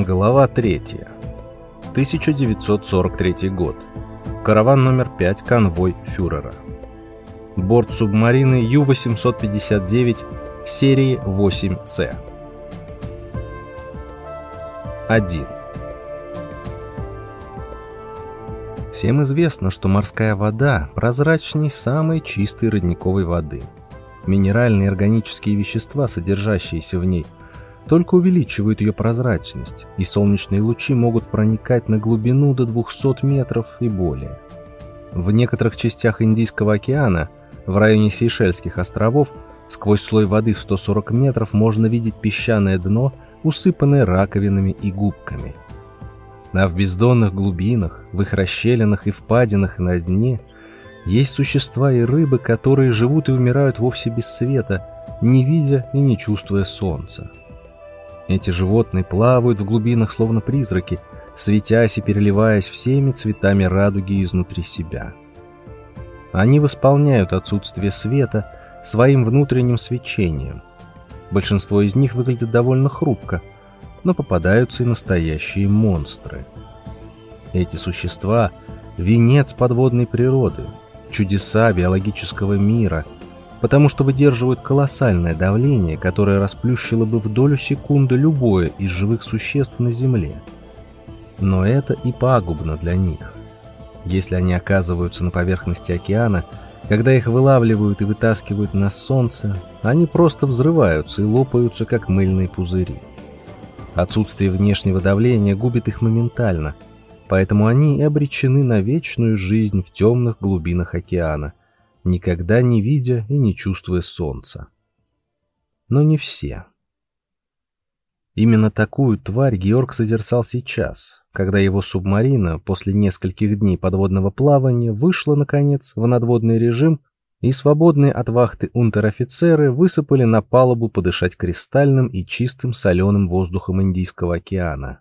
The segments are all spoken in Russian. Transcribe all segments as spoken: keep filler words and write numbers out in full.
Глава третья. тысяча девятьсот сорок третий год. Караван номер пять, конвой фюрера. Борт субмарины Ю восемьсот пятьдесят девять серии восемь С. один. Всем известно, что морская вода прозрачней самой чистой родниковой воды. Минеральные и органические вещества, содержащиеся в ней, только увеличивают ее прозрачность, и солнечные лучи могут проникать на глубину до двухсот метров и более. В некоторых частях Индийского океана, в районе Сейшельских островов, сквозь слой воды в сто сорок метров можно видеть песчаное дно, усыпанное раковинами и губками. А в бездонных глубинах, в их расщелинах и впадинах на дне есть существа и рыбы, которые живут и умирают вовсе без света, не видя и не чувствуя солнца. Эти животные плавают в глубинах словно призраки, светясь и переливаясь всеми цветами радуги изнутри себя. Они восполняют отсутствие света своим внутренним свечением. Большинство из них выглядит довольно хрупко, но попадаются и настоящие монстры. Эти существа — венец подводной природы, чудеса биологического мира, потому что выдерживают колоссальное давление, которое расплющило бы в долю секунды любое из живых существ на Земле. Но это и пагубно для них. Если они оказываются на поверхности океана, когда их вылавливают и вытаскивают на солнце, они просто взрываются и лопаются, как мыльные пузыри. Отсутствие внешнего давления губит их моментально, поэтому они и обречены на вечную жизнь в темных глубинах океана, никогда не видя и не чувствуя солнца. Но не все. Именно такую тварь Георг созерцал сейчас, когда его субмарина после нескольких дней подводного плавания вышла, наконец, в надводный режим, и свободные от вахты унтер-офицеры высыпали на палубу подышать кристальным и чистым соленым воздухом Индийского океана.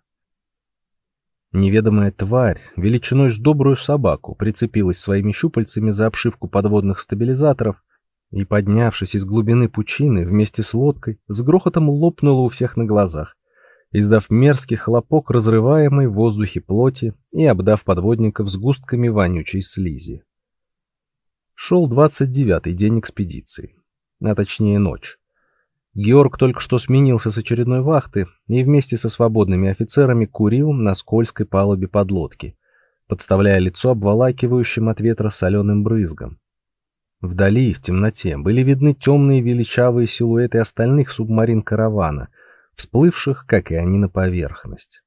Неведомая тварь, величиной с добрую собаку, прицепилась своими щупальцами за обшивку подводных стабилизаторов и, поднявшись из глубины пучины вместе с лодкой, с грохотом лопнула у всех на глазах, издав мерзкий хлопок разрываемой в воздухе плоти и обдав подводников сгустками вонючей слизи. Шел двадцать девятый день экспедиции, а точнее ночь. Георг только что сменился с очередной вахты и вместе со свободными офицерами курил на скользкой палубе подлодки, подставляя лицо обволакивающим от ветра соленым брызгом. Вдали, в темноте, были видны темные величавые силуэты остальных субмарин каравана, всплывших, как и они, на поверхность.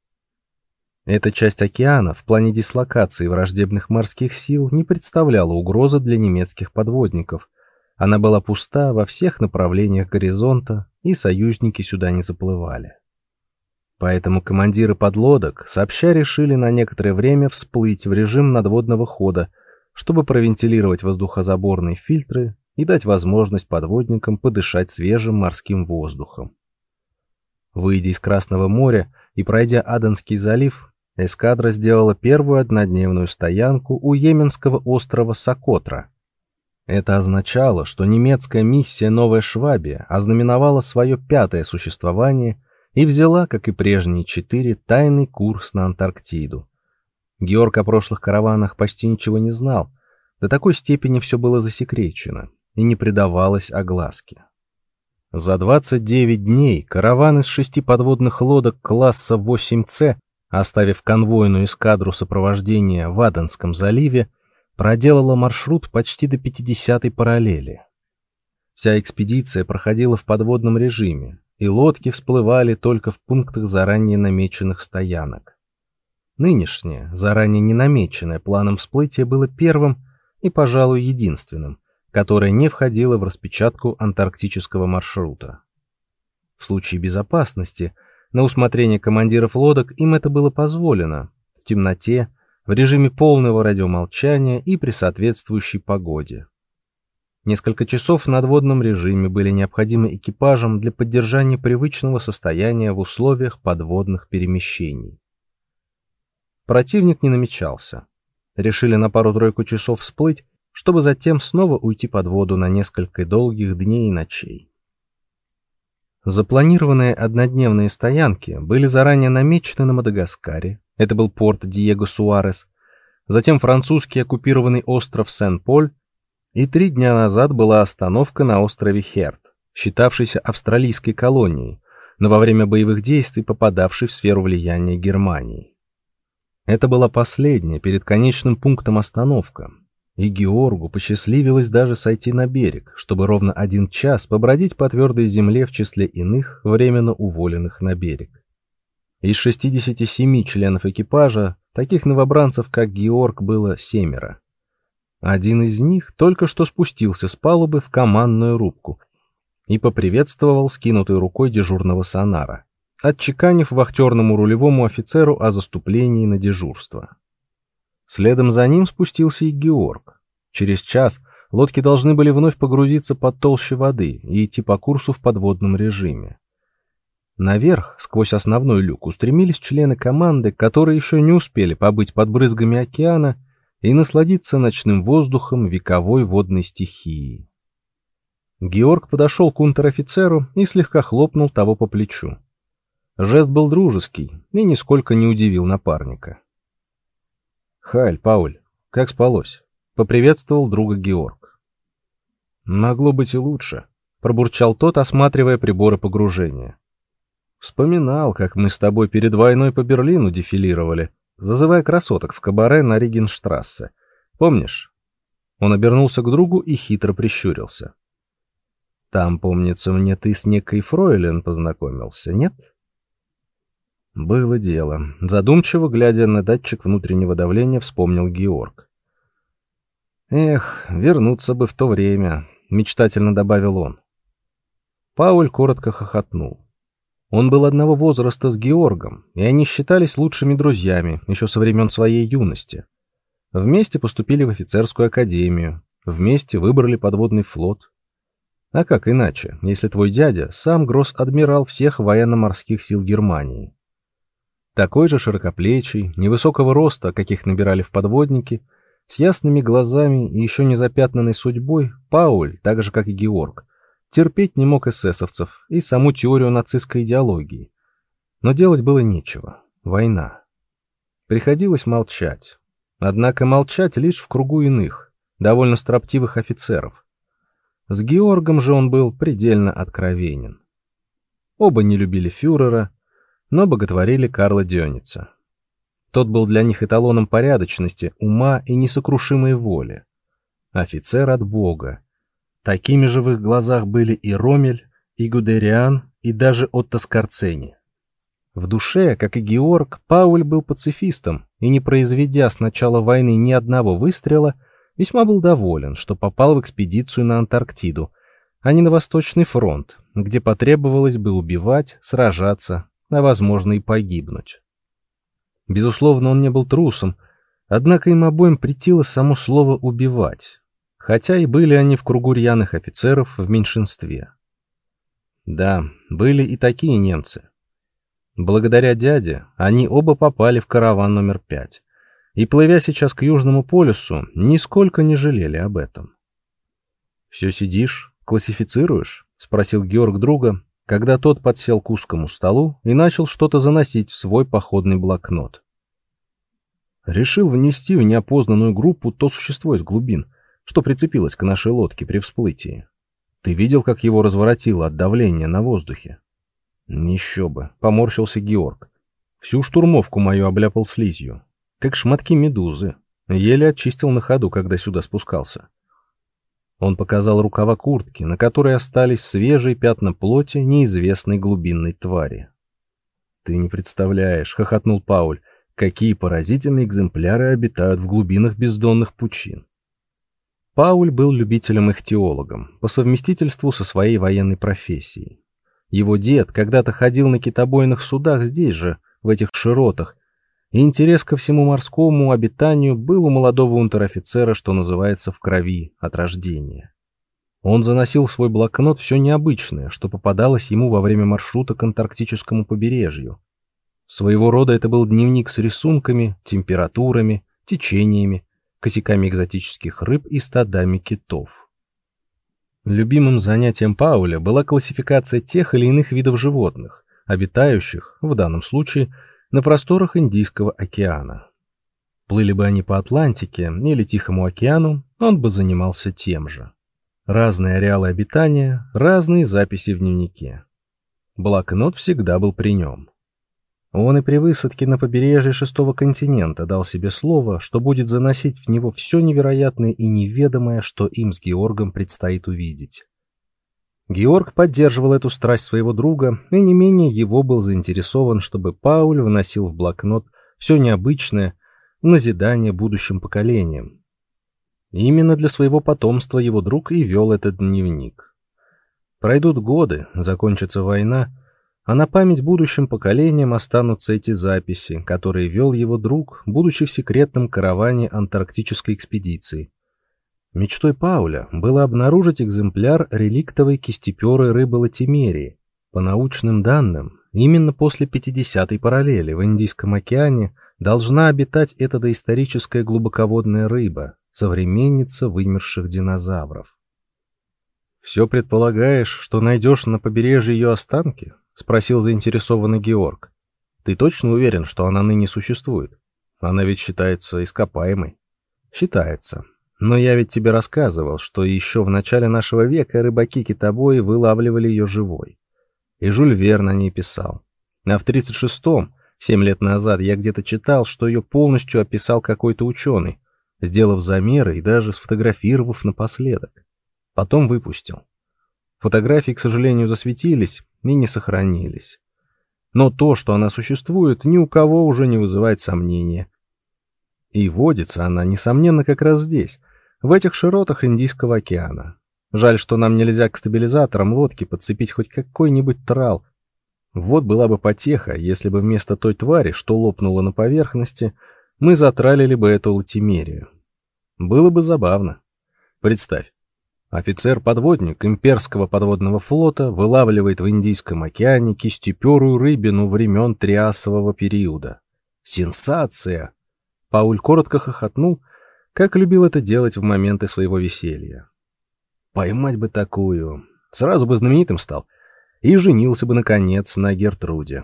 Эта часть океана в плане дислокации враждебных морских сил не представляла угрозы для немецких подводников. Она была пуста во всех направлениях горизонта, и союзники сюда не заплывали. Поэтому командиры подлодок сообща решили на некоторое время всплыть в режим надводного хода, чтобы провентилировать воздухозаборные фильтры и дать возможность подводникам подышать свежим морским воздухом. Выйдя из Красного моря и пройдя Аденский залив, эскадра сделала первую однодневную стоянку у йеменского острова Сокотра. Это означало, что немецкая миссия «Новая Швабия» ознаменовала свое пятое существование и взяла, как и прежние четыре, тайный курс на Антарктиду. Георг о прошлых караванах почти ничего не знал, до такой степени все было засекречено и не придавалось огласке. За двадцать девять дней караван из шести подводных лодок класса восемь С, оставив конвойную эскадру сопровождения в Аденском заливе, проделала маршрут почти до пятидесятой параллели. Вся экспедиция проходила в подводном режиме, и лодки всплывали только в пунктах заранее намеченных стоянок. Нынешнее, заранее не намеченное планом всплытие было первым и, пожалуй, единственным, которое не входило в распечатку антарктического маршрута. В случае безопасности, на усмотрение командиров лодок им это было позволено, в темноте, в режиме полного радиомолчания и при соответствующей погоде. Несколько часов в надводном режиме были необходимы экипажам для поддержания привычного состояния в условиях подводных перемещений. Противник не намечался. Решили на пару-тройку часов всплыть, чтобы затем снова уйти под воду на несколько долгих дней и ночей. Запланированные однодневные стоянки были заранее намечены на Мадагаскаре, это был порт Диего Суарес, затем французский оккупированный остров Сен-Поль, и три дня назад была остановка на острове Херт, считавшийся австралийской колонией, но во время боевых действий попадавший в сферу влияния Германии. Это была последняя перед конечным пунктом остановка, и Георгу посчастливилось даже сойти на берег, чтобы ровно один час побродить по твердой земле в числе иных, временно уволенных на берег. Из шестидесяти семи членов экипажа таких новобранцев, как Георг, было семеро. Один из них только что спустился с палубы в командную рубку и поприветствовал скинутой рукой дежурного сонара, отчеканив вахтерному рулевому офицеру о заступлении на дежурство. Следом за ним спустился и Георг. Через час лодки должны были вновь погрузиться под толще воды и идти по курсу в подводном режиме. Наверх, сквозь основной люк, устремились члены команды, которые еще не успели побыть под брызгами океана и насладиться ночным воздухом вековой водной стихии. Георг подошел к унтер-офицеру и слегка хлопнул того по плечу. Жест был дружеский и нисколько не удивил напарника. «Хайль, Пауль, как спалось?» — поприветствовал друга Георг. «Могло быть и лучше», — пробурчал тот, осматривая приборы погружения. «Вспоминал, как мы с тобой перед войной по Берлину дефилировали, зазывая красоток в кабаре на Ригенштрассе. Помнишь?» Он обернулся к другу и хитро прищурился. «Там, помнится мне, ты с некой фройлен познакомился, нет?» Было дело. Задумчиво, глядя на датчик внутреннего давления, вспомнил Георг. «Эх, вернуться бы в то время», — мечтательно добавил он. Пауль коротко хохотнул. Он был одного возраста с Георгом, и они считались лучшими друзьями еще со времен своей юности. Вместе поступили в офицерскую академию, вместе выбрали подводный флот. А как иначе, если твой дядя сам гросс-адмирал всех военно-морских сил Германии? Такой же широкоплечий, невысокого роста, каких набирали в подводнике, с ясными глазами и еще не запятнанной судьбой, Пауль, так же как и Георг, терпеть не мог эсэсовцев и саму теорию нацистской идеологии. Но делать было нечего. Война. Приходилось молчать. Однако молчать лишь в кругу иных, довольно строптивых офицеров. С Георгом же он был предельно откровенен. Оба не любили фюрера, но боготворили Карла Дёница. Тот был для них эталоном порядочности, ума и несокрушимой воли. Офицер от Бога. Такими же в их глазах были и Роммель, и Гудериан, и даже Отто Скорцени. В душе, как и Георг, Пауль был пацифистом и, не произведя с начала войны ни одного выстрела, весьма был доволен, что попал в экспедицию на Антарктиду, а не на Восточный фронт, где потребовалось бы убивать, сражаться, а возможно и погибнуть. Безусловно, он не был трусом, однако им обоим претило само слово «убивать», хотя и были они в кругу рьяных офицеров в меньшинстве. Да, были и такие немцы. Благодаря дяде они оба попали в караван номер пять, и, плывя сейчас к Южному полюсу, нисколько не жалели об этом. «Все сидишь, классифицируешь?» — спросил Георг друга, когда тот подсел к узкому столу и начал что-то заносить в свой походный блокнот. «Решил внести в неопознанную группу то существо из глубин, что прицепилось к нашей лодке при всплытии. Ты видел, как его разворотило от давления на воздухе?» «Еще бы», — поморщился Георг. «Всю штурмовку мою обляпал слизью, как шматки медузы. Еле очистил на ходу, когда сюда спускался». Он показал рукава куртки, на которой остались свежие пятна плоти неизвестной глубинной твари. «Ты не представляешь», — хохотнул Пауль, — «какие поразительные экземпляры обитают в глубинах бездонных пучин». Пауль был любителем-ихтиологом, по совместительству со своей военной профессией. Его дед когда-то ходил на китобойных судах здесь же, в этих широтах, и интерес ко всему морскому обитанию был у молодого унтер-офицера, что называется, в крови от рождения. Он заносил в свой блокнот все необычное, что попадалось ему во время маршрута к антарктическому побережью. Своего рода это был дневник с рисунками, температурами, течениями, косяками экзотических рыб и стадами китов. Любимым занятием Пауля была классификация тех или иных видов животных, обитающих, в данном случае, на просторах Индийского океана. Плыли бы они по Атлантике или Тихому океану, он бы занимался тем же. Разные ареалы обитания, разные записи в дневнике. Блокнот всегда был при нем. Он и при высадке на побережье шестого континента дал себе слово, что будет заносить в него все невероятное и неведомое, что им с Георгом предстоит увидеть. Георг поддерживал эту страсть своего друга, и не менее его был заинтересован, чтобы Пауль вносил в блокнот все необычное, в назидание будущим поколениям. И именно для своего потомства его друг и вел этот дневник. Пройдут годы, закончится война, а на память будущим поколениям останутся эти записи, которые вел его друг, будучи в секретном караване антарктической экспедиции. Мечтой Пауля было обнаружить экземпляр реликтовой кистеперой рыбы латимерии. По научным данным, именно после пятидесятой параллели в Индийском океане должна обитать эта доисторическая глубоководная рыба, современница вымерших динозавров. «Все предполагаешь, что найдешь на побережье ее останки?» — спросил заинтересованный Георг. «Ты точно уверен, что она ныне существует? Она ведь считается ископаемой». «Считается. Но я ведь тебе рассказывал, что еще в начале нашего века рыбаки-китобои вылавливали ее живой. И Жюль Верн о ней писал. А в тридцать шестом, семь лет назад, я где-то читал, что ее полностью описал какой-то ученый, сделав замеры и даже сфотографировав напоследок. Потом выпустил. Фотографии, к сожалению, засветились и не сохранились. Но то, что она существует, ни у кого уже не вызывает сомнения. И водится она, несомненно, как раз здесь, в этих широтах Индийского океана. Жаль, что нам нельзя к стабилизаторам лодки подцепить хоть какой-нибудь трал. Вот была бы потеха, если бы вместо той твари, что лопнула на поверхности, мы затралили бы эту латимерию. Было бы забавно. Представь. Офицер-подводник имперского подводного флота вылавливает в Индийском океане кистеперую рыбину времен Триасового периода. Сенсация! Пауль коротко хохотнул, как любил это делать в моменты своего веселья. Поймать бы такую, сразу бы знаменитым стал, и женился бы, наконец, на Гертруде.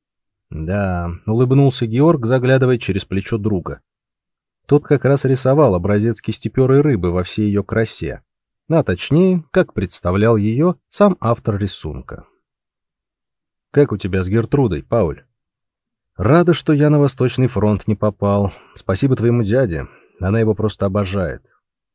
Да, улыбнулся Георг, заглядывая через плечо друга. Тот как раз рисовал образец кистеперой рыбы во всей ее красе. А точнее, как представлял ее сам автор рисунка. «Как у тебя с Гертрудой, Пауль?» «Рада, что я на Восточный фронт не попал. Спасибо твоему дяде. Она его просто обожает».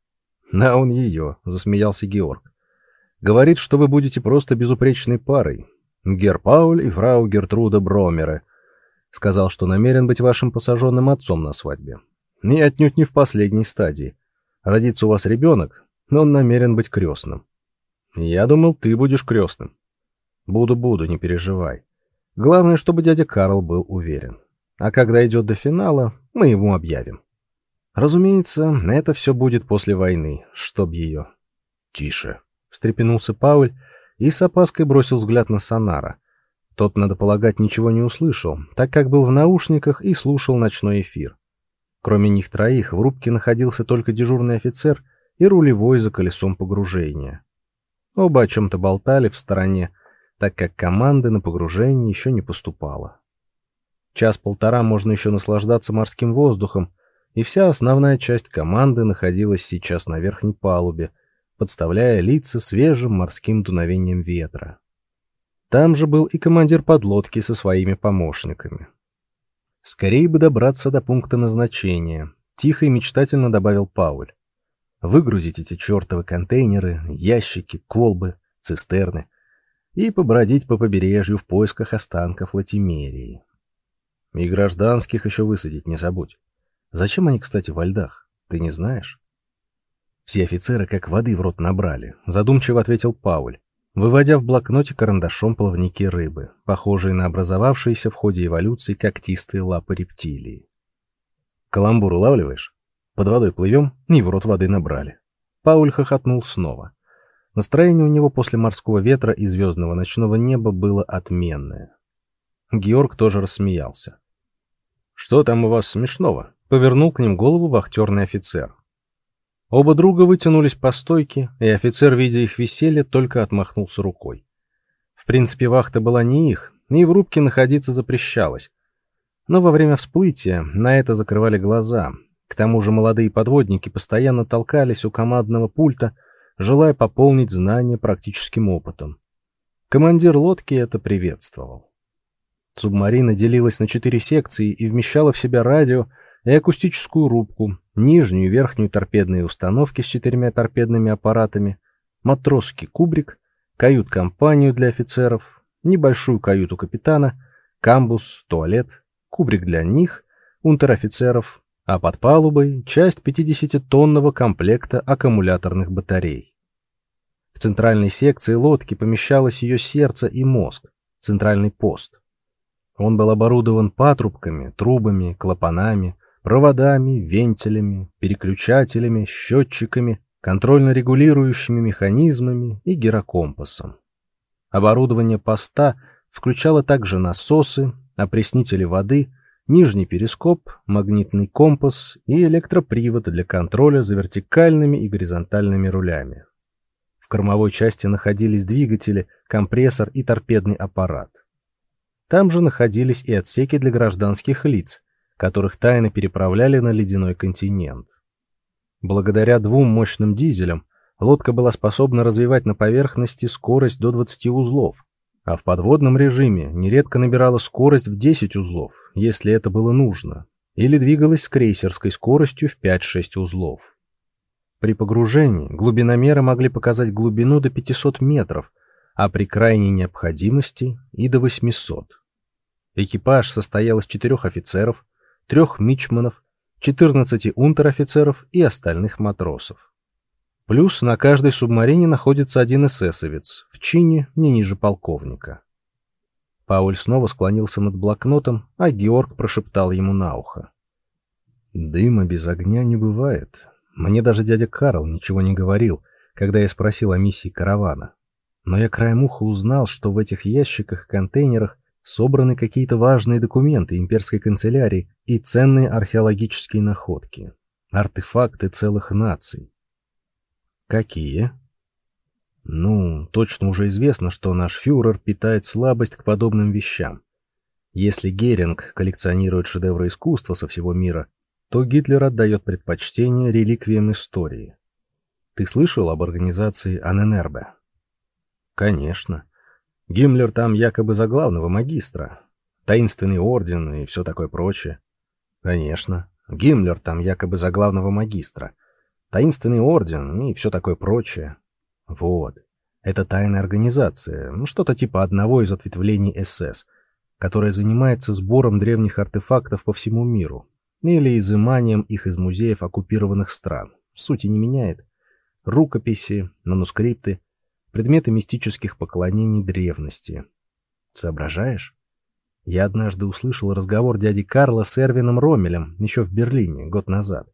«А он ее», — засмеялся Георг. «Говорит, что вы будете просто безупречной парой. Гер Пауль и фрау Гертруда Бромере. Сказал, что намерен быть вашим посаженным отцом на свадьбе. И отнюдь не в последней стадии. Родится у вас ребенок, но он намерен быть крестным. Я думал, ты будешь крестным. Буду-буду, не переживай. Главное, чтобы дядя Карл был уверен. А когда идет до финала, мы ему объявим. Разумеется, это все будет после войны, чтоб ее... Тише, встрепенулся Пауль и с опаской бросил взгляд на Сонара. Тот, надо полагать, ничего не услышал, так как был в наушниках и слушал ночной эфир. Кроме них троих в рубке находился только дежурный офицер и рулевой за колесом погружения. Оба о чем-то болтали в стороне, так как команды на погружение еще не поступало. Час-полтора можно еще наслаждаться морским воздухом, и вся основная часть команды находилась сейчас на верхней палубе, подставляя лица свежим морским дуновением ветра. Там же был и командир подлодки со своими помощниками. «Скорее бы добраться до пункта назначения», — тихо и мечтательно добавил Пауль. «Выгрузить эти чертовы контейнеры, ящики, колбы, цистерны и побродить по побережью в поисках останков латимерии. И гражданских еще высадить не забудь. Зачем они, кстати, во льдах? Ты не знаешь?» «Все офицеры как воды в рот набрали», — задумчиво ответил Пауль, выводя в блокноте карандашом плавники рыбы, похожие на образовавшиеся в ходе эволюции когтистые лапы рептилии. «Каламбур улавливаешь? Под водой плывем, и в рот воды набрали». Пауль хохотнул снова. Настроение у него после морского ветра и звездного ночного неба было отменное. Георг тоже рассмеялся. «Что там у вас смешного?» — повернул к ним голову вахтерный офицер. Оба друга вытянулись по стойке, и офицер, видя их веселье, только отмахнулся рукой. В принципе, вахта была не их, и в рубке находиться запрещалось. Но во время всплытия на это закрывали глаза. К тому же молодые подводники постоянно толкались у командного пульта, желая пополнить знания практическим опытом. Командир лодки это приветствовал. Субмарина делилась на четыре секции и вмещала в себя радио и акустическую рубку, нижнюю и верхнюю торпедные установки с четырьмя торпедными аппаратами, матросский кубрик, кают-компанию для офицеров, небольшую каюту капитана, камбуз, туалет, кубрик для них, унтер-офицеров, а под палубой часть пятидесятитонного комплекта аккумуляторных батарей. В центральной секции лодки помещалось ее сердце и мозг, центральный пост. Он был оборудован патрубками, трубами, клапанами, проводами, вентилями, переключателями, счетчиками, контрольно-регулирующими механизмами и гирокомпасом. Оборудование поста включало также насосы, опреснители воды, нижний перископ, магнитный компас и электропривод для контроля за вертикальными и горизонтальными рулями. В кормовой части находились двигатели, компрессор и торпедный аппарат. Там же находились и отсеки для гражданских лиц, которых тайно переправляли на ледяной континент. Благодаря двум мощным дизелям лодка была способна развивать на поверхности скорость до двадцати узлов, а в подводном режиме нередко набирала скорость в десять узлов, если это было нужно, или двигалась с крейсерской скоростью в пять-шесть узлов. При погружении глубиномеры могли показать глубину до пятисот метров, а при крайней необходимости и до восьмисот. Экипаж состоял из четырех офицеров, трех мичманов, четырнадцати унтер-офицеров и остальных матросов. Плюс на каждой субмарине находится один эсэсовец, в чине не ниже полковника. Пауль снова склонился над блокнотом, а Георг прошептал ему на ухо. «Дыма без огня не бывает. Мне даже дядя Карл ничего не говорил, когда я спросил о миссии каравана. Но я краем уха узнал, что в этих ящиках и контейнерах собраны какие-то важные документы имперской канцелярии и ценные археологические находки, артефакты целых наций». «Какие?» «Ну, точно уже известно, что наш фюрер питает слабость к подобным вещам. Если Геринг коллекционирует шедевры искусства со всего мира, то Гитлер отдает предпочтение реликвиям истории. Ты слышал об организации Анненербе?» «Конечно. Гиммлер там якобы за главного магистра. Таинственный орден и все такое прочее». «Конечно. Гиммлер там якобы за главного магистра. Таинственный орден и все такое прочее». «Вот. Это тайная организация, ну что-то типа одного из ответвлений СС, которая занимается сбором древних артефактов по всему миру или изыманием их из музеев оккупированных стран. Сути не меняет. Рукописи, манускрипты, предметы мистических поклонений древности. Соображаешь? Я однажды услышал разговор дяди Карла с Эрвином Роммелем еще в Берлине год назад».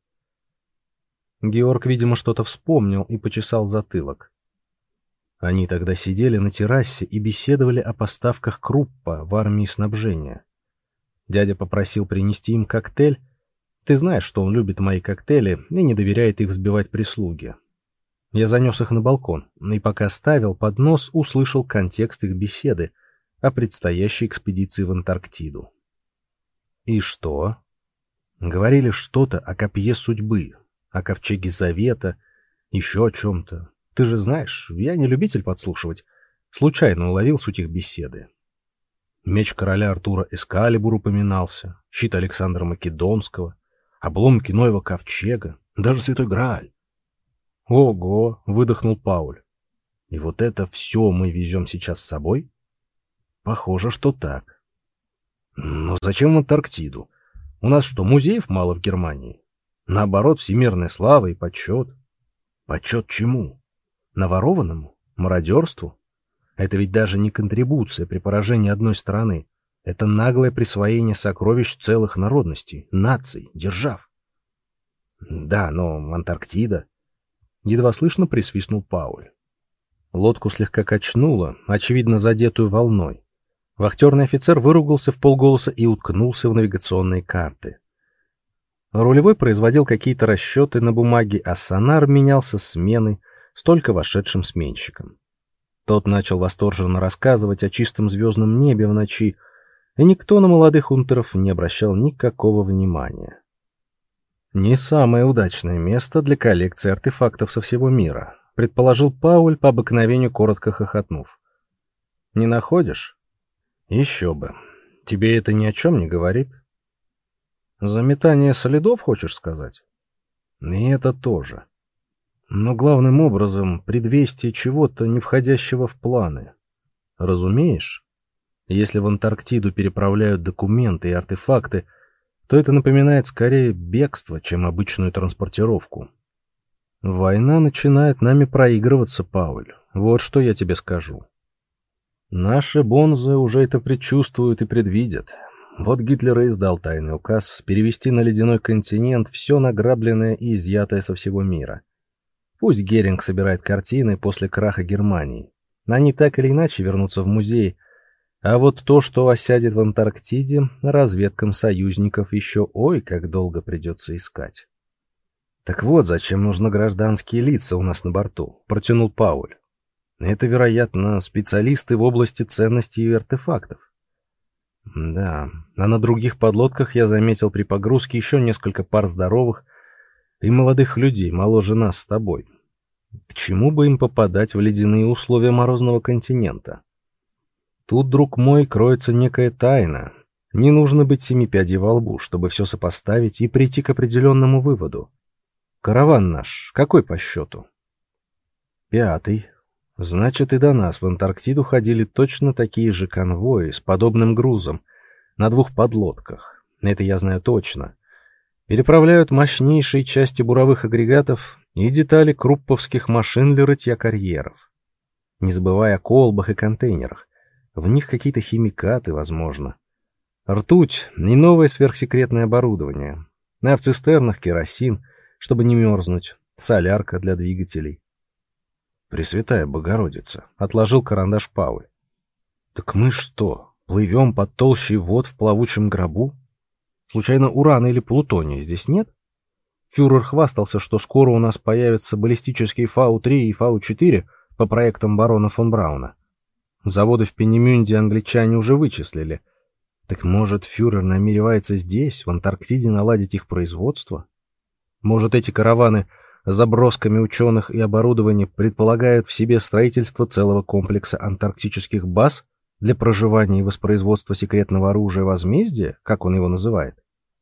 Георг, видимо, что-то вспомнил и почесал затылок. Они тогда сидели на террасе и беседовали о поставках круппа в армии снабжения. Дядя попросил принести им коктейль. Ты знаешь, что он любит мои коктейли и не доверяет их взбивать прислуге. Я занес их на балкон, и пока ставил поднос, услышал контекст их беседы о предстоящей экспедиции в Антарктиду. И что? Говорили что-то о копье судьбы, о ковчеге завета, еще о чем-то. Ты же знаешь, я не любитель подслушивать. Случайно уловил суть их беседы. Меч короля Артура Эскалибур упоминался, щит Александра Македонского, обломки Ноева ковчега, даже Святой Грааль. «Ого!» — выдохнул Пауль. «И вот это все мы везем сейчас с собой?» «Похоже, что так». «Но зачем в Антарктиду? У нас что, музеев мало в Германии? Наоборот, всемирная слава и почет». «Почет чему? Наворованному? Мародерству? Это ведь даже не контрибуция при поражении одной страны. Это наглое присвоение сокровищ целых народностей, наций, держав». «Да, но Антарктида...» Едва слышно присвистнул Пауль. Лодку слегка качнуло, очевидно задетую волной. Вахтерный офицер выругался вполголоса и уткнулся в навигационные карты. Рулевой производил какие-то расчеты на бумаге, а сонар менялся с сменой с только вошедшим сменщиком. Тот начал восторженно рассказывать о чистом звездном небе в ночи, и никто на молодых унтеров не обращал никакого внимания. «Не самое удачное место для коллекции артефактов со всего мира», предположил Пауль, по обыкновению коротко хохотнув. «Не находишь? Еще бы. Тебе это ни о чем не говорит?» «Заметание следов, хочешь сказать?» «И это тоже. Но главным образом предвестие чего-то, не входящего в планы. Разумеешь? Если в Антарктиду переправляют документы и артефакты, то это напоминает скорее бегство, чем обычную транспортировку. Война начинает нами проигрываться, Пауль. Вот что я тебе скажу. Наши бонзы уже это предчувствуют и предвидят. Вот Гитлер и издал тайный указ перевести на ледяной континент все награбленное и изъятое со всего мира. Пусть Геринг собирает картины после краха Германии. Они так или иначе вернутся в музей. А вот то, что осядет в Антарктиде, разведкам союзников еще ой как долго придется искать. «Так вот, зачем нужны гражданские лица у нас на борту», — протянул Пауль. «Это, вероятно, специалисты в области ценностей и артефактов». «Да, а на других подлодках я заметил при погрузке еще несколько пар здоровых и молодых людей, моложе нас с тобой. К чему бы им попадать в ледяные условия морозного континента? Тут, друг мой, кроется некая тайна. Не нужно быть семи пядей во лбу, чтобы все сопоставить и прийти к определенному выводу. Караван наш какой по счету?» «Пятый. Значит, и до нас в Антарктиду ходили точно такие же конвои с подобным грузом на двух подлодках. Это я знаю точно. Переправляют мощнейшие части буровых агрегатов и детали крупповских машин для рытья карьеров. Не забывая о колбах и контейнерах. В них какие-то химикаты, возможно. Ртуть и новое сверхсекретное оборудование. А в цистернах керосин, чтобы не мерзнуть, солярка для двигателей. «Пресвятая Богородица», — отложил карандаш Пауль. «Так мы что, плывем под толщей вод в плавучем гробу? Случайно урана или плутония здесь нет? Фюрер хвастался, что скоро у нас появятся баллистические Фау три и Фау четыре по проектам барона фон Брауна. Заводы в Пенемюнде англичане уже вычислили. Так может, фюрер намеревается здесь, в Антарктиде, наладить их производство? Может, эти караваны с забросками ученых и оборудования предполагают в себе строительство целого комплекса антарктических баз для проживания и воспроизводства секретного оружия возмездия, как он его называет?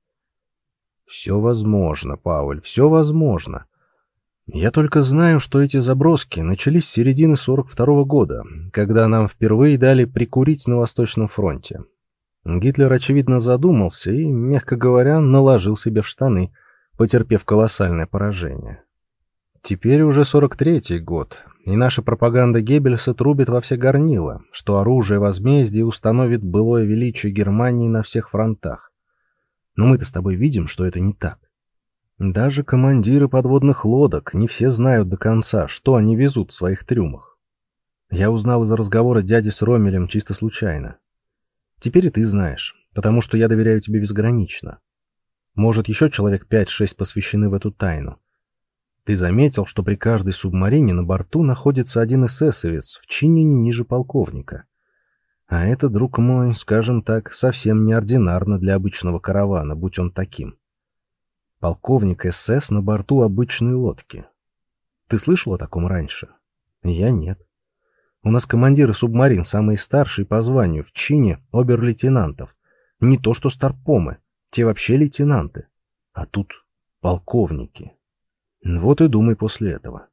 Все возможно, Пауль, все возможно. Я только знаю, что эти заброски начались с середины сорок второго года, когда нам впервые дали прикурить на Восточном фронте. Гитлер, очевидно, задумался и, мягко говоря, наложил себе в штаны, потерпев колоссальное поражение. Теперь уже сорок третий год, и наша пропаганда Геббельса трубит во все горнила, что оружие возмездия установит былое величие Германии на всех фронтах. Но мы-то с тобой видим, что это не так. Даже командиры подводных лодок не все знают до конца, что они везут в своих трюмах. Я узнал из разговора дяди с Роммелем чисто случайно. Теперь и ты знаешь, потому что я доверяю тебе безгранично. Может, еще человек пять-шесть посвящены в эту тайну. Ты заметил, что при каждой субмарине на борту находится один эсэсовец в чине не ниже полковника. А это, друг мой, скажем так, совсем неординарно для обычного каравана, будь он таким. Полковник СС на борту обычной лодки. Ты слышал о таком раньше? Я нет. У нас командиры субмарин самые старшие по званию, в чине обер-лейтенантов. Не то что старпомы, те вообще лейтенанты. А тут полковники. Вот и думай после этого.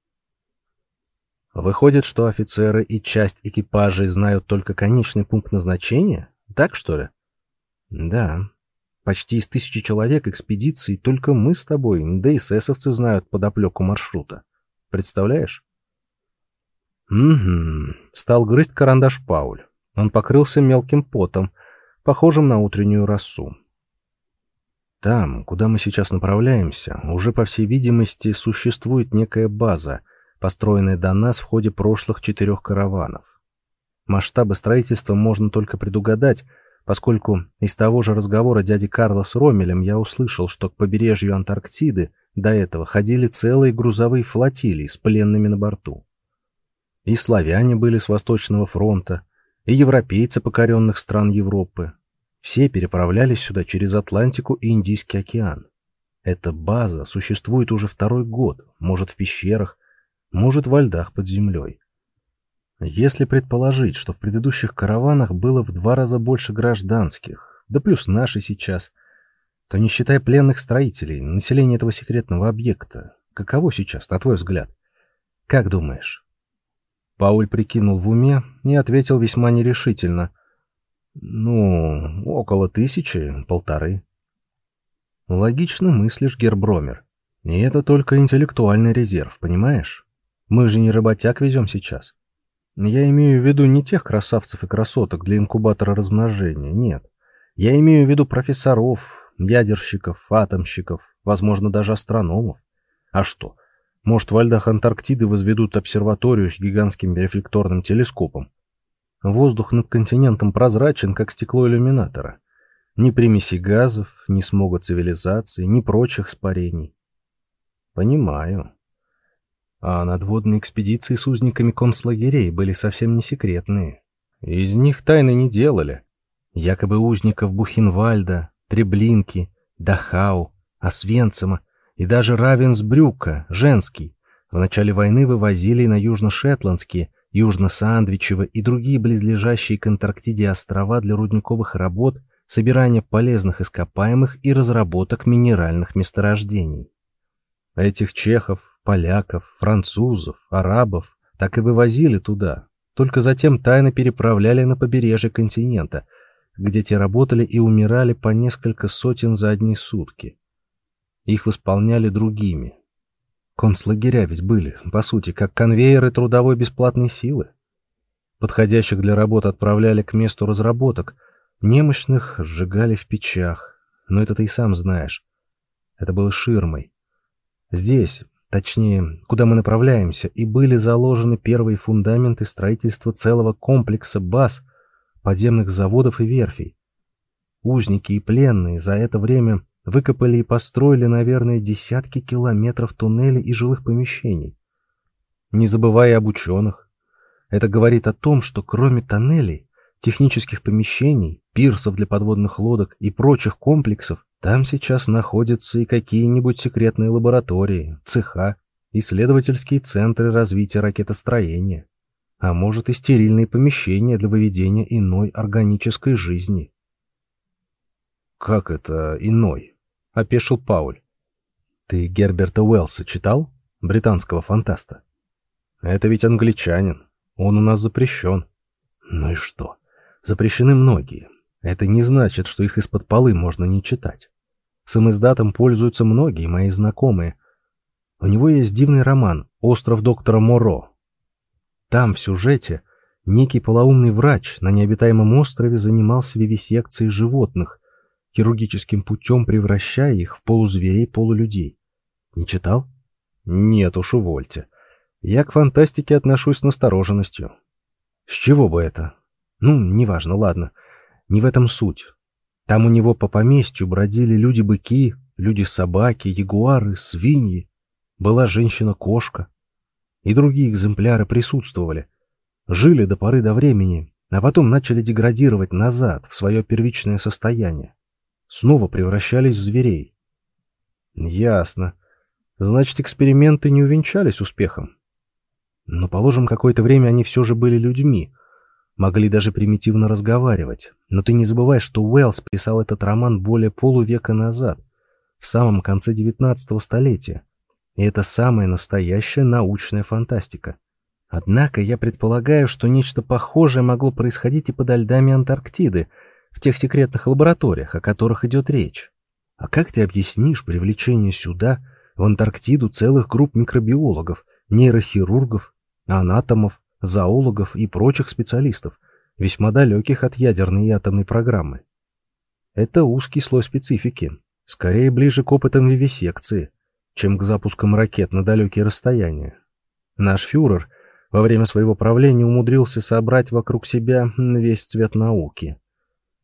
Выходит, что офицеры и часть экипажей знают только конечный пункт назначения? Так, что ли? Да. Почти из тысячи человек экспедиции только мы с тобой, да и эсэсовцы знают подоплеку маршрута. Представляешь? Угу. Стал грызть карандаш Пауль. Он покрылся мелким потом, похожим на утреннюю росу. Там, куда мы сейчас направляемся, уже, по всей видимости, существует некая база, построенная до нас в ходе прошлых четырех караванов. Масштабы строительства можно только предугадать, поскольку из того же разговора дяди Карла с Роммелем я услышал, что к побережью Антарктиды до этого ходили целые грузовые флотилии с пленными на борту. И славяне были с Восточного фронта, и европейцы покоренных стран Европы. Все переправлялись сюда через Атлантику и Индийский океан. Эта база существует уже второй год, может в пещерах, может во льдах под землей. Если предположить, что в предыдущих караванах было в два раза больше гражданских, да плюс наши сейчас, то не считая пленных строителей, население этого секретного объекта, каково сейчас, на твой взгляд? Как думаешь? Пауль прикинул в уме и ответил весьма нерешительно. Ну, около тысячи, полторы. Логично мыслишь, Гербромер. И это только интеллектуальный резерв, понимаешь? Мы же не работяг везем сейчас. Я имею в виду не тех красавцев и красоток для инкубатора размножения, нет. Я имею в виду профессоров, ядерщиков, атомщиков, возможно, даже астрономов. А что? Может, во льдах Антарктиды возведут обсерваторию с гигантским рефлекторным телескопом? Воздух над континентом прозрачен, как стекло иллюминатора. Ни примеси газов, ни смога цивилизации, ни прочих испарений. Понимаю. А надводные экспедиции с узниками концлагерей были совсем не секретные. Из них тайны не делали. Якобы узников Бухенвальда, Треблинки, Дахау, Освенцима и даже Равенсбрюка, женский, в начале войны вывозили на Южно-Шетландские, Южно-Сандвичевы и другие близлежащие к Антарктиде острова для рудниковых работ, собирания полезных ископаемых и разработок минеральных месторождений. Этих чехов, поляков, французов, арабов так и вывозили туда, только затем тайно переправляли на побережье континента, где те работали и умирали по несколько сотен за одни сутки. Их восполняли другими. Концлагеря ведь были, по сути, как конвейеры трудовой бесплатной силы. Подходящих для работы отправляли к месту разработок, немощных сжигали в печах, но это ты и сам знаешь. Это было ширмой. Здесь, точнее, куда мы направляемся, и были заложены первые фундаменты строительства целого комплекса баз, подземных заводов и верфей. Узники и пленные за это время выкопали и построили, наверное, десятки километров туннелей и жилых помещений. Не забывая об ученых. Это говорит о том, что кроме тоннелей, технических помещений, пирсов для подводных лодок и прочих комплексов, там сейчас находятся и какие-нибудь секретные лаборатории, цеха, исследовательские центры развития ракетостроения, а может и стерильные помещения для выведения иной органической жизни. «Как это иной?» — опешил Пауль. «Ты Герберта Уэллса читал? Британского фантаста? Это ведь англичанин. Он у нас запрещен». «Ну и что? Запрещены многие. Это не значит, что их из-под полы можно не читать. Самиздатом пользуются многие мои знакомые. У него есть дивный роман «Остров доктора Моро». Там в сюжете некий полоумный врач на необитаемом острове занимался вивисекцией животных, хирургическим путем превращая их в полузверей-полулюдей. Не читал? Нет уж, увольте. Я к фантастике отношусь с настороженностью. С чего бы это? Ну, неважно, ладно. Не в этом суть. Там у него по поместью бродили люди-быки, люди-собаки, ягуары, свиньи. Была женщина-кошка. И другие экземпляры присутствовали. Жили до поры до времени, а потом начали деградировать назад, в свое первичное состояние. Снова превращались в зверей. Ясно. Значит, эксперименты не увенчались успехом. Но, положим, какое-то время они все же были людьми. Могли даже примитивно разговаривать. Но ты не забывай, что Уэллс писал этот роман более полувека назад, в самом конце девятнадцатого столетия. И это самая настоящая научная фантастика. Однако я предполагаю, что нечто похожее могло происходить и подо льдами Антарктиды, в тех секретных лабораториях, о которых идет речь. А как ты объяснишь привлечение сюда, в Антарктиду, целых групп микробиологов, нейрохирургов, анатомов, зоологов и прочих специалистов, весьма далеких от ядерной и атомной программы? Это узкий слой специфики, скорее ближе к опытам вивисекции, чем к запускам ракет на далекие расстояния. Наш фюрер во время своего правления умудрился собрать вокруг себя весь цвет науки.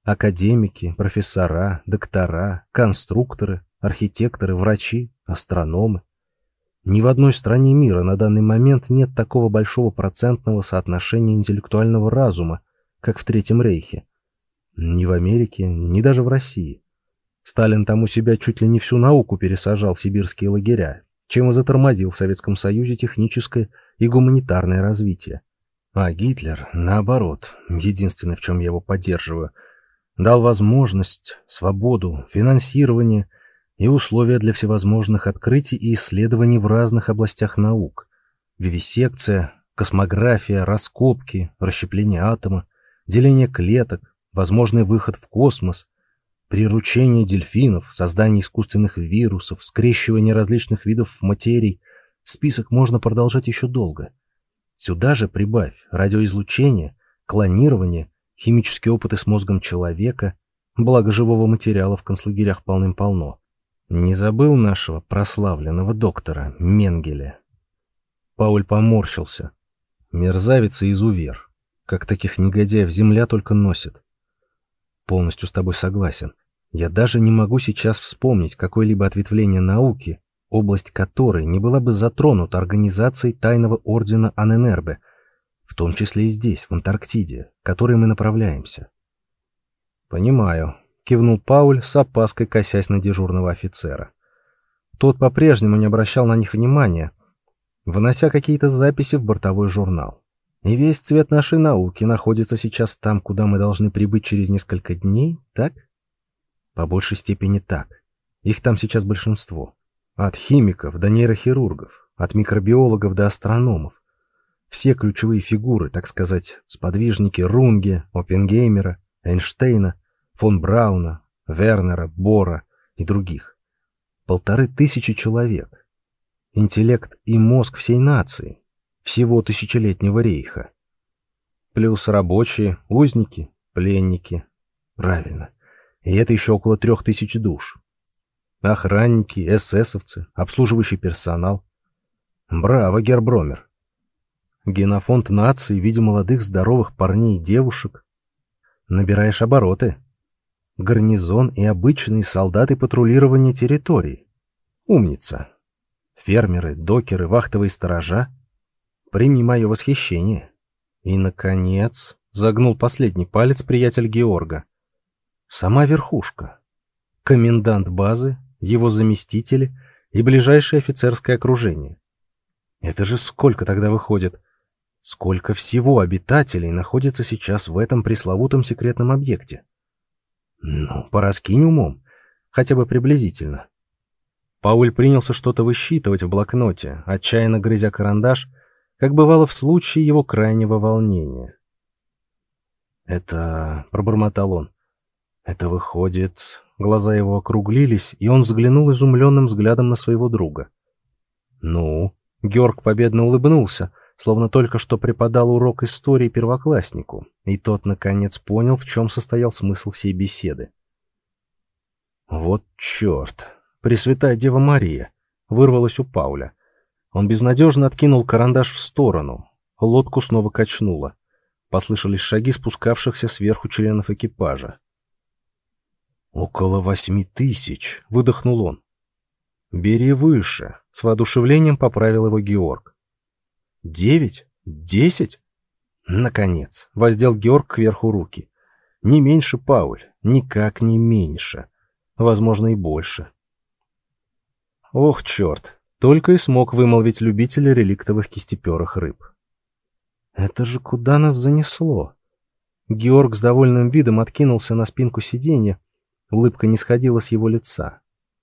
Академики, профессора, доктора, конструкторы, архитекторы, врачи, астрономы. Ни в одной стране мира на данный момент нет такого большого процентного соотношения интеллектуального разума, как в Третьем Рейхе. Ни в Америке, ни даже в России. Сталин там у себя чуть ли не всю науку пересажал в сибирские лагеря, чем и затормозил в Советском Союзе техническое и гуманитарное развитие. А Гитлер, наоборот, единственное, в чем я его поддерживаю, дал возможность, свободу, финансирование и условия для всевозможных открытий и исследований в разных областях наук. Вивисекция, космография, раскопки, расщепление атома, деление клеток, возможный выход в космос, приручение дельфинов, создание искусственных вирусов, скрещивание различных видов материй. Список можно продолжать еще долго. Сюда же прибавь радиоизлучение, клонирование, химические опыты с мозгом человека, благо живого материала в концлагерях полным-полно. Не забыл нашего прославленного доктора Менгеля? Пауль поморщился. Мерзавец и изувер. Как таких негодяев земля только носит. Полностью с тобой согласен. Я даже не могу сейчас вспомнить какое-либо ответвление науки, область которой не была бы затронута организацией тайного ордена Анненербе, в том числе и здесь, в Антарктиде, к которой мы направляемся. Понимаю. Кивнул Пауль, с опаской косясь на дежурного офицера. Тот по-прежнему не обращал на них внимания, внося какие-то записи в бортовой журнал. И весь цвет нашей науки находится сейчас там, куда мы должны прибыть через несколько дней, так? По большей степени так. Их там сейчас большинство. От химиков до нейрохирургов, от микробиологов до астрономов. Все ключевые фигуры, так сказать, сподвижники Рунге, Оппенгеймера, Эйнштейна, фон Брауна, Вернера, Бора и других. Полторы тысячи человек. Интеллект и мозг всей нации, всего тысячелетнего рейха. Плюс рабочие, узники, пленники. Правильно. И это еще около трех тысяч душ. Охранники, эсэсовцы, обслуживающий персонал. Браво, Гербромер. Генофонд нации в виде молодых здоровых парней и девушек. Набираешь обороты. Гарнизон и обычные солдаты патрулирования территории. Умница. Фермеры, докеры, вахтовые сторожа. Прими мое восхищение. И, наконец, загнул последний палец приятель Георга. Сама верхушка. Комендант базы, его заместители и ближайшее офицерское окружение. Это же сколько тогда выходит? Сколько всего обитателей находится сейчас в этом пресловутом секретном объекте? Ну, пораскинь умом, хотя бы приблизительно. Пауль принялся что-то высчитывать в блокноте, отчаянно грызя карандаш, как бывало в случае его крайнего волнения. «Это...» — пробормотал он. «Это выходит...» Глаза его округлились, и он взглянул изумленным взглядом на своего друга. «Ну?» — Георг победно улыбнулся, словно только что преподал урок истории первокласснику, и тот, наконец, понял, в чем состоял смысл всей беседы. «Вот черт! Пресвятая Дева Мария!» — вырвалось у Пауля. Он безнадежно откинул карандаш в сторону. Лодку снова качнуло. Послышались шаги спускавшихся сверху членов экипажа. «Около восьми тысяч!» — выдохнул он. «Бери выше!» — с воодушевлением поправил его Георг. «Девять? Десять?» «Наконец!» — воздел Георг кверху руки. «Не меньше, Пауль, никак не меньше. Возможно, и больше». «Ох, черт!» — только и смог вымолвить любитель реликтовых кистеперых рыб. «Это же куда нас занесло?» Георг с довольным видом откинулся на спинку сиденья. Улыбка не сходила с его лица.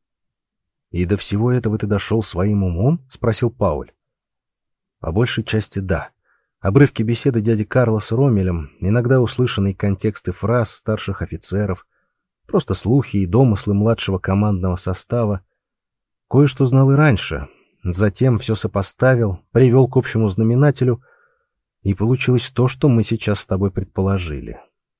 «И до всего этого ты дошел своим умом?» — спросил Пауль. «По большей части да. Обрывки беседы дяди Карла с Роммелем, иногда услышанные контексты фраз старших офицеров, просто слухи и домыслы младшего командного состава. Кое-что знал и раньше. Затем все сопоставил, привел к общему знаменателю, и получилось то, что мы сейчас с тобой предположили.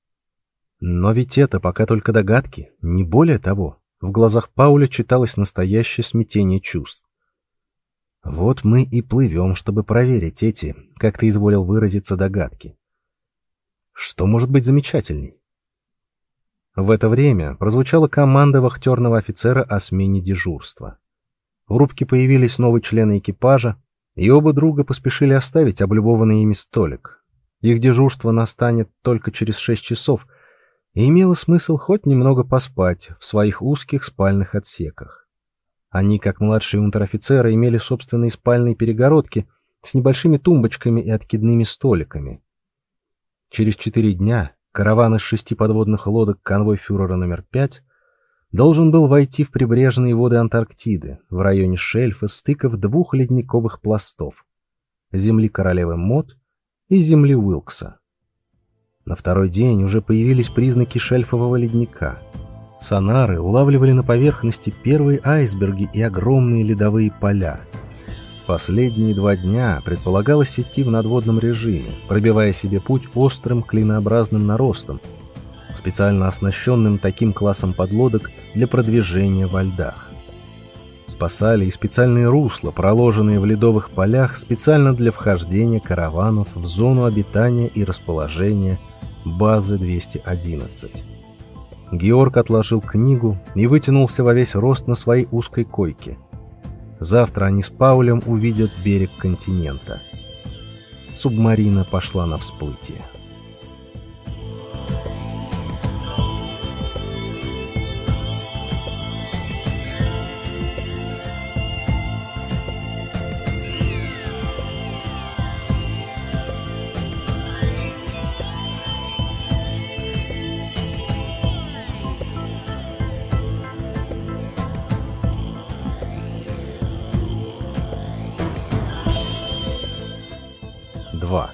Но ведь это пока только догадки, не более того». В глазах Пауля читалось настоящее смятение чувств. «Вот мы и плывем, чтобы проверить эти, как ты изволил выразиться, догадки. Что может быть замечательней?» В это время прозвучала команда вахтерного офицера о смене дежурства. В рубке появились новые члены экипажа, и оба друга поспешили оставить облюбованный ими столик. Их дежурство настанет только через шесть часов, и имело смысл хоть немного поспать в своих узких спальных отсеках. Они, как младшие унтер-офицеры, имели собственные спальные перегородки с небольшими тумбочками и откидными столиками. Через четыре дня караван из шести подводных лодок конвой фюрера номер пять должен был войти в прибрежные воды Антарктиды в районе шельфа стыков двух ледниковых пластов — земли королевы Мод и земли Уилкса. На второй день уже появились признаки шельфового ледника. Сонары улавливали на поверхности первые айсберги и огромные ледовые поля. Последние два дня предполагалось идти в надводном режиме, пробивая себе путь острым клинообразным наростом, специально оснащенным таким классом подлодок для продвижения во льдах. Спасали и специальные русла, проложенные в ледовых полях специально для вхождения караванов в зону обитания и расположения базы двести одиннадцать. Георг отложил книгу и вытянулся во весь рост на своей узкой койке. Завтра они с Паулем увидят берег континента. Субмарина пошла на всплытие. два.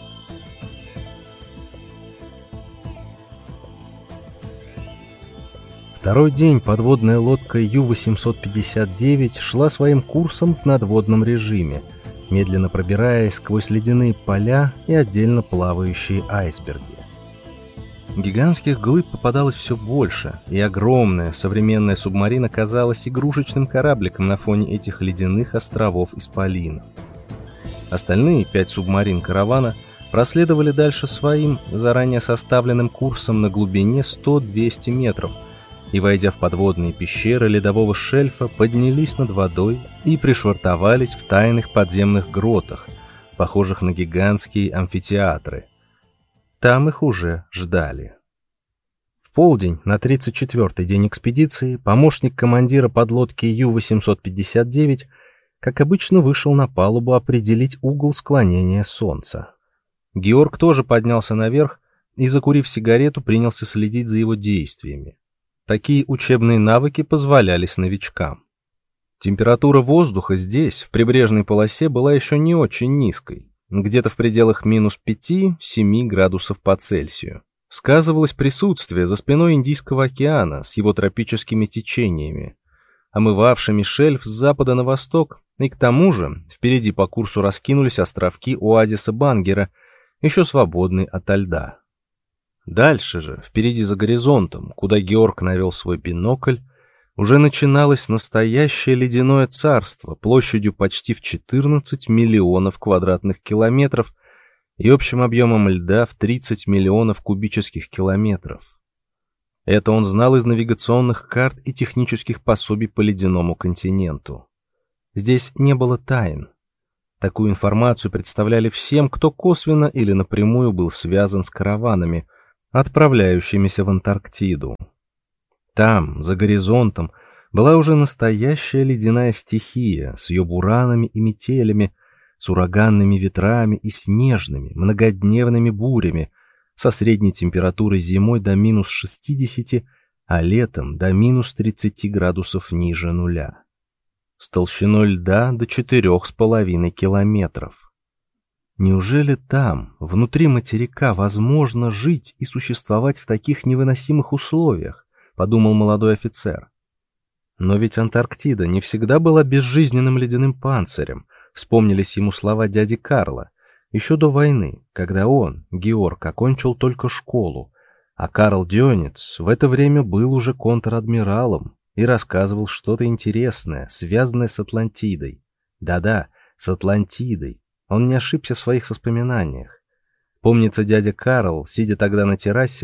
Второй день подводная лодка Ю восемьсот пятьдесят девять шла своим курсом в надводном режиме, медленно пробираясь сквозь ледяные поля и отдельно плавающие айсберги. Гигантских глыб попадалось все больше, и огромная современная субмарина казалась игрушечным корабликом на фоне этих ледяных островов-исполинов. Остальные пять субмарин каравана проследовали дальше своим, заранее составленным курсом на глубине сто-двести метров и, войдя в подводные пещеры ледового шельфа, поднялись над водой и пришвартовались в тайных подземных гротах, похожих на гигантские амфитеатры. Там их уже ждали. В полдень, на тридцать четвёртый день экспедиции, помощник командира подлодки Ю восемьсот пятьдесят девять как обычно, вышел на палубу определить угол склонения солнца. Георг тоже поднялся наверх и, закурив сигарету, принялся следить за его действиями. Такие учебные навыки позволялись новичкам. Температура воздуха здесь, в прибрежной полосе, была еще не очень низкой, где-то в пределах минус пяти-семи градусов по Цельсию. Сказывалось присутствие за спиной Индийского океана с его тропическими течениями, омывавшими шельф с запада на восток, и к тому же впереди по курсу раскинулись островки оазиса Бангера, еще свободные ото льда. Дальше же, впереди за горизонтом, куда Георг навел свой бинокль, уже начиналось настоящее ледяное царство площадью почти в четырнадцать миллионов квадратных километров и общим объемом льда в тридцать миллионов кубических километров. Это он знал из навигационных карт и технических пособий по ледяному континенту. Здесь не было тайн. Такую информацию представляли всем, кто косвенно или напрямую был связан с караванами, отправляющимися в Антарктиду. Там, за горизонтом, была уже настоящая ледяная стихия с ее буранами и метелями, с ураганными ветрами и снежными, многодневными бурями, со средней температурой зимой до минус шестидесяти, а летом до минус тридцати градусов ниже нуля. С толщиной льда до четырех с половиной километров. Неужели там, внутри материка, возможно жить и существовать в таких невыносимых условиях, подумал молодой офицер. Но ведь Антарктида не всегда была безжизненным ледяным панцирем, вспомнились ему слова дяди Карла, еще до войны, когда он, Георг, окончил только школу, а Карл Дёнец в это время был уже контр-адмиралом и рассказывал что-то интересное, связанное с Атлантидой. Да-да, с Атлантидой. Он не ошибся в своих воспоминаниях. Помнится, дядя Карл, сидя тогда на террасе,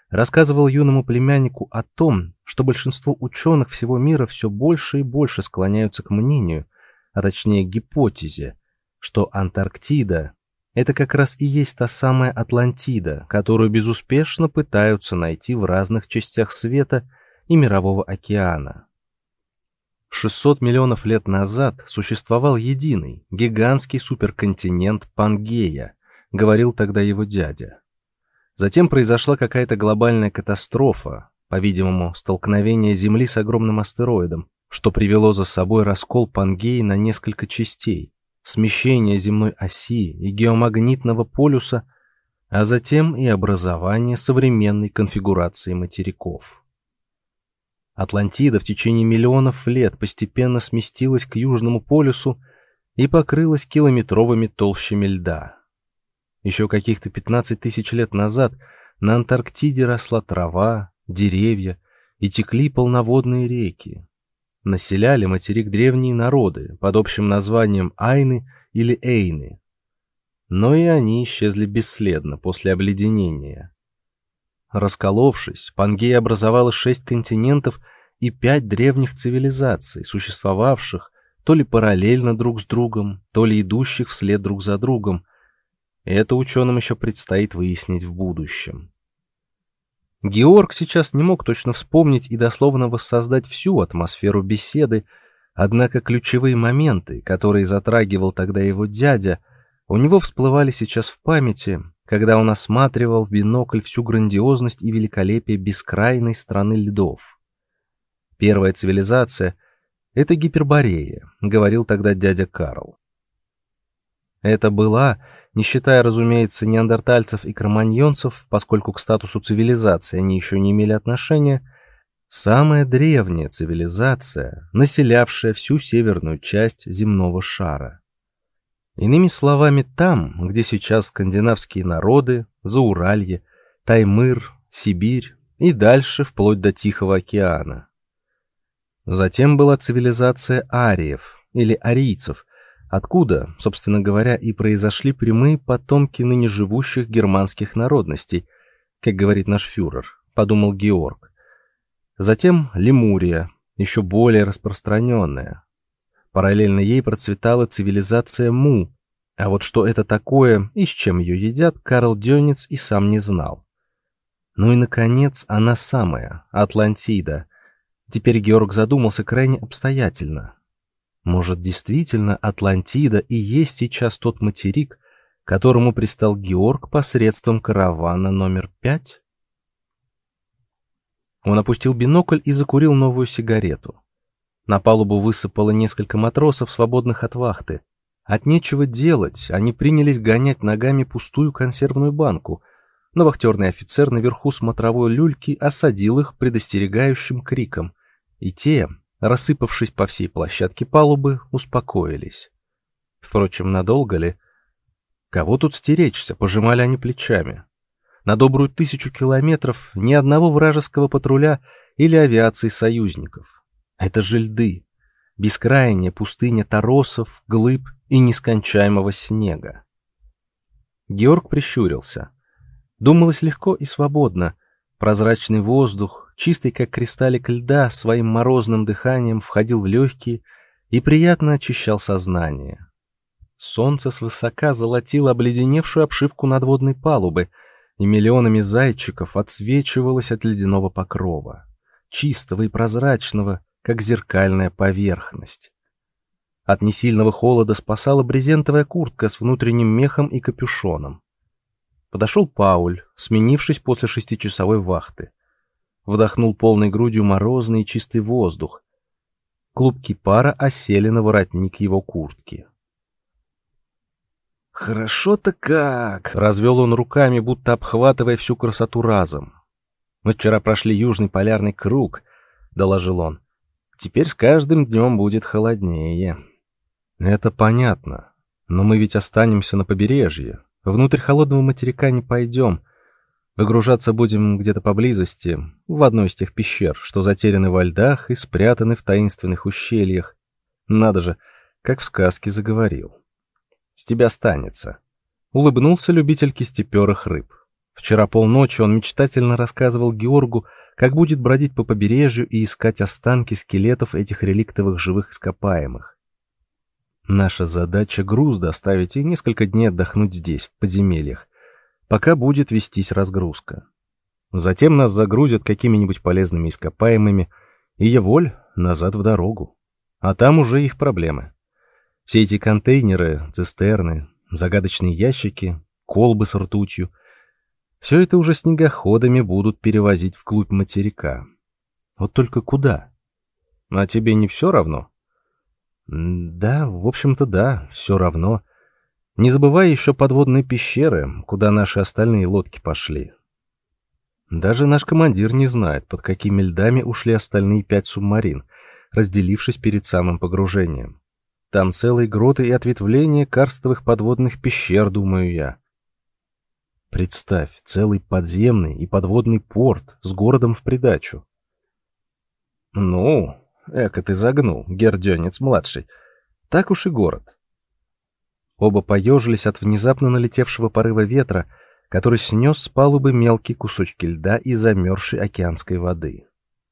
рассказывал юному племяннику о том, что большинство ученых всего мира все больше и больше склоняются к мнению, а точнее гипотезе, что Антарктида — это как раз и есть та самая Атлантида, которую безуспешно пытаются найти в разных частях света и Мирового океана. шестьсот миллионов лет назад существовал единый, гигантский суперконтинент Пангея, говорил тогда его дядя. Затем произошла какая-то глобальная катастрофа, по-видимому, столкновение Земли с огромным астероидом, что привело за собой раскол Пангеи на несколько частей, смещение земной оси и геомагнитного полюса, а затем и образование современной конфигурации материков. Атлантида в течение миллионов лет постепенно сместилась к Южному полюсу и покрылась километровыми толщами льда. Еще каких-то пятнадцать тысяч лет назад на Антарктиде росла трава, деревья и текли полноводные реки. Населяли материк древние народы под общим названием Айны или Эйны. Но и они исчезли бесследно после обледенения. Расколовшись, Пангея образовала шесть континентов и пять древних цивилизаций, существовавших то ли параллельно друг с другом, то ли идущих вслед друг за другом. И это ученым еще предстоит выяснить в будущем. Георг сейчас не мог точно вспомнить и дословно воссоздать всю атмосферу беседы, однако ключевые моменты, которые затрагивал тогда его дядя, у него всплывали сейчас в памяти, когда он осматривал в бинокль всю грандиозность и великолепие бескрайной страны льдов. Первая цивилизация — это Гиперборея, говорил тогда дядя Карл. Это была, не считая, разумеется, неандертальцев и кроманьонцев, поскольку к статусу цивилизации они еще не имели отношения, самая древняя цивилизация, населявшая всю северную часть земного шара. Иными словами, там, где сейчас скандинавские народы, Зауралье, Таймыр, Сибирь и дальше вплоть до Тихого океана. Затем была цивилизация ариев или арийцев, откуда, собственно говоря, и произошли прямые потомки ныне живущих германских народностей, как говорит наш фюрер, подумал Георг. Затем Лемурия, еще более распространенная. Параллельно ей процветала цивилизация Му, а вот что это такое и с чем ее едят, Карл Дёнец и сам не знал. Ну и, наконец, она самая, Атлантида. Теперь Георг задумался крайне обстоятельно. Может, действительно Атлантида и есть сейчас тот материк, к которому пристал Георг посредством каравана номер пять? Он опустил бинокль и закурил новую сигарету. На палубу высыпало несколько матросов, свободных от вахты. От нечего делать, они принялись гонять ногами пустую консервную банку, но вахтерный офицер наверху смотровой люльки осадил их предостерегающим криком, и те, рассыпавшись по всей площадке палубы, успокоились. Впрочем, надолго ли? Кого тут стеречься, пожимали они плечами. На добрую тысячу километров ни одного вражеского патруля или авиации союзников. Это же льды, бескрайняя пустыня торосов, глыб и нескончаемого снега. Георг прищурился. Думалось легко и свободно. Прозрачный воздух, чистый как кристаллик льда, своим морозным дыханием входил в легкие и приятно очищал сознание. Солнце свысока золотило обледеневшую обшивку надводной палубы, и миллионами зайчиков отсвечивалось от ледяного покрова, чистого и прозрачного, как зеркальная поверхность. От несильного холода спасала брезентовая куртка с внутренним мехом и капюшоном. Подошел Пауль, сменившись после шестичасовой вахты. Вдохнул полной грудью морозный и чистый воздух. Клубки пара осели на воротник его куртки. «Хорошо-то как!» — развел он руками, будто обхватывая всю красоту разом. «Мы вчера прошли Южный полярный круг», — доложил он. «Теперь с каждым днем будет холоднее». «Это понятно. Но мы ведь останемся на побережье. Внутрь холодного материка не пойдем. Выгружаться будем где-то поблизости, в одной из тех пещер, что затеряны во льдах и спрятаны в таинственных ущельях. Надо же, как в сказке заговорил. С тебя останется». Улыбнулся любитель кистеперых рыб. Вчера полночи он мечтательно рассказывал Георгу, как будет бродить по побережью и искать останки скелетов этих реликтовых живых ископаемых. Наша задача — груз доставить и несколько дней отдохнуть здесь, в подземельях, пока будет вестись разгрузка. Затем нас загрузят какими-нибудь полезными ископаемыми, и еволь назад в дорогу. А там уже их проблемы. Все эти контейнеры, цистерны, загадочные ящики, колбы с ртутью — все это уже снегоходами будут перевозить вглубь материка. Вот только куда? А тебе не все равно? Да, в общем-то да, все равно. Не забывай еще подводные пещеры, куда наши остальные лодки пошли. Даже наш командир не знает, под какими льдами ушли остальные пять субмарин, разделившись перед самым погружением. Там целые гроты и ответвления карстовых подводных пещер, думаю я. Представь, целый подземный и подводный порт с городом в придачу. Ну, эко ты загнул, Гердёнец-младший. Так уж и город. Оба поежились от внезапно налетевшего порыва ветра, который снес с палубы мелкие кусочки льда и замерзшей океанской воды.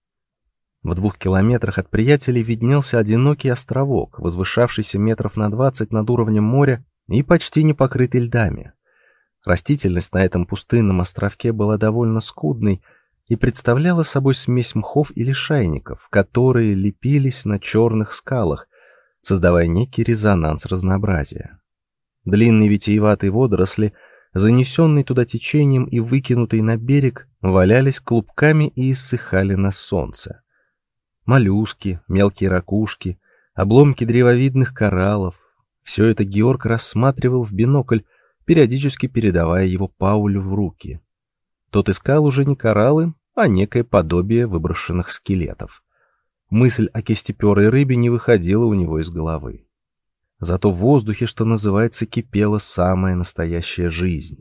В двух километрах от приятелей виднелся одинокий островок, возвышавшийся метров на двадцать над уровнем моря и почти не покрытый льдами. Растительность на этом пустынном островке была довольно скудной и представляла собой смесь мхов и лишайников, которые лепились на черных скалах, создавая некий резонанс разнообразия. Длинные витиеватые водоросли, занесенные туда течением и выкинутые на берег, валялись клубками и иссыхали на солнце. Моллюски, мелкие ракушки, обломки древовидных кораллов — все это Георг рассматривал в бинокль, периодически передавая его Паулю в руки. Тот искал уже не кораллы, а некое подобие выброшенных скелетов. Мысль о кистеперой рыбе не выходила у него из головы. Зато в воздухе, что называется, кипела самая настоящая жизнь.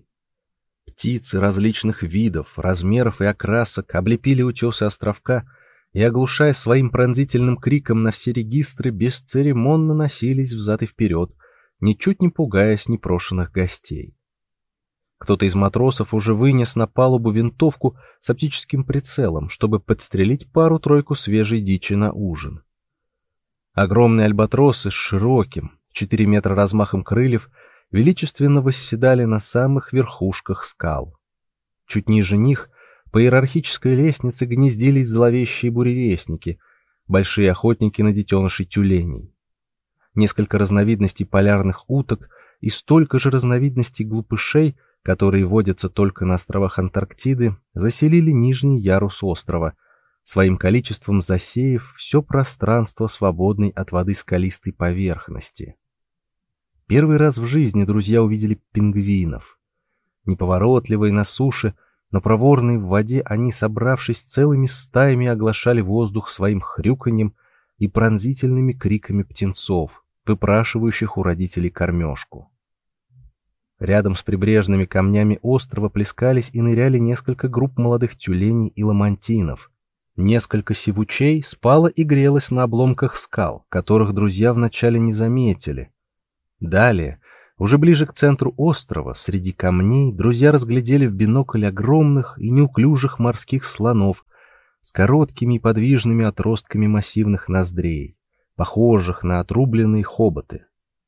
Птицы различных видов, размеров и окрасок облепили утесы островка и, оглушая своим пронзительным криком на все регистры, бесцеремонно носились взад и вперед, ничуть не пугаясь непрошенных гостей. Кто-то из матросов уже вынес на палубу винтовку с оптическим прицелом, чтобы подстрелить пару-тройку свежей дичи на ужин. Огромные альбатросы с широким, в четыре метра размахом крыльев, величественно восседали на самых верхушках скал. Чуть ниже них по иерархической лестнице гнездились зловещие буревестники, большие охотники на детенышей тюленей. Несколько разновидностей полярных уток и столько же разновидностей глупышей, которые водятся только на островах Антарктиды, заселили нижний ярус острова, своим количеством засеяв все пространство, свободной от воды скалистой поверхности. Первый раз в жизни друзья увидели пингвинов. Неповоротливые на суше, но проворные в воде, они, собравшись целыми стаями, оглашали воздух своим хрюканьем и пронзительными криками птенцов, выпрашивающих у родителей кормежку. Рядом с прибрежными камнями острова плескались и ныряли несколько групп молодых тюленей и ламантинов. Несколько сивучей спало и грелось на обломках скал, которых друзья вначале не заметили. Далее, уже ближе к центру острова, среди камней, друзья разглядели в бинокль огромных и неуклюжих морских слонов с короткими и подвижными отростками массивных ноздрей, похожих на отрубленные хоботы.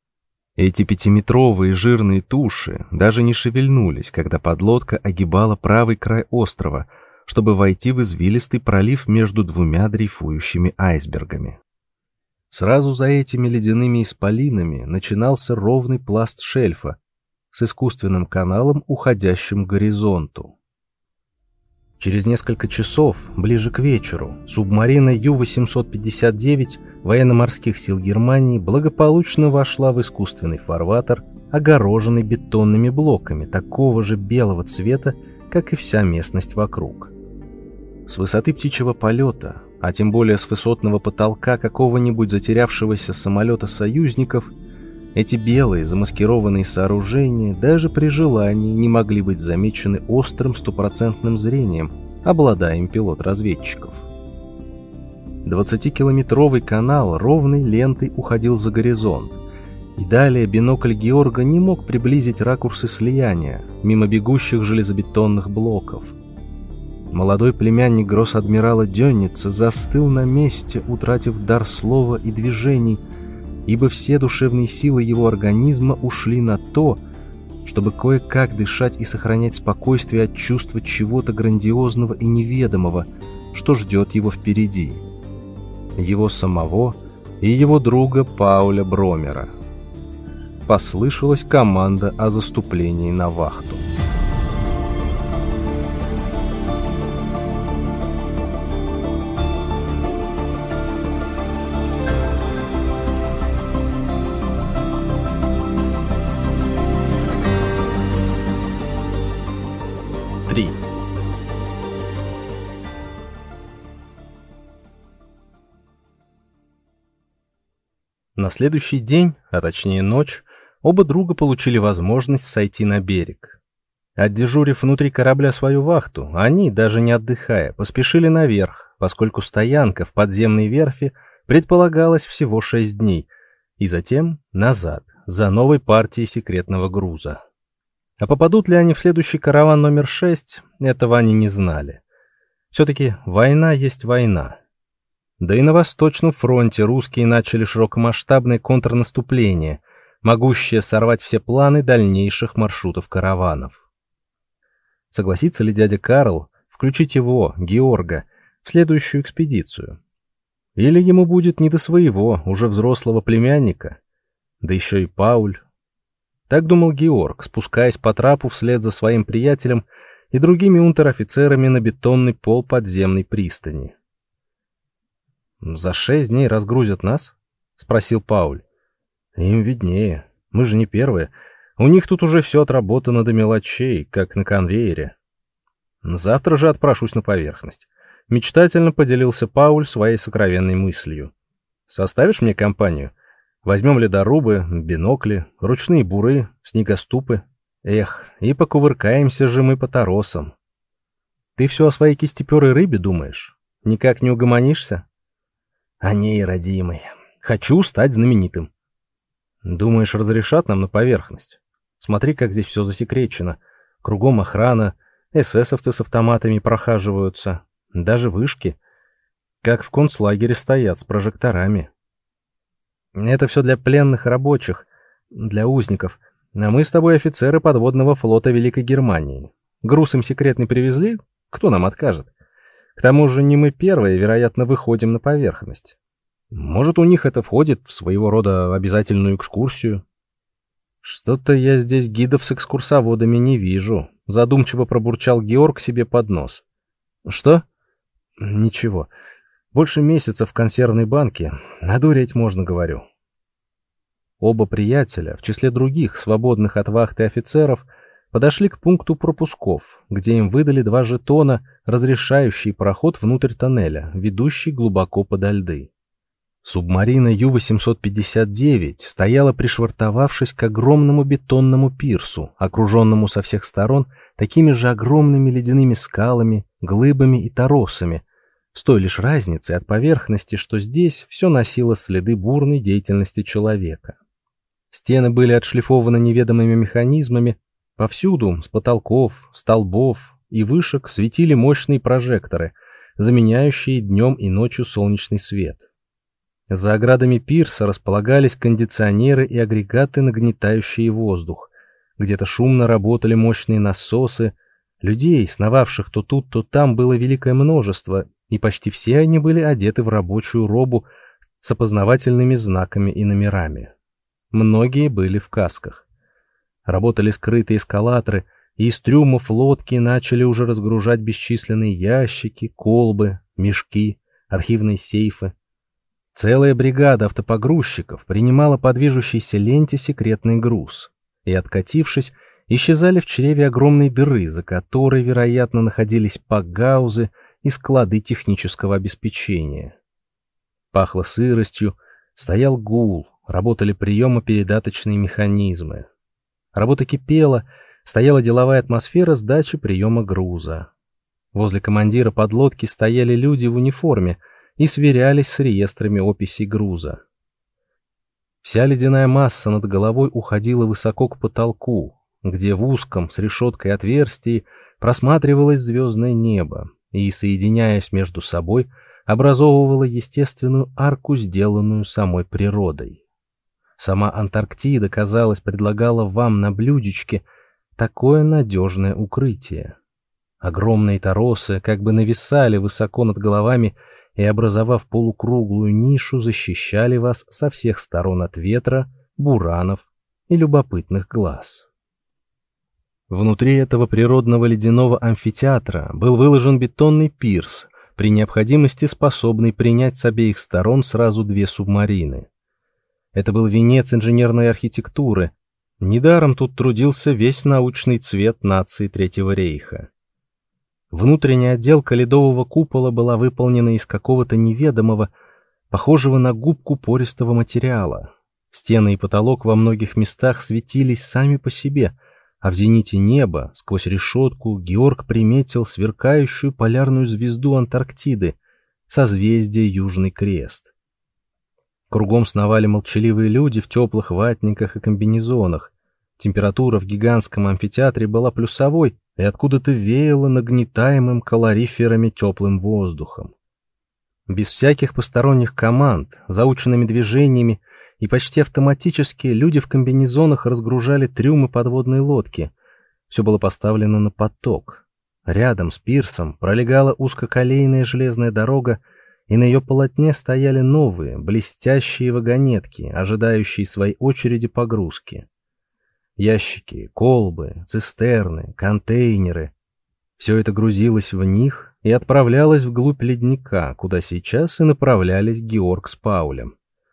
Эти пятиметровые жирные туши даже не шевельнулись, когда подлодка огибала правый край острова, чтобы войти в извилистый пролив между двумя дрейфующими айсбергами. Сразу за этими ледяными исполинами начинался ровный пласт шельфа с искусственным каналом, уходящим к горизонту. Через несколько часов, ближе к вечеру, субмарина Ю восемьсот пятьдесят девять военно-морских сил Германии благополучно вошла в искусственный фарватер, огороженный бетонными блоками такого же белого цвета, как и вся местность вокруг. С высоты птичьего полета, а тем более с высотного потолка какого-нибудь затерявшегося самолета союзников, эти белые замаскированные сооружения даже при желании не могли быть замечены острым стопроцентным зрением, обладая им пилот-разведчиков. Двадцатикилометровый канал ровной лентой уходил за горизонт, И далее бинокль Георга не мог приблизить ракурсы слияния, мимо бегущих железобетонных блоков. Молодой племянник гросс-адмирала Дённица застыл на месте, утратив дар слова и движений, ибо все душевные силы его организма ушли на то, чтобы кое-как дышать и сохранять спокойствие от чувства чего-то грандиозного и неведомого, что ждет его впереди. Его самого и его друга Пауля Бромера. Послышалась команда о заступлении на вахту. три. На следующий день, а точнее ночь, оба друга получили возможность сойти на берег. Отдежурив внутри корабля свою вахту, они, даже не отдыхая, поспешили наверх, поскольку стоянка в подземной верфи предполагалась всего шесть дней, и затем назад, за новой партией секретного груза. А попадут ли они в следующий караван номер шесть, этого они не знали. Все-таки война есть война. Да и на Восточном фронте русские начали широкомасштабное контрнаступление, могущее сорвать все планы дальнейших маршрутов караванов. Согласится ли дядя Карл включить его, Георга, в следующую экспедицию? Или ему будет не до своего, уже взрослого племянника? Да еще и Пауль. Так думал Георг, спускаясь по трапу вслед за своим приятелем и другими унтер-офицерами на бетонный пол подземной пристани. «За шесть дней разгрузят нас?» — спросил Пауль. «Им виднее. Мы же не первые. У них тут уже все отработано до мелочей, как на конвейере. Завтра же отпрошусь на поверхность». Мечтательно поделился Пауль своей сокровенной мыслью. «Составишь мне компанию? Возьмем ледорубы, бинокли, ручные буры, снегоступы. Эх, и покувыркаемся же мы по торосам. Ты все о своей кистеперой рыбе думаешь? Никак не угомонишься?» «О ней, родимый. Хочу стать знаменитым». «Думаешь, разрешат нам на поверхность? Смотри, как здесь все засекречено. Кругом охрана, эсэсовцы с автоматами прохаживаются, даже вышки, как в концлагере стоят с прожекторами. Это все для пленных рабочих, для узников, а мы с тобой офицеры подводного флота Великой Германии. Груз им секретный привезли? Кто нам откажет? К тому же не мы первые, вероятно, выходим на поверхность. Может, у них это входит в своего рода обязательную экскурсию?» «Что-то я здесь гидов с экскурсоводами не вижу», — задумчиво пробурчал Георг себе под нос. «Что?» «Ничего. Больше месяца в консервной банке. Надуреть можно, говорю». Оба приятеля, в числе других свободных от вахты офицеров, подошли к пункту пропусков, где им выдали два жетона, разрешающие проход внутрь тоннеля, ведущий глубоко подо льды. Субмарина Ю восемьсот пятьдесят девять стояла, пришвартовавшись к огромному бетонному пирсу, окруженному со всех сторон такими же огромными ледяными скалами, глыбами и торосами, с той лишь разницей от поверхности, что здесь все носило следы бурной деятельности человека. Стены были отшлифованы неведомыми механизмами, повсюду, с потолков, столбов и вышек светили мощные прожекторы, заменяющие днем и ночью солнечный свет. За оградами пирса располагались кондиционеры и агрегаты, нагнетающие воздух. Где-то шумно работали мощные насосы. Людей, сновавших то тут, то там, было великое множество, и почти все они были одеты в рабочую робу с опознавательными знаками и номерами. Многие были в касках. Работали скрытые эскалаторы, и из трюмов лодки начали уже разгружать бесчисленные ящики, колбы, мешки, архивные сейфы. Целая бригада автопогрузчиков принимала по движущейся ленте секретный груз и, откатившись, исчезали в чреве огромной дыры, за которой, вероятно, находились пакгаузы и склады технического обеспечения. Пахло сыростью, стоял гул, работали приемо-передаточные механизмы. Работа кипела, стояла деловая атмосфера сдачи приема груза. Возле командира подлодки стояли люди в униформе и сверялись с реестрами описей груза. Вся ледяная масса над головой уходила высоко к потолку, где в узком с решеткой отверстии просматривалось звездное небо и, соединяясь между собой, образовывала естественную арку, сделанную самой природой. Сама Антарктида, казалось, предлагала вам на блюдечке такое надежное укрытие. Огромные торосы как бы нависали высоко над головами и, образовав полукруглую нишу, защищали вас со всех сторон от ветра, буранов и любопытных глаз. Внутри этого природного ледяного амфитеатра был выложен бетонный пирс, при необходимости способный принять с обеих сторон сразу две субмарины. Это был венец инженерной архитектуры. Недаром тут трудился весь научный цвет нации Третьего рейха. Внутренняя отделка ледового купола была выполнена из какого-то неведомого, похожего на губку пористого материала. Стены и потолок во многих местах светились сами по себе, а в зените неба, сквозь решетку, Георг приметил сверкающую полярную звезду Антарктиды, созвездие Южный Крест. Кругом сновали молчаливые люди в теплых ватниках и комбинезонах. Температура в гигантском амфитеатре была плюсовой и откуда-то веяло нагнетаемым калориферами теплым воздухом. Без всяких посторонних команд, заученными движениями и почти автоматически люди в комбинезонах разгружали трюмы подводной лодки. Все было поставлено на поток. Рядом с пирсом пролегала узкоколейная железная дорога, и на ее полотне стояли новые, блестящие вагонетки, ожидающие своей очереди погрузки. Ящики, колбы, цистерны, контейнеры — все это грузилось в них и отправлялось вглубь ледника, куда сейчас и направлялись Георг с Паулем.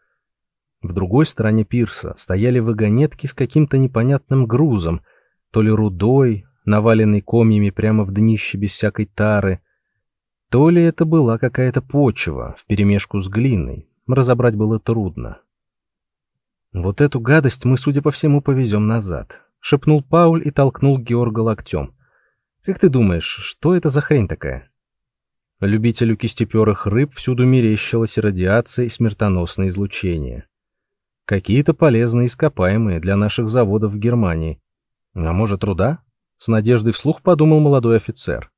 В другой стороне пирса стояли вагонетки с каким-то непонятным грузом, то ли рудой, наваленной комьями прямо в днище без всякой тары, то ли это была какая-то почва вперемешку с глиной, разобрать было трудно. «Вот эту гадость мы, судя по всему, повезем назад», — шепнул Пауль и толкнул Георга локтем. «Как ты думаешь, что это за хрень такая?» Любителю кистеперых рыб всюду мерещилась радиация и смертоносное излучение. Какие-то полезные ископаемые для наших заводов в Германии. А может, руда? С надеждой вслух подумал молодой офицер.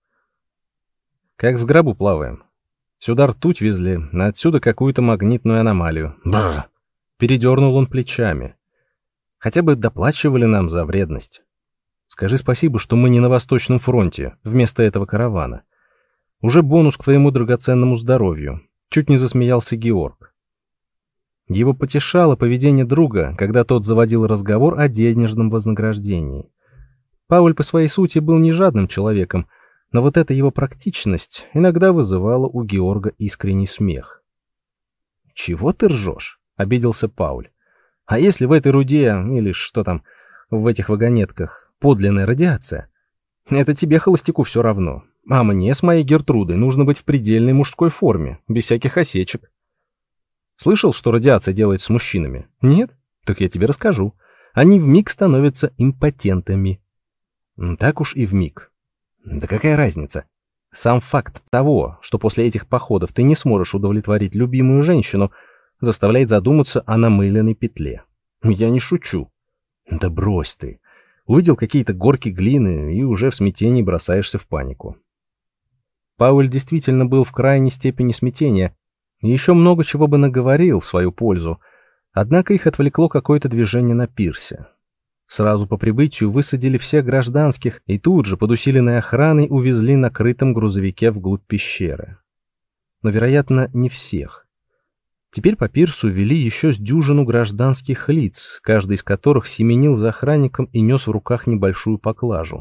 Как в гробу плаваем. Сюда ртуть везли, а отсюда какую-то магнитную аномалию. Бррр! Передернул он плечами. Хотя бы доплачивали нам за вредность. Скажи спасибо, что мы не на Восточном фронте, вместо этого каравана. Уже бонус к твоему драгоценному здоровью. Чуть не засмеялся Георг. Его потешало поведение друга, когда тот заводил разговор о денежном вознаграждении. Пауль по своей сути был не жадным человеком, но вот эта его практичность иногда вызывала у Георга искренний смех. «Чего ты ржешь?» — обиделся Пауль. «А если в этой руде, или что там, в этих вагонетках, подлинная радиация? Это тебе, холостяку, все равно. А мне с моей Гертрудой нужно быть в предельной мужской форме, без всяких осечек. Слышал, что радиация делает с мужчинами? Нет? Так я тебе расскажу. Они вмиг становятся импотентами». «Так уж и вмиг». «Да какая разница? Сам факт того, что после этих походов ты не сможешь удовлетворить любимую женщину, заставляет задуматься о намыленной петле. Я не шучу». «Да брось ты. Увидел какие-то горки глины и уже в смятении бросаешься в панику». Пауль действительно был в крайней степени смятения и еще много чего бы наговорил в свою пользу, однако их отвлекло какое-то движение на пирсе. Сразу по прибытию высадили всех гражданских и тут же под усиленной охраной увезли на крытом грузовике вглубь пещеры. Но, вероятно, не всех. Теперь по пирсу вели еще с дюжину гражданских лиц, каждый из которых семенил за охранником и нес в руках небольшую поклажу.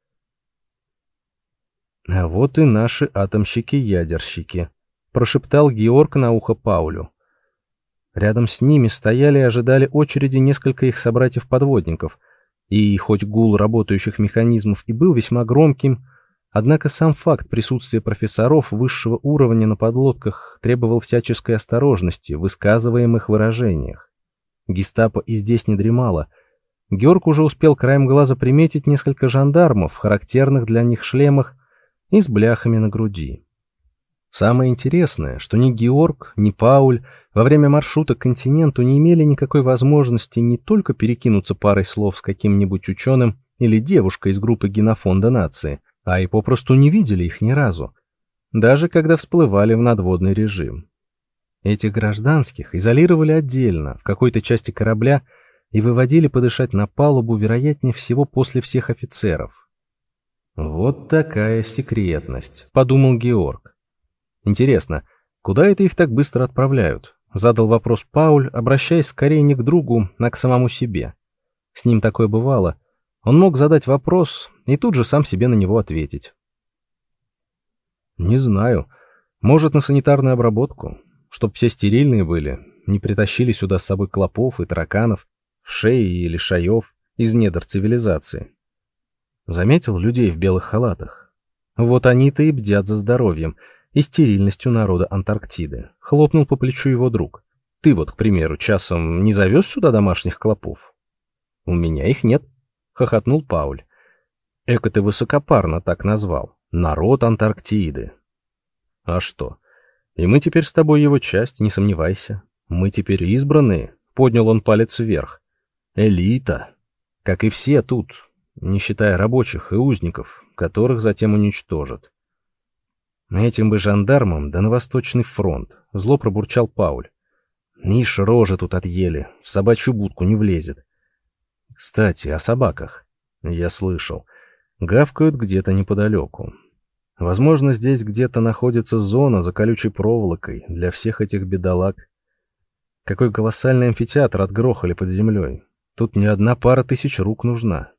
«А вот и наши атомщики-ядерщики», — прошептал Георг на ухо Паулю. Рядом с ними стояли и ожидали очереди несколько их собратьев-подводников, и хоть гул работающих механизмов и был весьма громким, однако сам факт присутствия профессоров высшего уровня на подлодках требовал всяческой осторожности в высказываемых выражениях. Гестапо и здесь не дремало. Георг уже успел краем глаза приметить несколько жандармов в характерных для них шлемах и с бляхами на груди. Самое интересное, что ни Георг, ни Пауль во время маршрута к континенту не имели никакой возможности не только перекинуться парой слов с каким-нибудь ученым или девушкой из группы генофонда нации, а и попросту не видели их ни разу, даже когда всплывали в надводный режим. Этих гражданских изолировали отдельно, в какой-то части корабля, и выводили подышать на палубу, вероятнее всего, после всех офицеров. «Вот такая секретность», — подумал Георг. «Интересно, куда это их так быстро отправляют?» — задал вопрос Пауль, обращаясь скорее не к другу, а к самому себе. С ним такое бывало. Он мог задать вопрос и тут же сам себе на него ответить. «Не знаю. Может, на санитарную обработку, чтоб все стерильные были, не притащили сюда с собой клопов и тараканов, вшей или шаев из недр цивилизации. Заметил людей в белых халатах? Вот они-то и бдят за здоровьем и стерильностью народа Антарктиды», — хлопнул по плечу его друг. «Ты вот, к примеру, часом не завез сюда домашних клопов?» «У меня их нет», — хохотнул Пауль. «Эко ты высокопарно так назвал. Народ Антарктиды». «А что? И мы теперь с тобой его часть, не сомневайся. Мы теперь избранные», — поднял он палец вверх. «Элита, как и все тут, не считая рабочих и узников, которых затем уничтожат». «Этим бы жандармам да на Восточный фронт», — зло пробурчал Пауль. «Ишь, рожи тут отъели, в собачью будку не влезет». «Кстати, о собаках. Я слышал. Гавкают где-то неподалеку. Возможно, здесь где-то находится зона за колючей проволокой для всех этих бедолаг. Какой колоссальный амфитеатр отгрохали под землей. Тут не одна пара тысяч рук нужна».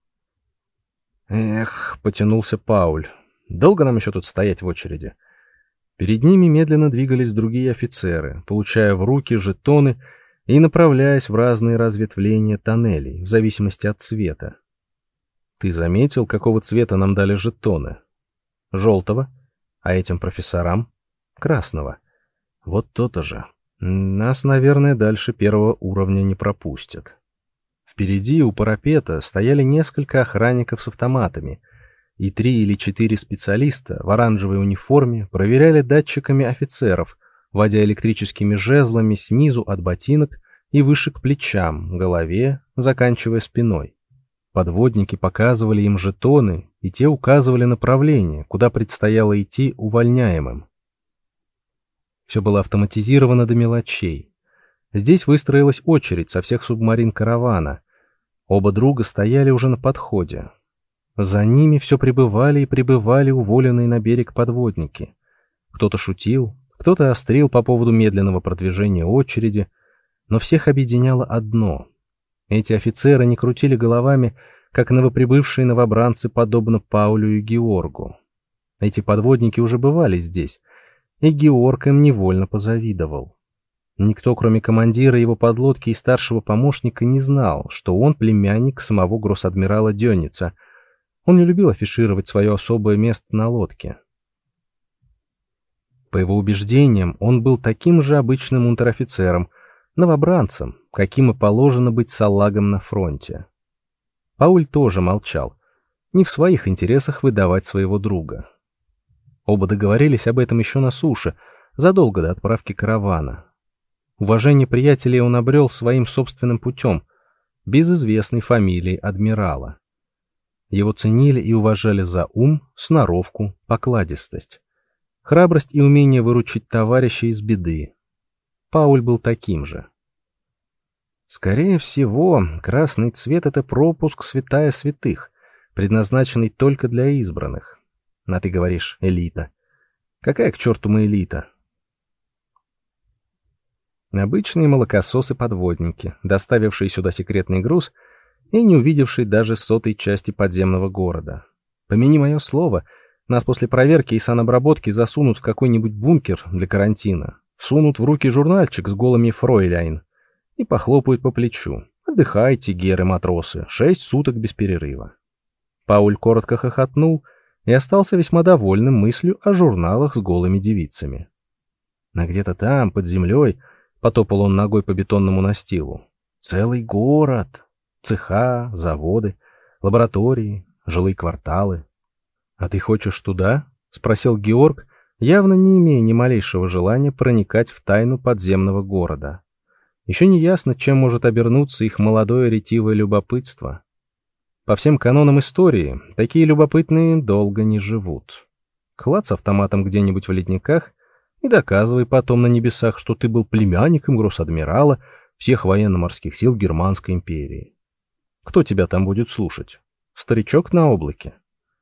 «Эх», — потянулся Пауль, — «долго нам еще тут стоять в очереди?» Перед ними медленно двигались другие офицеры, получая в руки жетоны и направляясь в разные разветвления тоннелей, в зависимости от цвета. «Ты заметил, какого цвета нам дали жетоны?» «Желтого. А этим профессорам?» «Красного. Вот то-то же. Нас, наверное, дальше первого уровня не пропустят». Впереди у парапета стояли несколько охранников с автоматами, и три или четыре специалиста в оранжевой униформе проверяли датчиками офицеров, водя электрическими жезлами снизу от ботинок и выше к плечам, голове, заканчивая спиной. Подводники показывали им жетоны, и те указывали направление, куда предстояло идти увольняемым. Все было автоматизировано до мелочей. Здесь выстроилась очередь со всех субмарин каравана. Оба друга стояли уже на подходе. За ними все прибывали и прибывали уволенные на берег подводники. Кто-то шутил, кто-то острил по поводу медленного продвижения очереди, но всех объединяло одно. Эти офицеры не крутили головами, как новоприбывшие новобранцы, подобно Паулю и Георгу. Эти подводники уже бывали здесь, и Георг им невольно позавидовал. Никто, кроме командира его подлодки и старшего помощника, не знал, что он племянник самого гросс-адмирала Дёница. Он не любил афишировать свое особое место на лодке. По его убеждениям, он был таким же обычным унтер-офицером, новобранцем, каким и положено быть салагом на фронте. Пауль тоже молчал, не в своих интересах выдавать своего друга. Оба договорились об этом еще на суше, задолго до отправки каравана. Уважение приятелей он обрел своим собственным путем, без известной фамилии адмирала. Его ценили и уважали за ум, сноровку, покладистость, храбрость и умение выручить товарища из беды. Пауль был таким же. Скорее всего, красный цвет — это пропуск святая святых, предназначенный только для избранных. А ты говоришь, элита. Какая к черту мы элита? Обычные молокососы-подводники, доставившие сюда секретный груз и не увидевшие даже сотой части подземного города. Помяни мое слово, нас после проверки и санобработки засунут в какой-нибудь бункер для карантина, всунут в руки журнальчик с голыми фройляйн и похлопают по плечу. Отдыхайте, геры-матросы, шесть суток без перерыва. Пауль коротко хохотнул и остался весьма довольным мыслью о журналах с голыми девицами. А где-то там, под землей, потопал он ногой по бетонному настилу, целый город, цеха, заводы, лаборатории, жилые кварталы. — А ты хочешь туда? — спросил Георг, явно не имея ни малейшего желания проникать в тайну подземного города. Еще не ясно, чем может обернуться их молодое ретивое любопытство. По всем канонам истории, такие любопытные долго не живут. Клад с автоматом где-нибудь в ледниках и доказывай потом на небесах, что ты был племянником гросс-адмирала всех военно-морских сил Германской империи. Кто тебя там будет слушать? Старичок на облаке?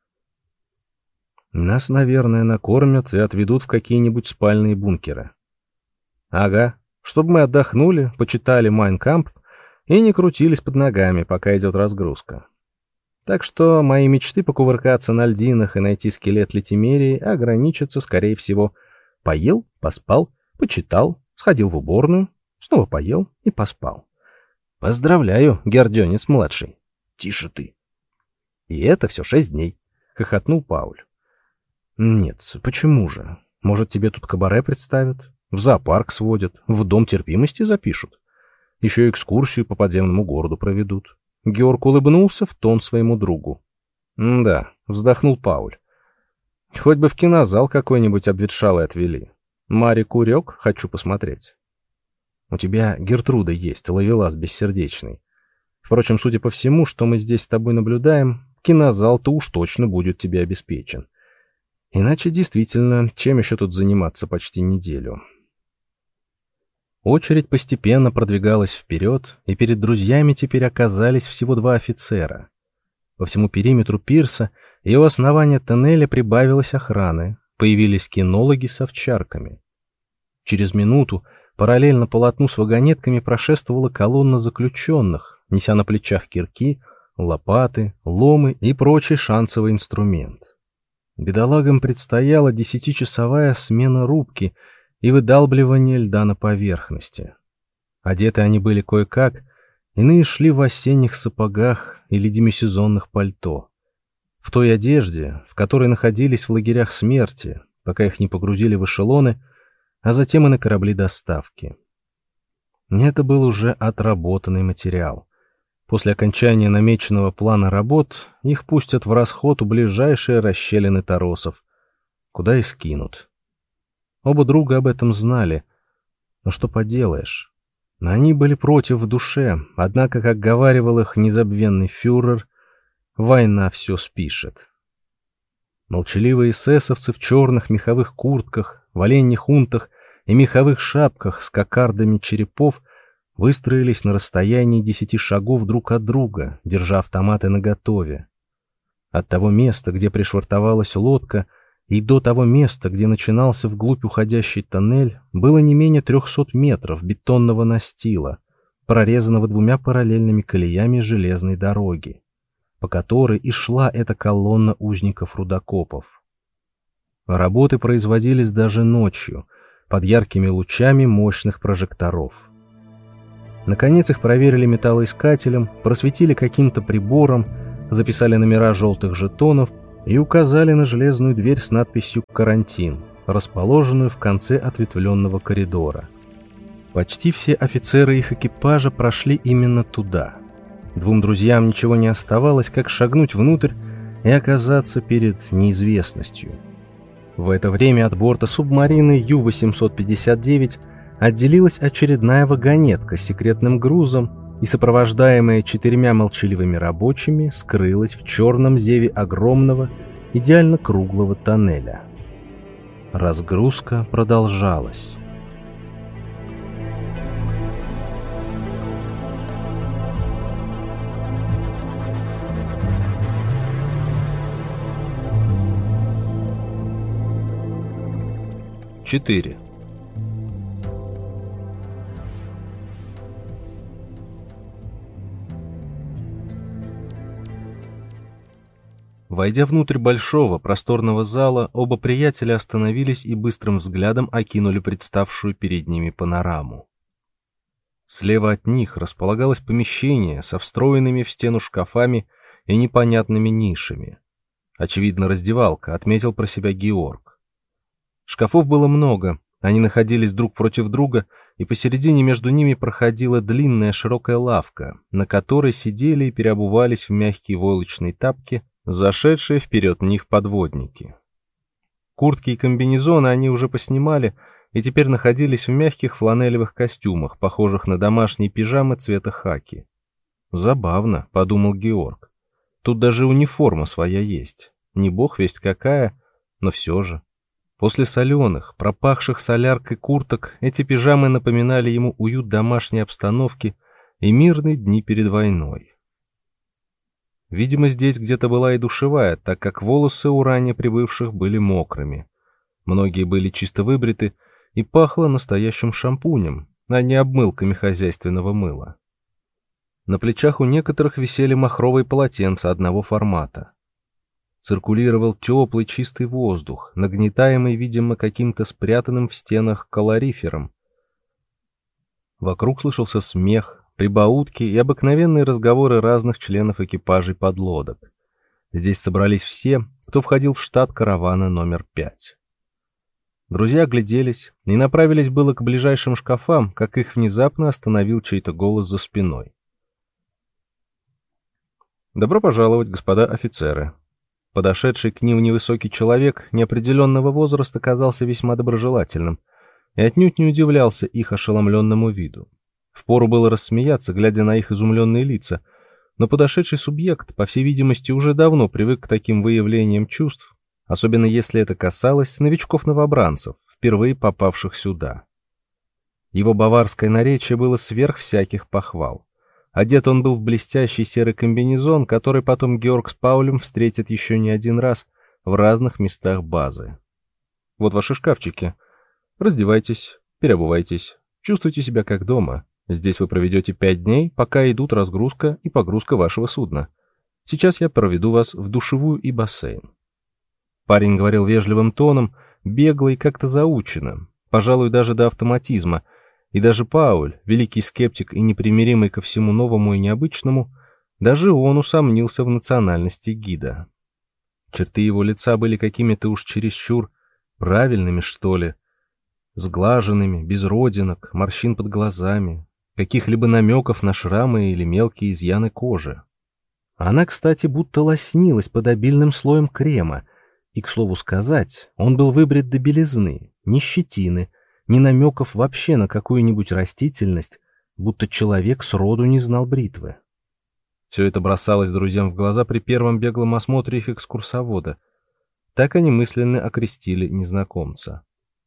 Нас, наверное, накормят и отведут в какие-нибудь спальные бункеры. Ага, чтобы мы отдохнули, почитали «Майн Кампф» и не крутились под ногами, пока идет разгрузка. Так что мои мечты покувыркаться на льдинах и найти скелет Летимерии ограничатся, скорее всего, поел, поспал, почитал, сходил в уборную, снова поел и поспал. Поздравляю, Гердёнец-младший. Тише ты. И это все шесть дней, — хохотнул Пауль. Нет, почему же? Может, тебе тут кабаре представят, в зоопарк сводят, в дом терпимости запишут. Еще экскурсию по подземному городу проведут. Георг улыбнулся в тон своему другу. «Да», — вздохнул Пауль. «Хоть бы в кинозал какой-нибудь обветшалый отвели. Мари Курек хочу посмотреть». «У тебя Гертруда есть, ловелас бессердечный. Впрочем, судя по всему, что мы здесь с тобой наблюдаем, кинозал-то уж точно будет тебе обеспечен. Иначе действительно, чем еще тут заниматься почти неделю?» Очередь постепенно продвигалась вперед, и перед друзьями теперь оказались всего два офицера. По всему периметру пирса и у основания тоннеля прибавилось охраны, появились кинологи с овчарками. Через минуту параллельно полотну с вагонетками прошествовала колонна заключенных, неся на плечах кирки, лопаты, ломы и прочий шансовый инструмент. Бедолагам предстояла десятичасовая смена рубки и выдалбливание льда на поверхности. Одеты они были кое-как, иные шли в осенних сапогах или демисезонных пальто. В той одежде, в которой находились в лагерях смерти, пока их не погрузили в эшелоны, а затем и на корабли доставки. Это был уже отработанный материал. После окончания намеченного плана работ их пустят в расход у ближайшей расщелины торосов, куда и скинут. Оба друга об этом знали, но что поделаешь. Они были против в душе, однако, как говаривал их незабвенный фюрер, война все спишет. Молчаливые эсэсовцы в черных меховых куртках, в оленьих унтах и меховых шапках с кокардами черепов выстроились на расстоянии десяти шагов друг от друга, держа автоматы наготове. От того места, где пришвартовалась лодка, и до того места, где начинался вглубь уходящий тоннель, было не менее трехсот метров бетонного настила, прорезанного двумя параллельными колеями железной дороги, по которой и шла эта колонна узников-рудокопов. Работы производились даже ночью, под яркими лучами мощных прожекторов. Наконец их проверили металлоискателем, просветили каким-то прибором, записали номера желтых жетонов и указали на железную дверь с надписью «Карантин», расположенную в конце ответвленного коридора. Почти все офицеры их экипажа прошли именно туда. Двум друзьям ничего не оставалось, как шагнуть внутрь и оказаться перед неизвестностью. В это время от борта субмарины Ю восемьсот пятьдесят девять отделилась очередная вагонетка с секретным грузом и, сопровождаемая четырьмя молчаливыми рабочими, скрылась в черном зеве огромного, идеально круглого тоннеля. Разгрузка продолжалась. четыре. Войдя внутрь большого, просторного зала, оба приятеля остановились и быстрым взглядом окинули представшую перед ними панораму. Слева от них располагалось помещение со встроенными в стену шкафами и непонятными нишами. Очевидно, раздевалка, отметил про себя Георг. Шкафов было много, они находились друг против друга, и посередине между ними проходила длинная широкая лавка, на которой сидели и переобувались в мягкие войлочные тапки зашедшие вперед них подводники. Куртки и комбинезоны они уже поснимали и теперь находились в мягких фланелевых костюмах, похожих на домашние пижамы цвета хаки. «Забавно», — подумал Георг. «Тут даже униформа своя есть. Не бог весть какая, но все же». После соленых, пропахших соляркой курток, эти пижамы напоминали ему уют домашней обстановки и мирные дни перед войной. Видимо, здесь где-то была и душевая, так как волосы у ранее прибывших были мокрыми. Многие были чисто выбриты и пахло настоящим шампунем, а не обмылками хозяйственного мыла. На плечах у некоторых висели махровые полотенца одного формата. Циркулировал теплый чистый воздух, нагнетаемый, видимо, каким-то спрятанным в стенах калорифером. Вокруг слышался смех, прибаутки и обыкновенные разговоры разных членов экипажей подлодок. Здесь собрались все, кто входил в штат каравана номер пять. Друзья огляделись и направились было к ближайшим шкафам, как их внезапно остановил чей-то голос за спиной. «Добро пожаловать, господа офицеры». Подошедший к ним невысокий человек неопределенного возраста казался весьма доброжелательным и отнюдь не удивлялся их ошеломленному виду. Впору было рассмеяться, глядя на их изумленные лица, но подошедший субъект, по всей видимости, уже давно привык к таким выявлениям чувств, особенно если это касалось новичков-новобранцев, впервые попавших сюда. Его баварское наречие было сверх всяких похвал. Одет он был в блестящий серый комбинезон, который потом Георг с Паулем встретят еще не один раз в разных местах базы. «Вот ваши шкафчики. Раздевайтесь, переобувайтесь, чувствуйте себя как дома. Здесь вы проведете пять дней, пока идут разгрузка и погрузка вашего судна. Сейчас я проведу вас в душевую и бассейн». Парень говорил вежливым тоном, бегло и как-то заучено, пожалуй, даже до автоматизма, и даже Пауль, великий скептик и непримиримый ко всему новому и необычному, даже он усомнился в национальности гида. Черты его лица были какими-то уж чересчур правильными, что ли, сглаженными, без родинок, морщин под глазами, каких-либо намеков на шрамы или мелкие изъяны кожи. Она, кстати, будто лоснилась под обильным слоем крема, и, к слову сказать, он был выбрит до белизны, ни щетины, ни намеков вообще на какую-нибудь растительность, будто человек сроду не знал бритвы. Все это бросалось друзьям в глаза при первом беглом осмотре их экскурсовода. Так они мысленно окрестили незнакомца.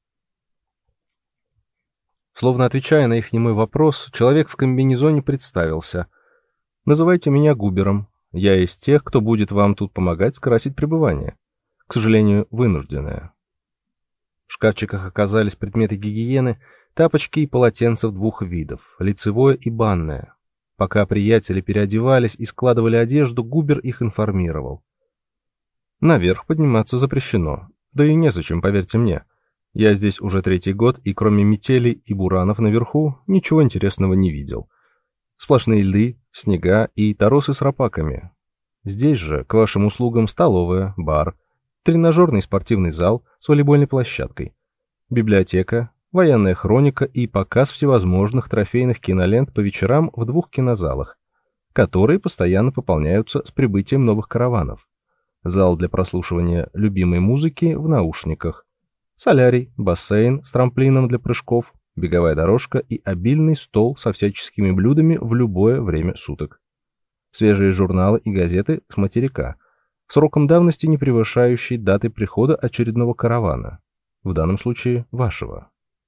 Словно отвечая на их немой вопрос, человек в комбинезоне представился. «Называйте меня Губером. Я из тех, кто будет вам тут помогать скрасить пребывание. К сожалению, вынужденное». В шкафчиках оказались предметы гигиены, тапочки и полотенца двух видов, лицевое и банное. Пока приятели переодевались и складывали одежду, Губер их информировал. «Наверх подниматься запрещено, да и незачем, поверьте мне. Я здесь уже третий год, и кроме метелей и буранов наверху ничего интересного не видел. Сплошные льды, снега и торосы с рапаками. Здесь же к вашим услугам столовая, бар, тренажерный спортивный зал с волейбольной площадкой, библиотека, военная хроника и показ всевозможных трофейных кинолент по вечерам в двух кинозалах, которые постоянно пополняются с прибытием новых караванов. Зал для прослушивания любимой музыки в наушниках, солярий, бассейн с трамплином для прыжков, беговая дорожка и обильный стол со всяческими блюдами в любое время суток. Свежие журналы и газеты с материка, сроком давности не превышающий даты прихода очередного каравана, в данном случае вашего.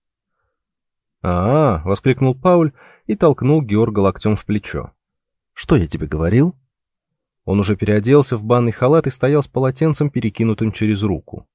«А-а!» — воскликнул Пауль и толкнул Георга локтем в плечо. «Что я тебе говорил?» Он уже переоделся в банный халат и стоял с полотенцем, перекинутым через руку.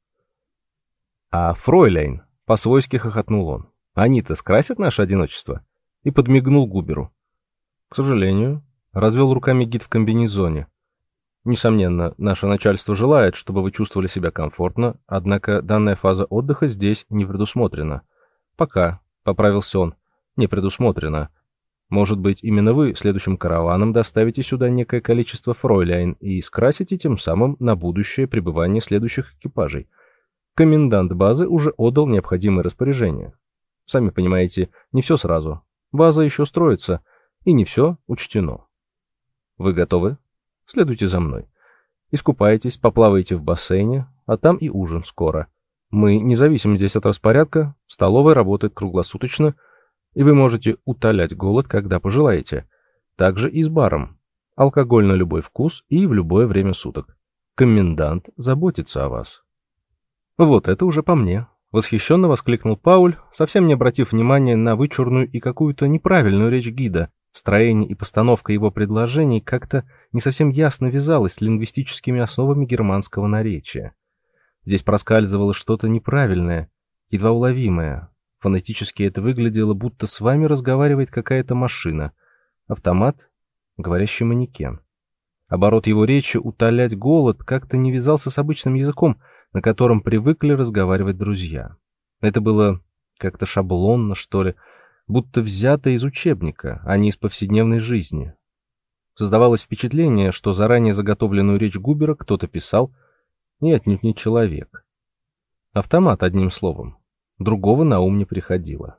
«А фройляйн!» — по-свойски хохотнул он. «Они-то скрасят наше одиночество?» И подмигнул Губеру. «К сожалению», — развел руками гид в комбинезоне. «Несомненно, наше начальство желает, чтобы вы чувствовали себя комфортно, однако данная фаза отдыха здесь не предусмотрена. Пока», — поправился он, — «не предусмотрена. Может быть, именно вы следующим караваном доставите сюда некое количество фройляйн и скрасите тем самым на будущее пребывание следующих экипажей. Комендант базы уже отдал необходимые распоряжения. Сами понимаете, не все сразу. База еще строится, и не все учтено. Вы готовы? Следуйте за мной. Искупайтесь, поплавайте в бассейне, а там и ужин скоро. Мы не зависим здесь от распорядка, столовая работает круглосуточно, и вы можете утолять голод, когда пожелаете. Также и с баром. Алкоголь на любой вкус и в любое время суток. Комендант заботится о вас». «Вот это уже по мне», — восхищенно воскликнул Пауль, совсем не обратив внимания на вычурную и какую-то неправильную речь гида. Строение и постановка его предложений как-то не совсем ясно вязалось с лингвистическими основами германского наречия. Здесь проскальзывало что-то неправильное, едва уловимое. Фонетически это выглядело, будто с вами разговаривает какая-то машина. Автомат, говорящий манекен. Оборот его речи «утолять голод» как-то не вязался с обычным языком, на котором привыкли разговаривать друзья. Это было как-то шаблонно, что ли, будто взято из учебника, а не из повседневной жизни. Создавалось впечатление, что заранее заготовленную речь Губера кто-то писал, и отнюдь не человек. Автомат, одним словом. Другого на ум не приходило.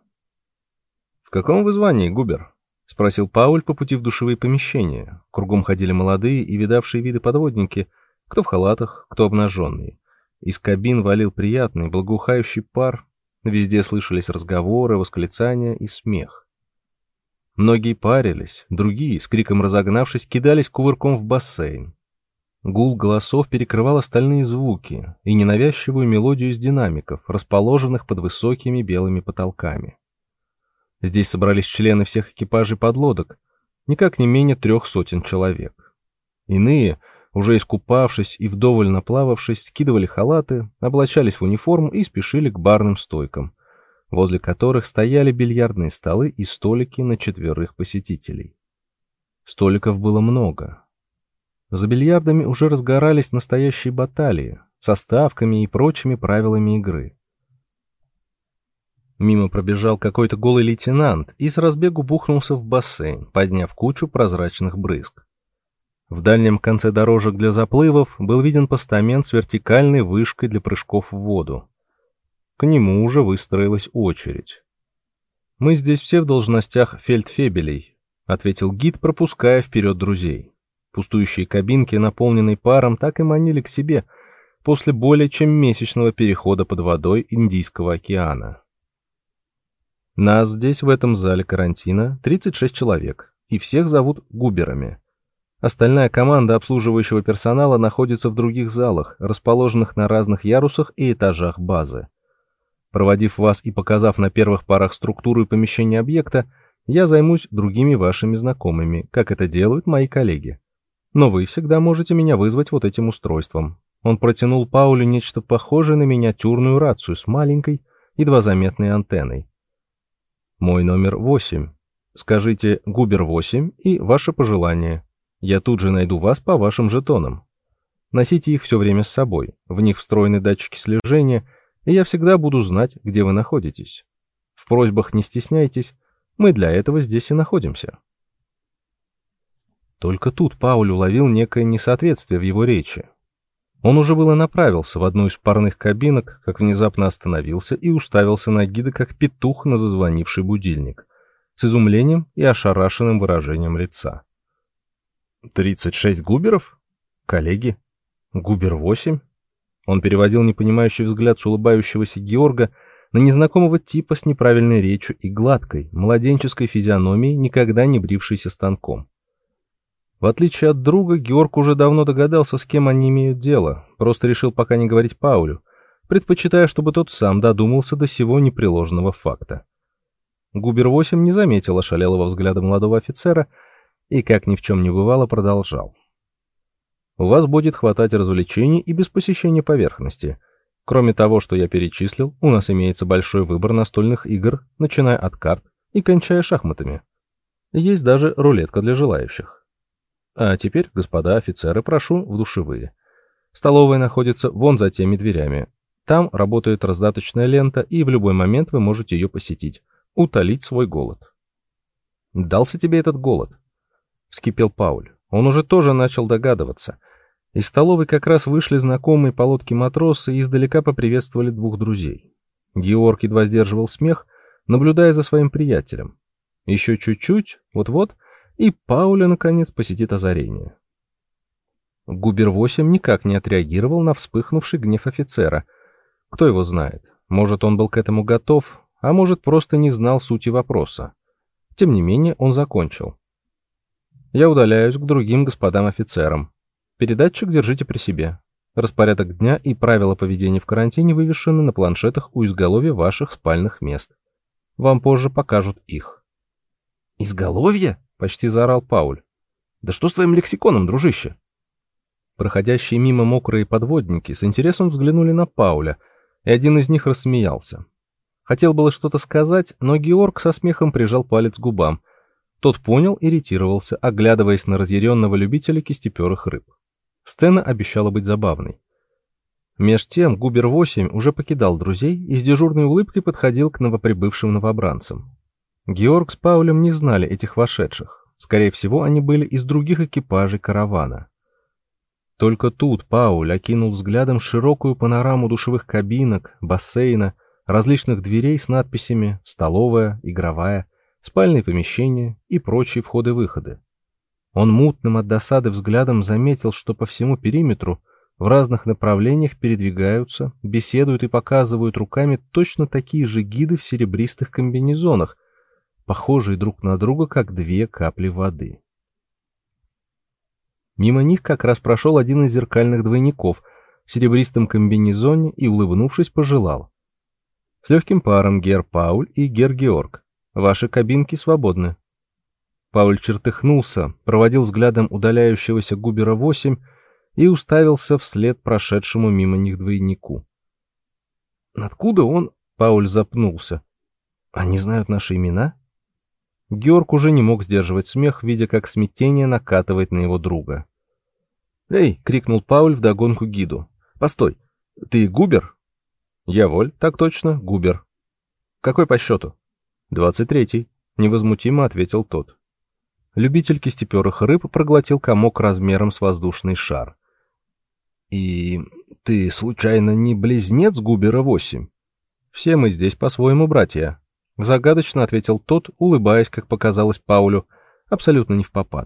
«В каком вы звании, Губер?» — спросил Пауль по пути в душевые помещения. Кругом ходили молодые и видавшие виды подводники, кто в халатах, кто обнаженные. Из кабин валил приятный, благоухающий пар, везде слышались разговоры, восклицания и смех. Многие парились, другие, с криком разогнавшись, кидались кувырком в бассейн. Гул голосов перекрывал остальные звуки и ненавязчивую мелодию из динамиков, расположенных под высокими белыми потолками. Здесь собрались члены всех экипажей подлодок, никак не менее трех сотен человек. Иные, уже искупавшись и вдоволь наплававшись, скидывали халаты, облачались в униформу и спешили к барным стойкам, возле которых стояли бильярдные столы и столики на четверых посетителей. Столиков было много. За бильярдами уже разгорались настоящие баталии со ставками и прочими правилами игры. Мимо пробежал какой-то голый лейтенант и с разбегу бухнулся в бассейн, подняв кучу прозрачных брызг. В дальнем конце дорожек для заплывов был виден постамент с вертикальной вышкой для прыжков в воду. К нему уже выстроилась очередь. «Мы здесь все в должностях фельдфебелей», — ответил гид, пропуская вперед друзей. Пустующие кабинки, наполненные паром, так и манили к себе после более чем месячного перехода под водой Индийского океана. Нас здесь, в этом зале карантина, тридцать шесть человек, и всех зовут Губерами. Остальная команда обслуживающего персонала находится в других залах, расположенных на разных ярусах и этажах базы. Проводив вас и показав на первых порах структуру и помещение объекта, я займусь другими вашими знакомыми, как это делают мои коллеги. Но вы всегда можете меня вызвать вот этим устройством. Он протянул Паулю нечто похожее на миниатюрную рацию с маленькой, едва заметной антенной. Мой номер восемь. Скажите «Губер восемь» и ваше пожелание. Я тут же найду вас по вашим жетонам. Носите их все время с собой, в них встроены датчики слежения, и я всегда буду знать, где вы находитесь. В просьбах не стесняйтесь, мы для этого здесь и находимся. Только тут Пауль уловил некое несоответствие в его речи. Он уже было направился в одну из парных кабинок, как внезапно остановился и уставился на гида, как петух на зазвонивший будильник, с изумлением и ошарашенным выражением лица. «Тридцать шесть губеров? Коллеги? Губер восемь?» Он переводил непонимающий взгляд с улыбающегося Георга на незнакомого типа с неправильной речью и гладкой, младенческой физиономией, никогда не брившейся станком. В отличие от друга, Георг уже давно догадался, с кем они имеют дело, просто решил пока не говорить Паулю, предпочитая, чтобы тот сам додумался до сего непреложного факта. Губер восемь не заметил ошалелого взгляда молодого офицера и, как ни в чем не бывало, продолжал. «У вас будет хватать развлечений и без посещения поверхности. Кроме того, что я перечислил, у нас имеется большой выбор настольных игр, начиная от карт и кончая шахматами. Есть даже рулетка для желающих. А теперь, господа офицеры, прошу в душевые. Столовая находится вон за теми дверями. Там работает раздаточная лента, и в любой момент вы можете ее посетить, утолить свой голод». «Дался тебе этот голод?» — вскипел Пауль. Он уже тоже начал догадываться. Из столовой как раз вышли знакомые по лодке матросы и издалека поприветствовали двух друзей. Георг едва сдерживал смех, наблюдая за своим приятелем. Еще чуть-чуть, вот-вот, и Пауля, наконец, посетит озарение. Губер восемь никак не отреагировал на вспыхнувший гнев офицера. Кто его знает? Может, он был к этому готов, а может, просто не знал сути вопроса. Тем не менее, он закончил. Я удаляюсь к другим господам офицерам. Передатчик держите при себе. Распорядок дня и правила поведения в карантине вывешены на планшетах у изголовья ваших спальных мест. Вам позже покажут их. «Изголовье?» — почти заорал Пауль. «Да что с твоим лексиконом, дружище?» Проходящие мимо мокрые подводники с интересом взглянули на Пауля, и один из них рассмеялся. Хотел было что-то сказать, но Георг со смехом прижал палец к губам. Тот понял и ретировался, оглядываясь на разъяренного любителя кистеперых рыб. Сцена обещала быть забавной. Меж тем Губер восемь уже покидал друзей и с дежурной улыбкой подходил к новоприбывшим новобранцам. Георг с Паулем не знали этих вошедших. Скорее всего, они были из других экипажей каравана. Только тут Пауль окинул взглядом широкую панораму душевых кабинок, бассейна, различных дверей с надписями «Столовая», «Игровая», «Спальные помещения» и прочие входы-выходы. Он мутным от досады взглядом заметил, что по всему периметру в разных направлениях передвигаются, беседуют и показывают руками точно такие же гиды в серебристых комбинезонах, похожие друг на друга, как две капли воды. Мимо них как раз прошел один из зеркальных двойников в серебристом комбинезоне и, улыбнувшись, пожелал: «С легким паром, гер Пауль и гер Георг. Ваши кабинки свободны». Пауль чертыхнулся, проводил взглядом удаляющегося Губера восемь и уставился вслед прошедшему мимо них двойнику. «Откуда он?» — Пауль запнулся. «Они знают наши имена?» Георг уже не мог сдерживать смех, видя, как смятение накатывает на его друга. «Эй!» — крикнул Пауль вдогонку гиду. «Постой! Ты Губер?» «Я воль, так точно, Губер». «Какой по счету?» «Двадцать третий», — невозмутимо ответил тот. Любитель кистеперых рыб проглотил комок размером с воздушный шар. «И ты, случайно, не близнец Губера восемь?» «Все мы здесь по-своему братья», — загадочно ответил тот, улыбаясь, как показалось Паулю, абсолютно не впопад.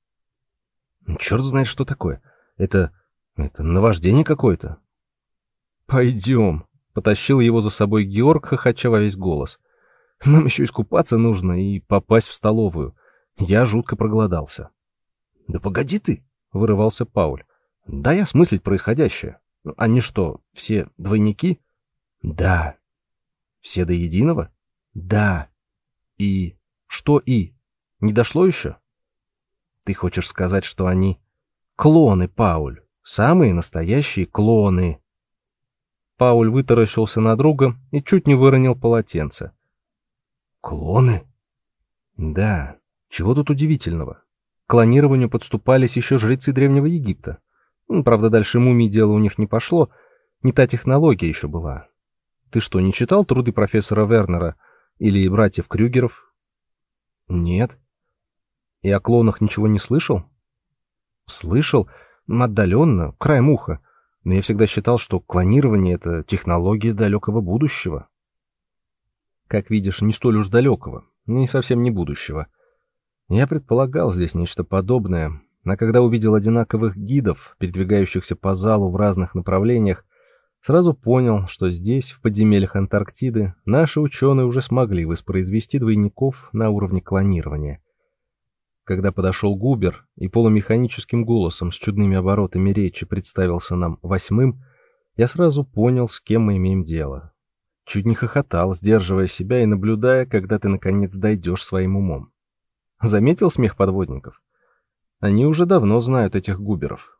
«Черт знает, что такое. Это... это наваждение какое-то». «Пойдем», — потащил его за собой Георг, хохоча во весь голос. «Нам еще искупаться нужно и попасть в столовую. Я жутко проголодался». «Да погоди ты», — вырывался Пауль. «Дай осмыслить происходящее. Они что, все двойники?» «Да». «Все до единого?» «Да». «И... что и? Не дошло еще?» «Ты хочешь сказать, что они...» «Клоны, Пауль. Самые настоящие клоны». Пауль вытаращился на друга и чуть не выронил полотенце. «Клоны?» «Да. Чего тут удивительного? К клонированию подступались еще жрецы Древнего Египта. Правда, дальше мумий дело у них не пошло, не та технология еще была. Ты что, не читал труды профессора Вернера или братьев Крюгеров?» «Нет». «И о клонах ничего не слышал?» «Слышал, отдаленно, краем уха, но я всегда считал, что клонирование — это технология далекого будущего». «Как видишь, не столь уж далекого, и совсем не будущего. Я предполагал здесь нечто подобное, а когда увидел одинаковых гидов, передвигающихся по залу в разных направлениях, сразу понял, что здесь, в подземельях Антарктиды, наши ученые уже смогли воспроизвести двойников на уровне клонирования. Когда подошел Губер и полумеханическим голосом с чудными оборотами речи представился нам восьмым, я сразу понял, с кем мы имеем дело. Чуть не хохотал, сдерживая себя и наблюдая, когда ты наконец дойдешь своим умом. Заметил смех подводников? Они уже давно знают этих Губеров.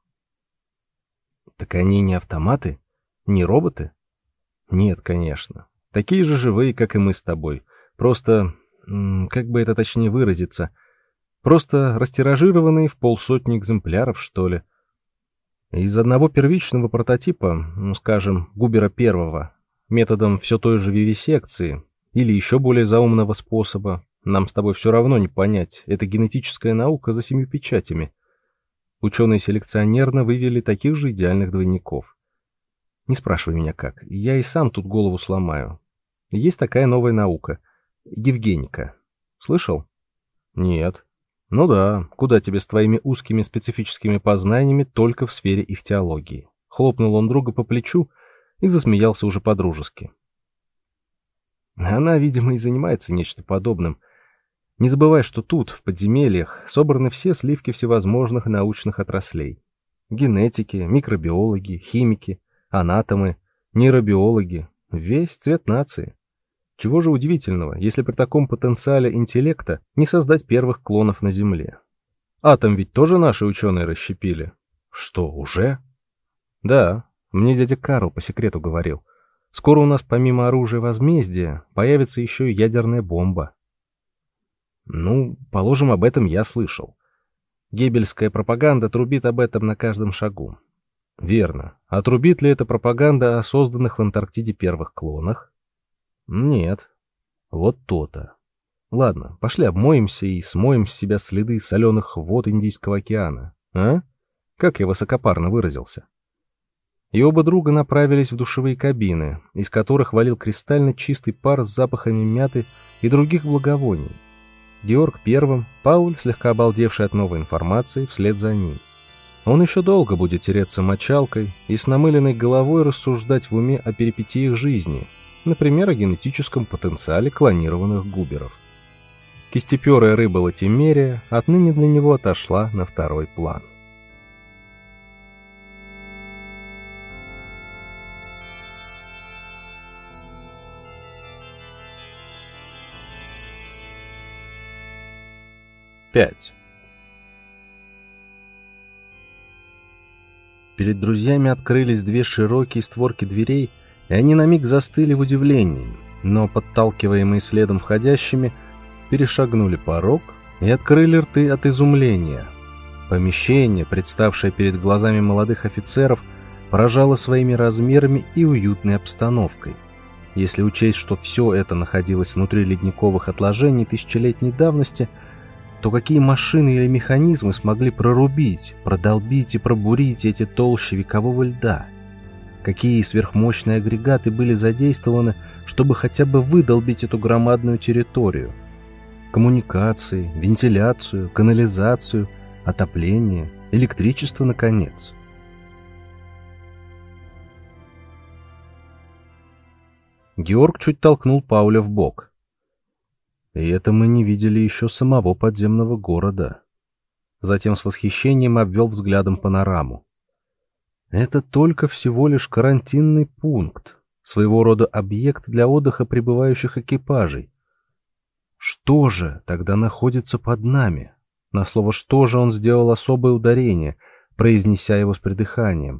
Так они не автоматы? Не роботы? Нет, конечно. Такие же живые, как и мы с тобой. Просто, как бы это точнее выразиться, просто растиражированные в полсотни экземпляров, что ли. Из одного первичного прототипа, ну, скажем, Губера первого, методом все той же вивисекции или еще более заумного способа, нам с тобой все равно не понять, это генетическая наука за семью печатями. Ученые селекционерно вывели таких же идеальных двойников. Не спрашивай меня как, я и сам тут голову сломаю. Есть такая новая наука — евгеника. Слышал? Нет. Ну да, куда тебе с твоими узкими специфическими познаниями только в сфере ихтиологии. Хлопнул он друга по плечу и засмеялся уже по-дружески. Она, видимо, и занимается нечто подобным. Не забывай, что тут, в подземельях, собраны все сливки всевозможных научных отраслей. Генетики, микробиологи, химики, анатомы, нейробиологи. Весь цвет нации. Чего же удивительного, если при таком потенциале интеллекта не создать первых клонов на Земле? Атом ведь тоже наши ученые расщепили. Что, уже? Да, мне дядя Карл по секрету говорил. Скоро у нас помимо оружия возмездия появится еще и ядерная бомба. Ну, положим, об этом я слышал. Геббельская пропаганда трубит об этом на каждом шагу. Верно. А трубит ли эта пропаганда о созданных в Антарктиде первых клонах? Нет. Вот то-то. Ладно, пошли обмоемся и смоем с себя следы соленых вод Индийского океана. А? Как я высокопарно выразился. И оба друга направились в душевые кабины, из которых валил кристально чистый пар с запахами мяты и других благовоний. Георг первым, Пауль, слегка обалдевший от новой информации, вслед за ним. Он еще долго будет тереться мочалкой и с намыленной головой рассуждать в уме о перипетиях жизни, например, о генетическом потенциале клонированных губеров. Кистеперая рыба Латимерия отныне для него отошла на второй план. пять. Перед друзьями открылись две широкие створки дверей, и они на миг застыли в удивлении, но, подталкиваемые следом входящими, перешагнули порог и открыли рты от изумления. Помещение, представшее перед глазами молодых офицеров, поражало своими размерами и уютной обстановкой. Если учесть, что все это находилось внутри ледниковых отложений тысячелетней давности, то какие машины или механизмы смогли прорубить, продолбить и пробурить эти толщи векового льда? Какие сверхмощные агрегаты были задействованы, чтобы хотя бы выдолбить эту громадную территорию? Коммуникации, вентиляцию, канализацию, отопление, электричество, наконец. Георг чуть толкнул Пауля в бок. И это мы не видели еще самого подземного города. Затем с восхищением обвел взглядом панораму. Это только всего лишь карантинный пункт, своего рода объект для отдыха прибывающих экипажей. Что же тогда находится под нами? На слово «что же» он сделал особое ударение, произнеся его с придыханием.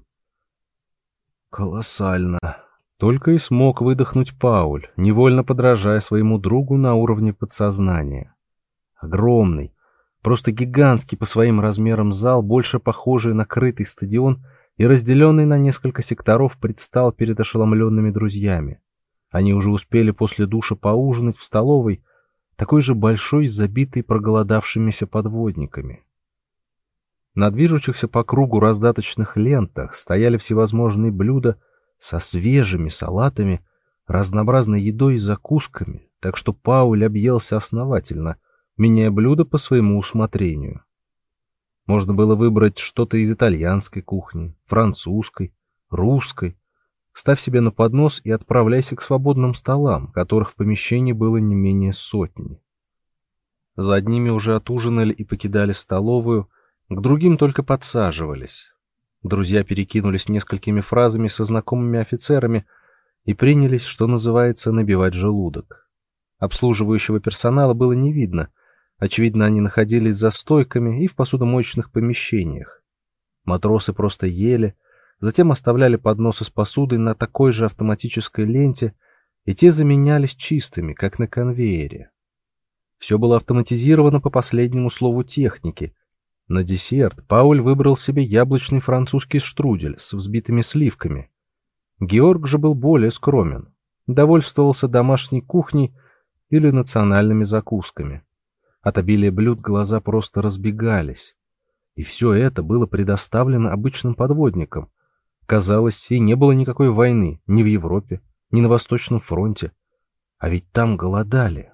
Колоссально. Только и смог выдохнуть Пауль, невольно подражая своему другу на уровне подсознания. Огромный, просто гигантский по своим размерам зал, больше похожий на крытый стадион и разделенный на несколько секторов, предстал перед ошеломленными друзьями. Они уже успели после душа поужинать в столовой, такой же большой, забитой проголодавшимися подводниками. На движущихся по кругу раздаточных лентах стояли всевозможные блюда со свежими салатами, разнообразной едой и закусками, так что Пауль объелся основательно, меняя блюда по своему усмотрению. Можно было выбрать что-то из итальянской кухни, французской, русской. Ставь себе на поднос и отправляйся к свободным столам, которых в помещении было не менее сотни. За одними уже отужинали и покидали столовую, к другим только подсаживались. Друзья перекинулись несколькими фразами со знакомыми офицерами и принялись, что называется, набивать желудок. Обслуживающего персонала было не видно. Очевидно, они находились за стойками и в посудомоечных помещениях. Матросы просто ели, затем оставляли подносы с посудой на такой же автоматической ленте, и те заменялись чистыми, как на конвейере. Все было автоматизировано по последнему слову техники. На десерт Пауль выбрал себе яблочный французский штрудель с взбитыми сливками. Георг же был более скромен, довольствовался домашней кухней или национальными закусками. От обилия блюд глаза просто разбегались. И все это было предоставлено обычным подводникам. Казалось, и не было никакой войны ни в Европе, ни на Восточном фронте. А ведь там голодали.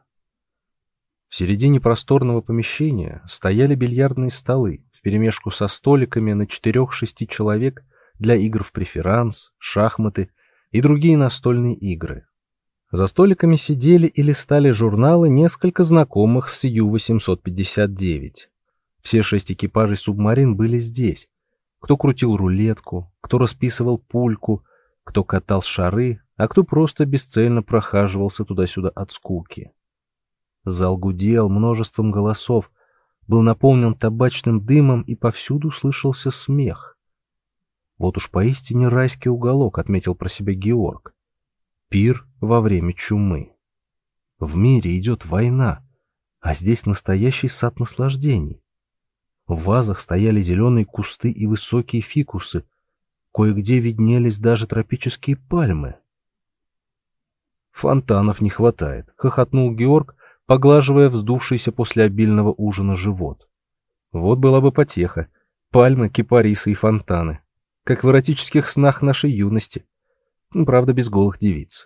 В середине просторного помещения стояли бильярдные столы вперемешку со столиками на четырех-шести человек для игр в преферанс, шахматы, и другие настольные игры. За столиками сидели и листали журналы несколько знакомых с Ю восемьсот пятьдесят девять. Все шесть экипажей субмарин были здесь. Кто крутил рулетку, кто расписывал пульку, кто катал шары, а кто просто бесцельно прохаживался туда-сюда от скуки. Зал гудел множеством голосов, был наполнен табачным дымом, и повсюду слышался смех. Вот уж поистине райский уголок, отметил про себя Георг. Пир во время чумы. В мире идет война, а здесь настоящий сад наслаждений. В вазах стояли зеленые кусты и высокие фикусы, кое-где виднелись даже тропические пальмы. «Фонтанов не хватает», — хохотнул Георг, поглаживая вздувшийся после обильного ужина живот. «Вот была бы потеха. Пальмы, кипарисы и фонтаны. Как в эротических снах нашей юности. Правда, без голых девиц».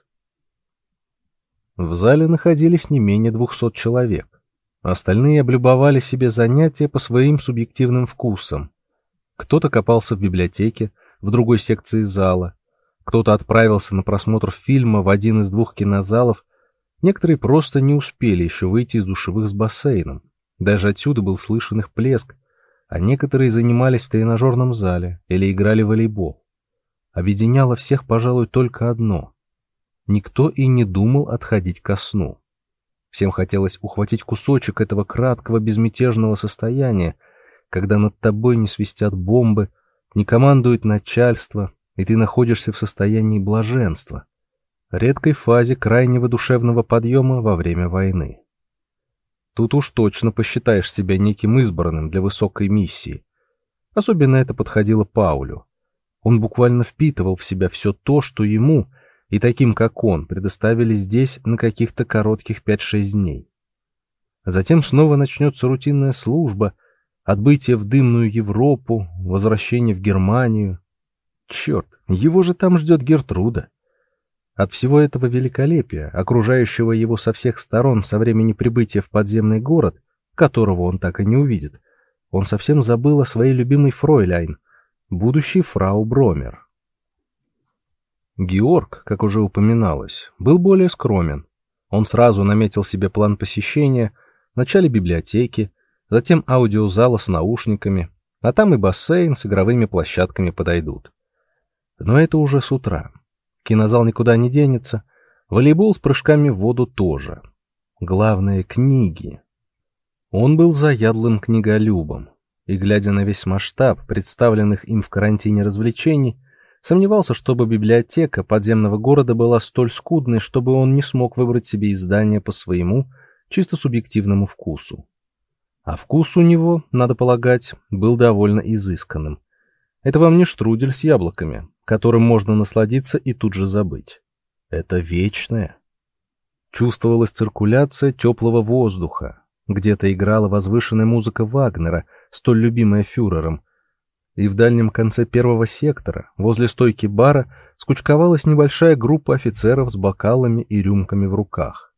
В зале находились не менее двухсот человек. Остальные облюбовали себе занятия по своим субъективным вкусам. Кто-то копался в библиотеке, в другой секции зала, кто-то отправился на просмотр фильма в один из двух кинозалов, некоторые просто не успели еще выйти из душевых с бассейном. Даже отсюда был слышен их плеск, а некоторые занимались в тренажерном зале или играли в волейбол. Объединяло всех, пожалуй, только одно. Никто и не думал отходить ко сну. Всем хотелось ухватить кусочек этого краткого безмятежного состояния, когда над тобой не свистят бомбы, не командует начальство, и ты находишься в состоянии блаженства, редкой фазе крайнего душевного подъема во время войны. Тут уж точно посчитаешь себя неким избранным для высокой миссии. Особенно это подходило Паулю. Он буквально впитывал в себя все то, что ему, и таким как он, предоставили здесь на каких-то коротких пять-шесть дней. Затем снова начнется рутинная служба, отбытие в дымную Европу, возвращение в Германию. Черт, его же там ждет Гертруда. От всего этого великолепия, окружающего его со всех сторон со времени прибытия в подземный город, которого он так и не увидит, он совсем забыл о своей любимой фройляйн, будущей фрау Бромер. Георг, как уже упоминалось, был более скромен. Он сразу наметил себе план посещения, вначале библиотеки, затем аудиозала с наушниками, а там и бассейн с игровыми площадками подойдут. Но это уже с утра. Кинозал никуда не денется, волейбол с прыжками в воду тоже. Главное — книги. Он был заядлым книголюбом, и, глядя на весь масштаб представленных им в карантине развлечений, сомневался, чтобы библиотека подземного города была столь скудной, чтобы он не смог выбрать себе издание по своему, чисто субъективному вкусу. А вкус у него, надо полагать, был довольно изысканным. Это вам не штрудель с яблоками, которым можно насладиться и тут же забыть. Это вечное. Чувствовалась циркуляция теплого воздуха, где-то играла возвышенная музыка Вагнера, столь любимая фюрером, и в дальнем конце первого сектора, возле стойки бара, скучковалась небольшая группа офицеров с бокалами и рюмками в руках.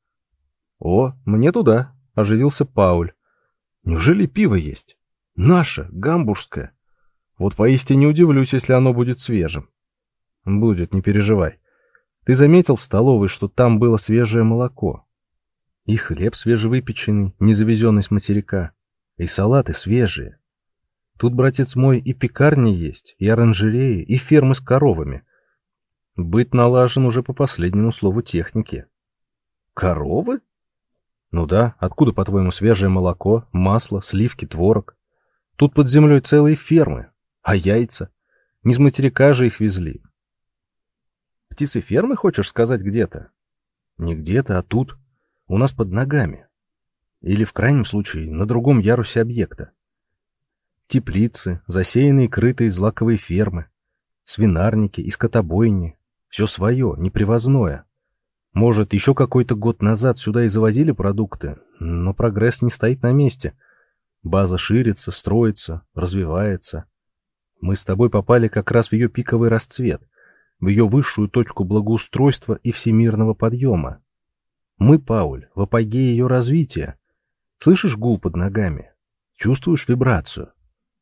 «О, мне туда!» — оживился Пауль. «Неужели пиво есть? Наше, гамбургское. Вот поистине удивлюсь, если оно будет свежим». «Будет, не переживай. Ты заметил в столовой, что там было свежее молоко? И хлеб свежевыпеченный, не завезенный с материка, и салаты свежие. Тут, братец мой, и пекарни есть, и оранжереи, и фермы с коровами. Быт налажен уже по последнему слову техники». «Коровы?» «Ну да, откуда, по-твоему, свежее молоко, масло, сливки, творог? Тут под землей целые фермы. А яйца? Не с материка же их везли». «Птицефермы, хочешь сказать, где-то?» «Не где-то, а тут. У нас под ногами. Или, в крайнем случае, на другом ярусе объекта. Теплицы, засеянные и крытые злаковые фермы, свинарники и скотобойни. Все свое, непривозное. Может, еще какой-то год назад сюда и завозили продукты, но прогресс не стоит на месте. База ширится, строится, развивается. Мы с тобой попали как раз в ее пиковый расцвет, в ее высшую точку благоустройства и всемирного подъема. Мы, Пауль, в апогее ее развития. Слышишь гул под ногами? Чувствуешь вибрацию?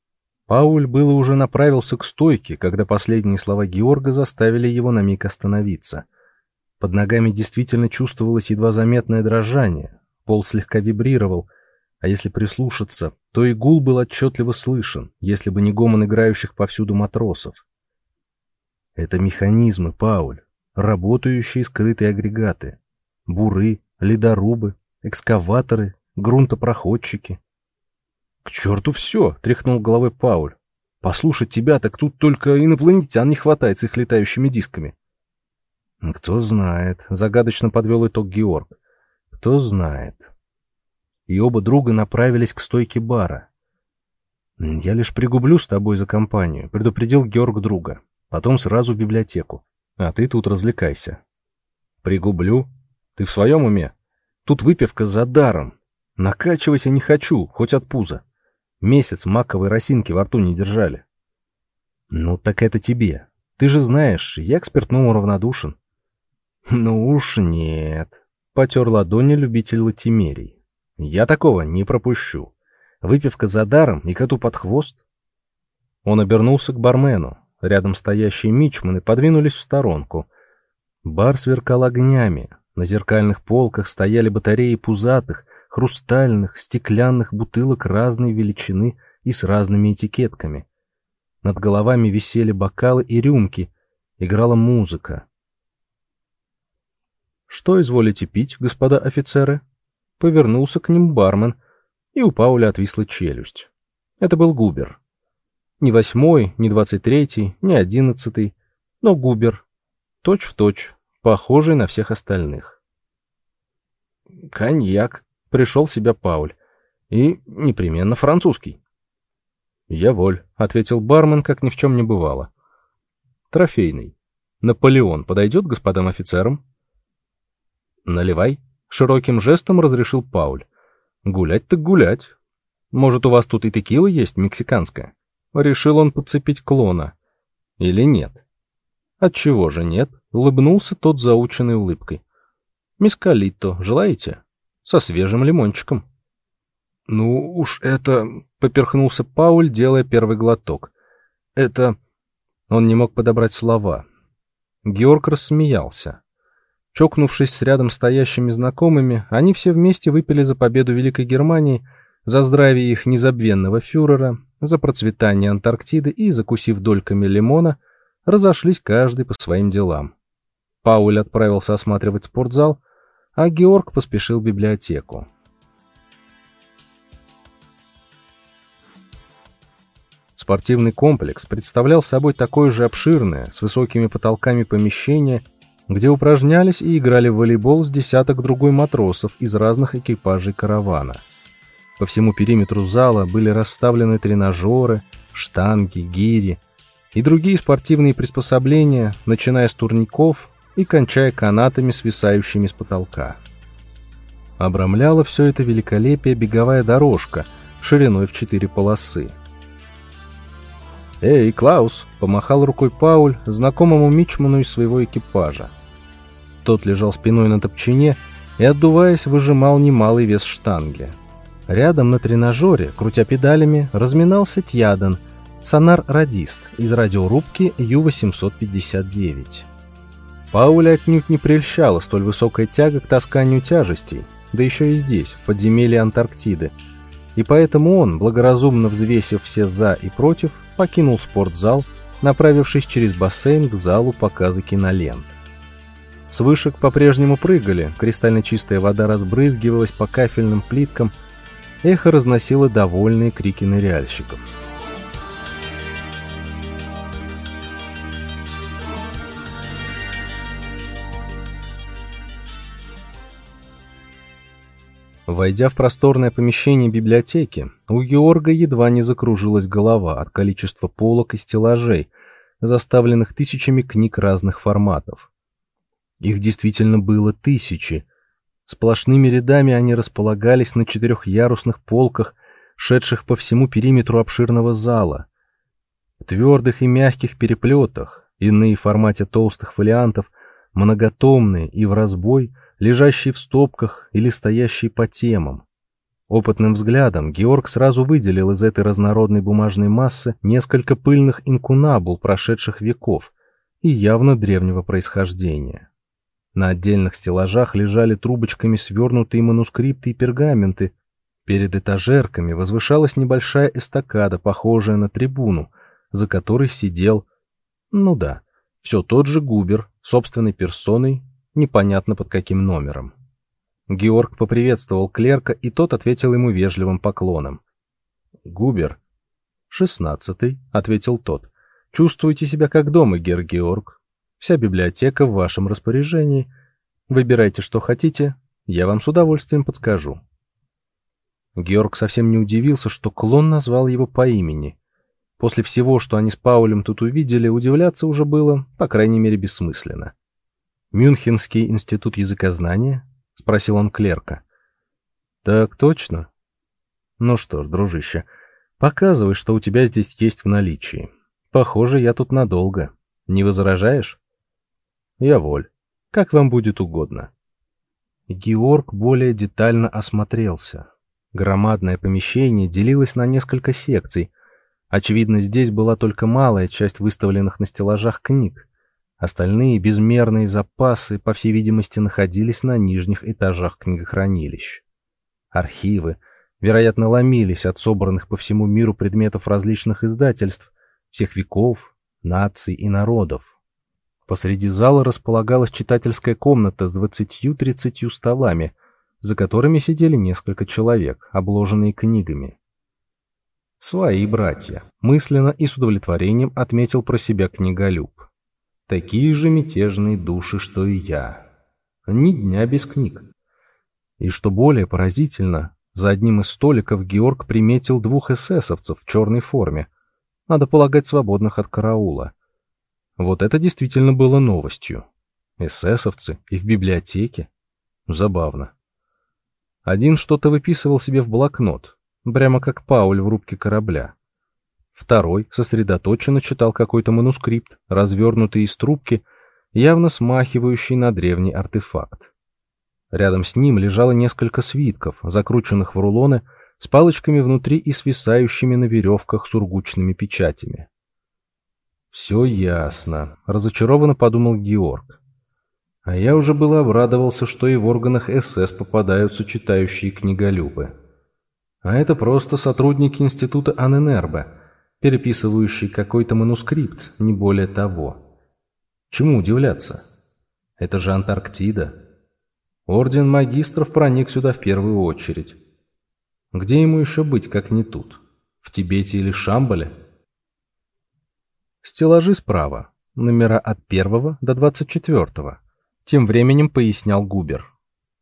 Пауль было уже направился к стойке, когда последние слова Георга заставили его на миг остановиться. Под ногами действительно чувствовалось едва заметное дрожание, пол слегка вибрировал, а если прислушаться, то и гул был отчетливо слышен, если бы не гомон играющих повсюду матросов. Это механизмы, Пауль, работающие скрытые агрегаты, буры, ледорубы, экскаваторы, грунтопроходчики. — К черту все! — тряхнул головой Пауль. — Послушать тебя, так тут только инопланетян не хватает с их летающими дисками. — Кто знает, — загадочно подвел итог Георг. — Кто знает. И оба друга направились к стойке бара. — Я лишь пригублю с тобой за компанию, — предупредил Георг друга. Потом сразу в библиотеку. А ты тут развлекайся. — Пригублю? Ты в своем уме? Тут выпивка за даром. Накачивайся не хочу, хоть от пуза. Месяц маковой росинки во рту не держали. — Ну так это тебе. Ты же знаешь, я к спиртному равнодушен. — Ну уж нет, — потер ладони любитель латимерий. — Я такого не пропущу. Выпивка за даром и коту под хвост. Он обернулся к бармену. Рядом стоящие мичманы подвинулись в сторонку. Бар сверкал огнями. На зеркальных полках стояли батареи пузатых, хрустальных, стеклянных бутылок разной величины и с разными этикетками. Над головами висели бокалы и рюмки. Играла музыка. «Что изволите пить, господа офицеры?» Повернулся к ним бармен, и у Пауля отвисла челюсть. Это был Губер. Не восьмой, не двадцать третий, не одиннадцатый, но Губер. Точь в точь, похожий на всех остальных. «Коньяк», — пришел в себя Пауль. «И непременно французский». «Я воль», — ответил бармен, как ни в чем не бывало. «Трофейный. Наполеон подойдет господам офицерам?» «Наливай», — широким жестом разрешил Пауль. «Гулять так гулять. Может, у вас тут и текила есть, мексиканская?» Решил он подцепить клона. Или нет? Отчего же нет? Улыбнулся тот заученной улыбкой. Мескалито желаете? Со свежим лимончиком. Ну уж это... Поперхнулся Пауль, делая первый глоток. Это... Он не мог подобрать слова. Георг рассмеялся. Чокнувшись с рядом стоящими знакомыми, они все вместе выпили за победу Великой Германии, за здравие их незабвенного фюрера, за процветание Антарктиды и, закусив дольками лимона, разошлись каждый по своим делам. Пауль отправился осматривать спортзал, а Георг поспешил в библиотеку. Спортивный комплекс представлял собой такое же обширное, с высокими потолками помещение, где упражнялись и играли в волейбол с десяток другой матросов из разных экипажей каравана. По всему периметру зала были расставлены тренажеры, штанги, гири и другие спортивные приспособления, начиная с турников и кончая канатами, свисающими с потолка. Обрамляла все это великолепие беговая дорожка шириной в четыре полосы. «Эй, Клаус!» — помахал рукой Пауль знакомому мичману из своего экипажа. Тот лежал спиной на топчине и, отдуваясь, выжимал немалый вес штанги. Рядом на тренажере, крутя педалями, разминался Тьядан, сонар-радист из радиорубки Ю восемьсот пятьдесят девять. Пауля отнюдь не прельщала столь высокая тяга к тасканию тяжестей, да еще и здесь, в подземелье Антарктиды, и поэтому он, благоразумно взвесив все «за» и «против», покинул спортзал, направившись через бассейн к залу показа кинолент. С вышек по-прежнему прыгали, кристально чистая вода разбрызгивалась по кафельным плиткам, эхо разносило довольные крики ныряльщиков. Войдя в просторное помещение библиотеки, у Георга едва не закружилась голова от количества полок и стеллажей, заставленных тысячами книг разных форматов. Их действительно было тысячи. Сплошными рядами они располагались на четырехъярусных полках, шедших по всему периметру обширного зала. В твердых и мягких переплетах, иные в формате толстых фолиантов, многотомные и в разбой, лежащие в стопках или стоящие по темам. Опытным взглядом Георг сразу выделил из этой разнородной бумажной массы несколько пыльных инкунабул прошедших веков и явно древнего происхождения. На отдельных стеллажах лежали трубочками свернутые манускрипты и пергаменты. Перед этажерками возвышалась небольшая эстакада, похожая на трибуну, за которой сидел, ну да, все тот же Губер, собственной персоной, непонятно под каким номером. Георг поприветствовал клерка, и тот ответил ему вежливым поклоном. «Губер». «Шестнадцатый», — ответил тот. «Чувствуете себя как дома, герр Георг. Вся библиотека в вашем распоряжении. Выбирайте, что хотите, я вам с удовольствием подскажу». Георг совсем не удивился, что клон назвал его по имени. После всего, что они с Паулем тут увидели, удивляться уже было, по крайней мере, бессмысленно. «Мюнхенский институт языкознания?» — спросил он клерка. «Так точно. Ну что ж, дружище, показывай, что у тебя здесь есть в наличии. Похоже, я тут надолго. Не возражаешь?» «Я воль. Как вам будет угодно». Георг более детально осмотрелся. Громадное помещение делилось на несколько секций. Очевидно, здесь была только малая часть выставленных на стеллажах книг. Остальные безмерные запасы, по всей видимости, находились на нижних этажах книгохранилищ. Архивы, вероятно, ломились от собранных по всему миру предметов различных издательств, всех веков, наций и народов. Посреди зала располагалась читательская комната с двадцатью-тридцатью столами, за которыми сидели несколько человек, обложенные книгами. «Свои братья», — мысленно и с удовлетворением отметил про себя книголюб. «Такие же мятежные души, что и я. Ни дня без книг». И что более поразительно, за одним из столиков Георг приметил двух эсэсовцев в черной форме, надо полагать, свободных от караула. Вот это действительно было новостью. Эсэсовцы и в библиотеке? Забавно. Один что-то выписывал себе в блокнот, прямо как Пауль в рубке корабля. Второй сосредоточенно читал какой-то манускрипт, развернутый из трубки, явно смахивающий на древний артефакт. Рядом с ним лежало несколько свитков, закрученных в рулоны, с палочками внутри и свисающими на веревках сургучными печатями. «Все ясно», — разочарованно подумал Георг. А я уже было обрадовался, что и в органах СС попадаются читающие книголюбы. А это просто сотрудники института Анненербе, переписывающие какой-то манускрипт, не более того. Чему удивляться? Это же Антарктида. Орден магистров проник сюда в первую очередь. Где ему еще быть, как не тут? В Тибете или Шамбале? Стеллажи справа, номера от первого до двадцать четвертого. Тем временем пояснял Губер.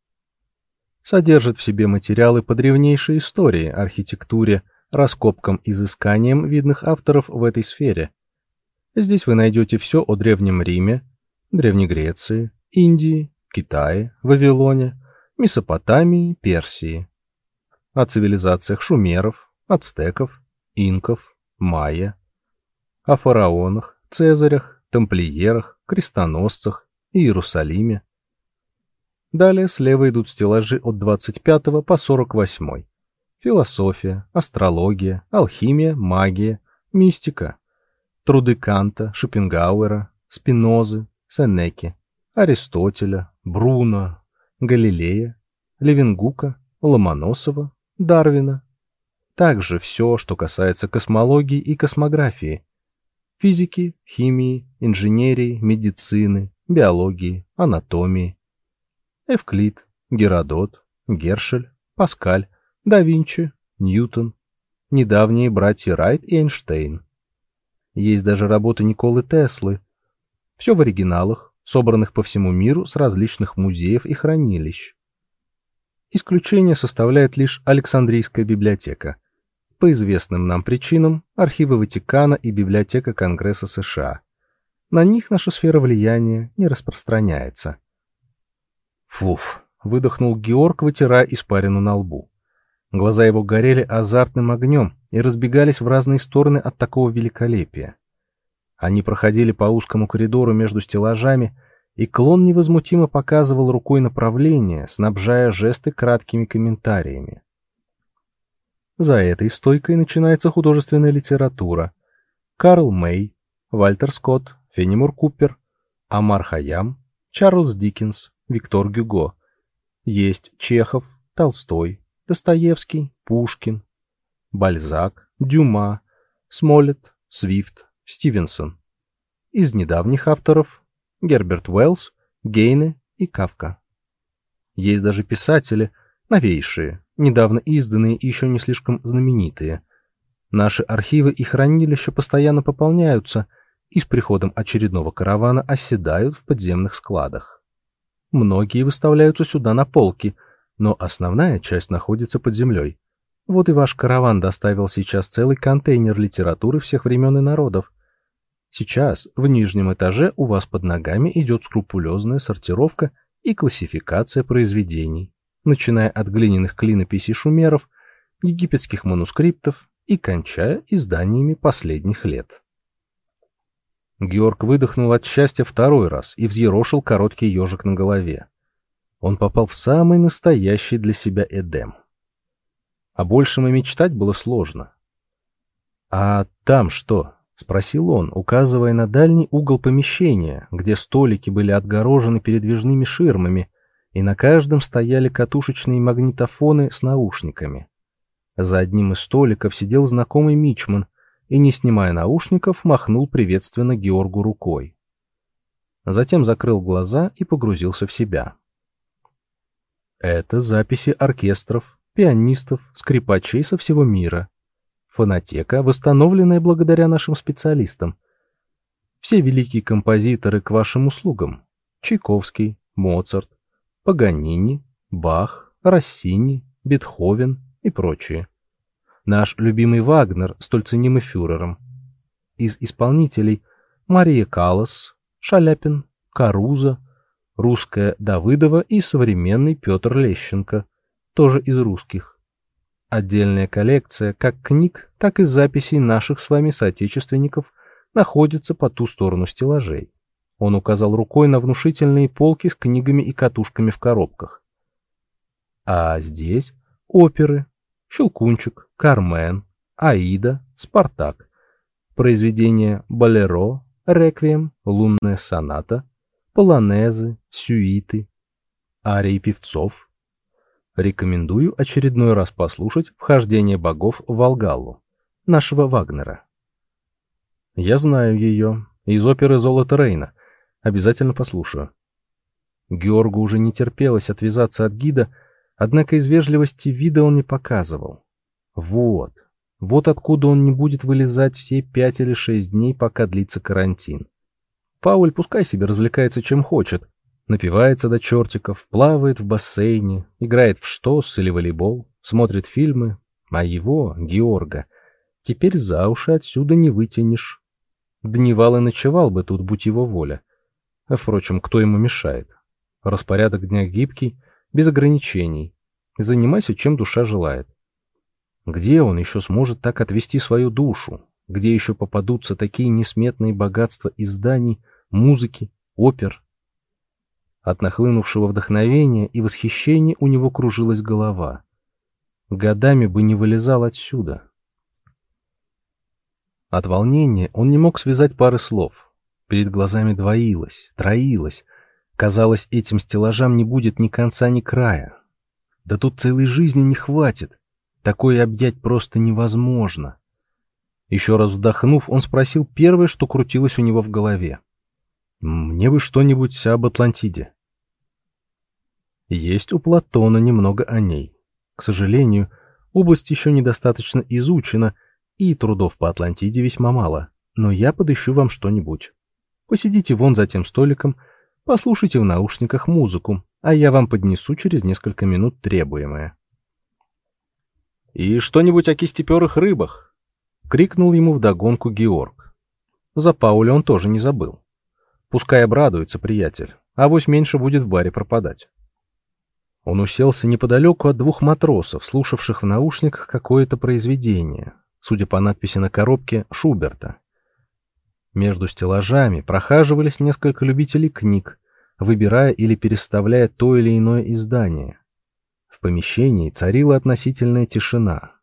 Содержит в себе материалы по древнейшей истории, архитектуре, раскопкам и изысканиям видных авторов в этой сфере. Здесь вы найдете все о Древнем Риме, Древней Греции, Индии, Китае, Вавилоне, Месопотамии, Персии. О цивилизациях шумеров, ацтеков, инков, майя. О фараонах, цезарях, тамплиерах, крестоносцах, Иерусалиме. Далее слева идут стеллажи от двадцать пятого по сорок восьмой. Философия, астрология, алхимия, магия, мистика. Труды Канта, Шопенгауэра, Спинозы, Сенеки, Аристотеля, Бруно, Галилея, Левенгука, Ломоносова, Дарвина. Также все, что касается космологии и космографии, физики, химии, инженерии, медицины, биологии, анатомии. Эвклид, Геродот, Гершель, Паскаль, да Винчи, Ньютон, недавние братья Райт и Эйнштейн. Есть даже работы Николы Теслы. Все в оригиналах, собранных по всему миру с различных музеев и хранилищ. Исключение составляет лишь Александрийская библиотека. По известным нам причинам, архивы Ватикана и Библиотека Конгресса США. На них наша сфера влияния не распространяется. Фуф, выдохнул Георг, вытирая испарину на лбу. Глаза его горели азартным огнем и разбегались в разные стороны от такого великолепия. Они проходили по узкому коридору между стеллажами, и клон невозмутимо показывал рукой направление, снабжая жесты краткими комментариями. За этой стойкой начинается художественная литература. Карл Мэй, Вальтер Скотт, Феннимор Купер, Омар Хайям, Чарльз Диккенс, Виктор Гюго. Есть Чехов, Толстой, Достоевский, Пушкин, Бальзак, Дюма, Смолетт, Свифт, Стивенсон. Из недавних авторов Герберт Уэллс, Гейне и Кафка. Есть даже писатели, новейшие, недавно изданные и еще не слишком знаменитые. Наши архивы и хранилища постоянно пополняются и с приходом очередного каравана оседают в подземных складах. Многие выставляются сюда на полки, но основная часть находится под землей. Вот и ваш караван доставил сейчас целый контейнер литературы всех времен и народов. Сейчас в нижнем этаже у вас под ногами идет скрупулезная сортировка и классификация произведений, начиная от глиняных клинописей шумеров, египетских манускриптов и кончая изданиями последних лет. Георг выдохнул от счастья второй раз и взъерошил короткий ежик на голове. Он попал в самый настоящий для себя Эдем. О большем и мечтать было сложно. «А там что?» — спросил он, указывая на дальний угол помещения, где столики были отгорожены передвижными ширмами, и на каждом стояли катушечные магнитофоны с наушниками. За одним из столиков сидел знакомый мичман и, не снимая наушников, махнул приветственно Георгу рукой. Затем закрыл глаза и погрузился в себя. Это записи оркестров, пианистов, скрипачей со всего мира. Фонотека, восстановленная благодаря нашим специалистам. Все великие композиторы к вашим услугам. Чайковский, Моцарт, Паганини, Бах, Россини, Бетховен и прочие. Наш любимый Вагнер, столь ценимый фюрером. Из исполнителей Мария Каллас, Шаляпин, Каруза, русская Давыдова и современный Петр Лещенко, тоже из русских. Отдельная коллекция как книг, так и записей наших с вами соотечественников находится по ту сторону стеллажей. Он указал рукой на внушительные полки с книгами и катушками в коробках. А здесь оперы: «Щелкунчик», «Кармен», «Аида», «Спартак», произведения «Болеро», «Реквием», «Лунная соната», «Полонезы», «Сюиты», арии певцов. Рекомендую очередной раз послушать «Вхождение богов в Валгаллу» нашего Вагнера. Я знаю ее, из оперы «Золото Рейна». Обязательно послушаю. Георгу уже не терпелось отвязаться от гида, однако из вежливости вида он не показывал. Вот, вот откуда он не будет вылезать все пять или шесть дней, пока длится карантин. Пауль пускай себе развлекается чем хочет. Напивается до чертиков, плавает в бассейне, играет в штос или волейбол, смотрит фильмы, а его, Георга, теперь за уши отсюда не вытянешь. Дневал и ночевал бы тут, будь его воля. А, впрочем, кто ему мешает? Распорядок дня гибкий, без ограничений. Занимайся, чем душа желает. Где он еще сможет так отвести свою душу? Где еще попадутся такие несметные богатства изданий, музыки, опер? От нахлынувшего вдохновения и восхищения у него кружилась голова. Годами бы не вылезал отсюда. От волнения он не мог связать пары слов. Перед глазами двоилось, троилось. Казалось, этим стеллажам не будет ни конца, ни края. Да тут целой жизни не хватит. Такое объять просто невозможно. Еще раз вдохнув, он спросил первое, что крутилось у него в голове. «Мне бы что-нибудь об Атлантиде». Есть у Платона немного о ней. К сожалению, область еще недостаточно изучена, и трудов по Атлантиде весьма мало, но я подыщу вам что-нибудь. Посидите вон за тем столиком, послушайте в наушниках музыку, а я вам поднесу через несколько минут требуемое. «И что-нибудь о кистеперых рыбах!» — крикнул ему вдогонку Георг. За Пауля он тоже не забыл. Пускай обрадуется приятель, авось меньше будет в баре пропадать. Он уселся неподалеку от двух матросов, слушавших в наушниках какое-то произведение, судя по надписи на коробке, Шуберта. Между стеллажами прохаживались несколько любителей книг, выбирая или переставляя то или иное издание. В помещении царила относительная тишина.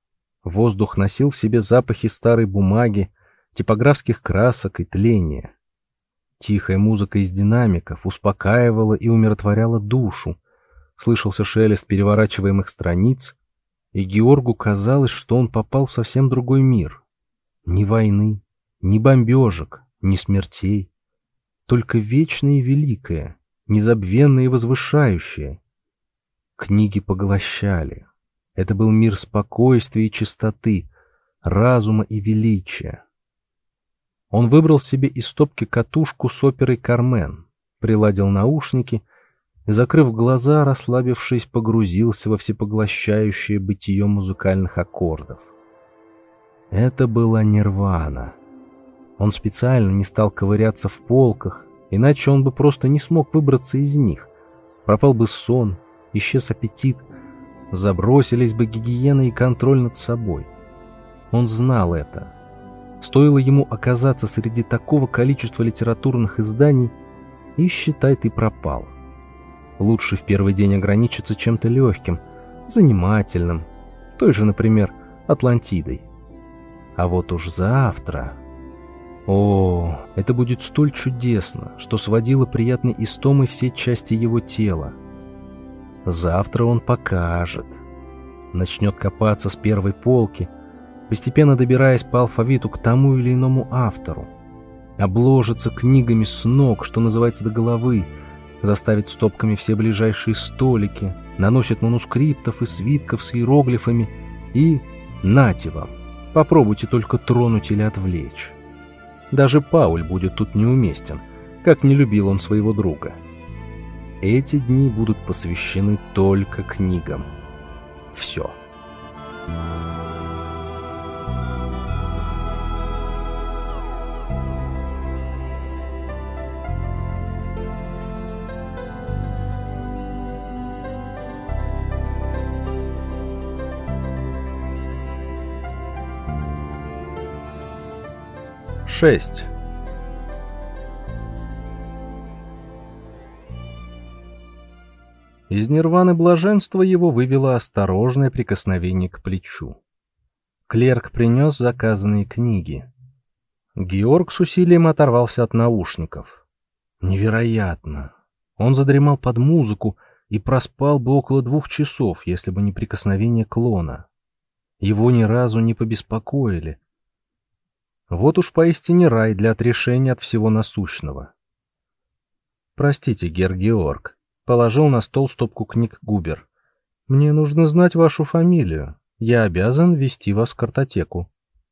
Воздух носил в себе запахи старой бумаги, типографских красок и тления. Тихая музыка из динамиков успокаивала и умиротворяла душу. Слышался шелест переворачиваемых страниц, и Георгу казалось, что он попал в совсем другой мир. Ни войны, ни бомбежек, ни смертей. Только вечное и великое, незабвенное и возвышающее. Книги поглощали. Это был мир спокойствия и чистоты, разума и величия. Он выбрал себе из стопки катушку с оперой «Кармен», приладил наушники и, закрыв глаза, расслабившись, погрузился во всепоглощающее бытие музыкальных аккордов. Это была нирвана. Он специально не стал ковыряться в полках, иначе он бы просто не смог выбраться из них. Пропал бы сон, исчез аппетит, забросились бы гигиена и контроль над собой. Он знал это. Стоило ему оказаться среди такого количества литературных изданий, и, считай, ты пропал. Лучше в первый день ограничиться чем-то легким, занимательным, той же, например, Атлантидой. А вот уж завтра... О, это будет столь чудесно, что сводило приятной истомой все части его тела. Завтра он покажет. Начнет копаться с первой полки, постепенно добираясь по алфавиту к тому или иному автору. Обложится книгами с ног, что называется, до головы, заставит стопками все ближайшие столики, наносит манускриптов и свитков с иероглифами и... нате вам, попробуйте только тронуть или отвлечь. Даже Пауль будет тут неуместен, как не любил он своего друга. Эти дни будут посвящены только книгам. Все. шесть. Из нирваны блаженства его вывело осторожное прикосновение к плечу. Клерк принес заказанные книги. Георг с усилием оторвался от наушников. Невероятно! Он задремал под музыку и проспал бы около двух часов, если бы не прикосновение клона. Его ни разу не побеспокоили. Вот уж поистине рай для отрешения от всего насущного. «Простите, гер Георг», — положил на стол стопку книг Губер. «Мне нужно знать вашу фамилию. Я обязан ввести вас в картотеку».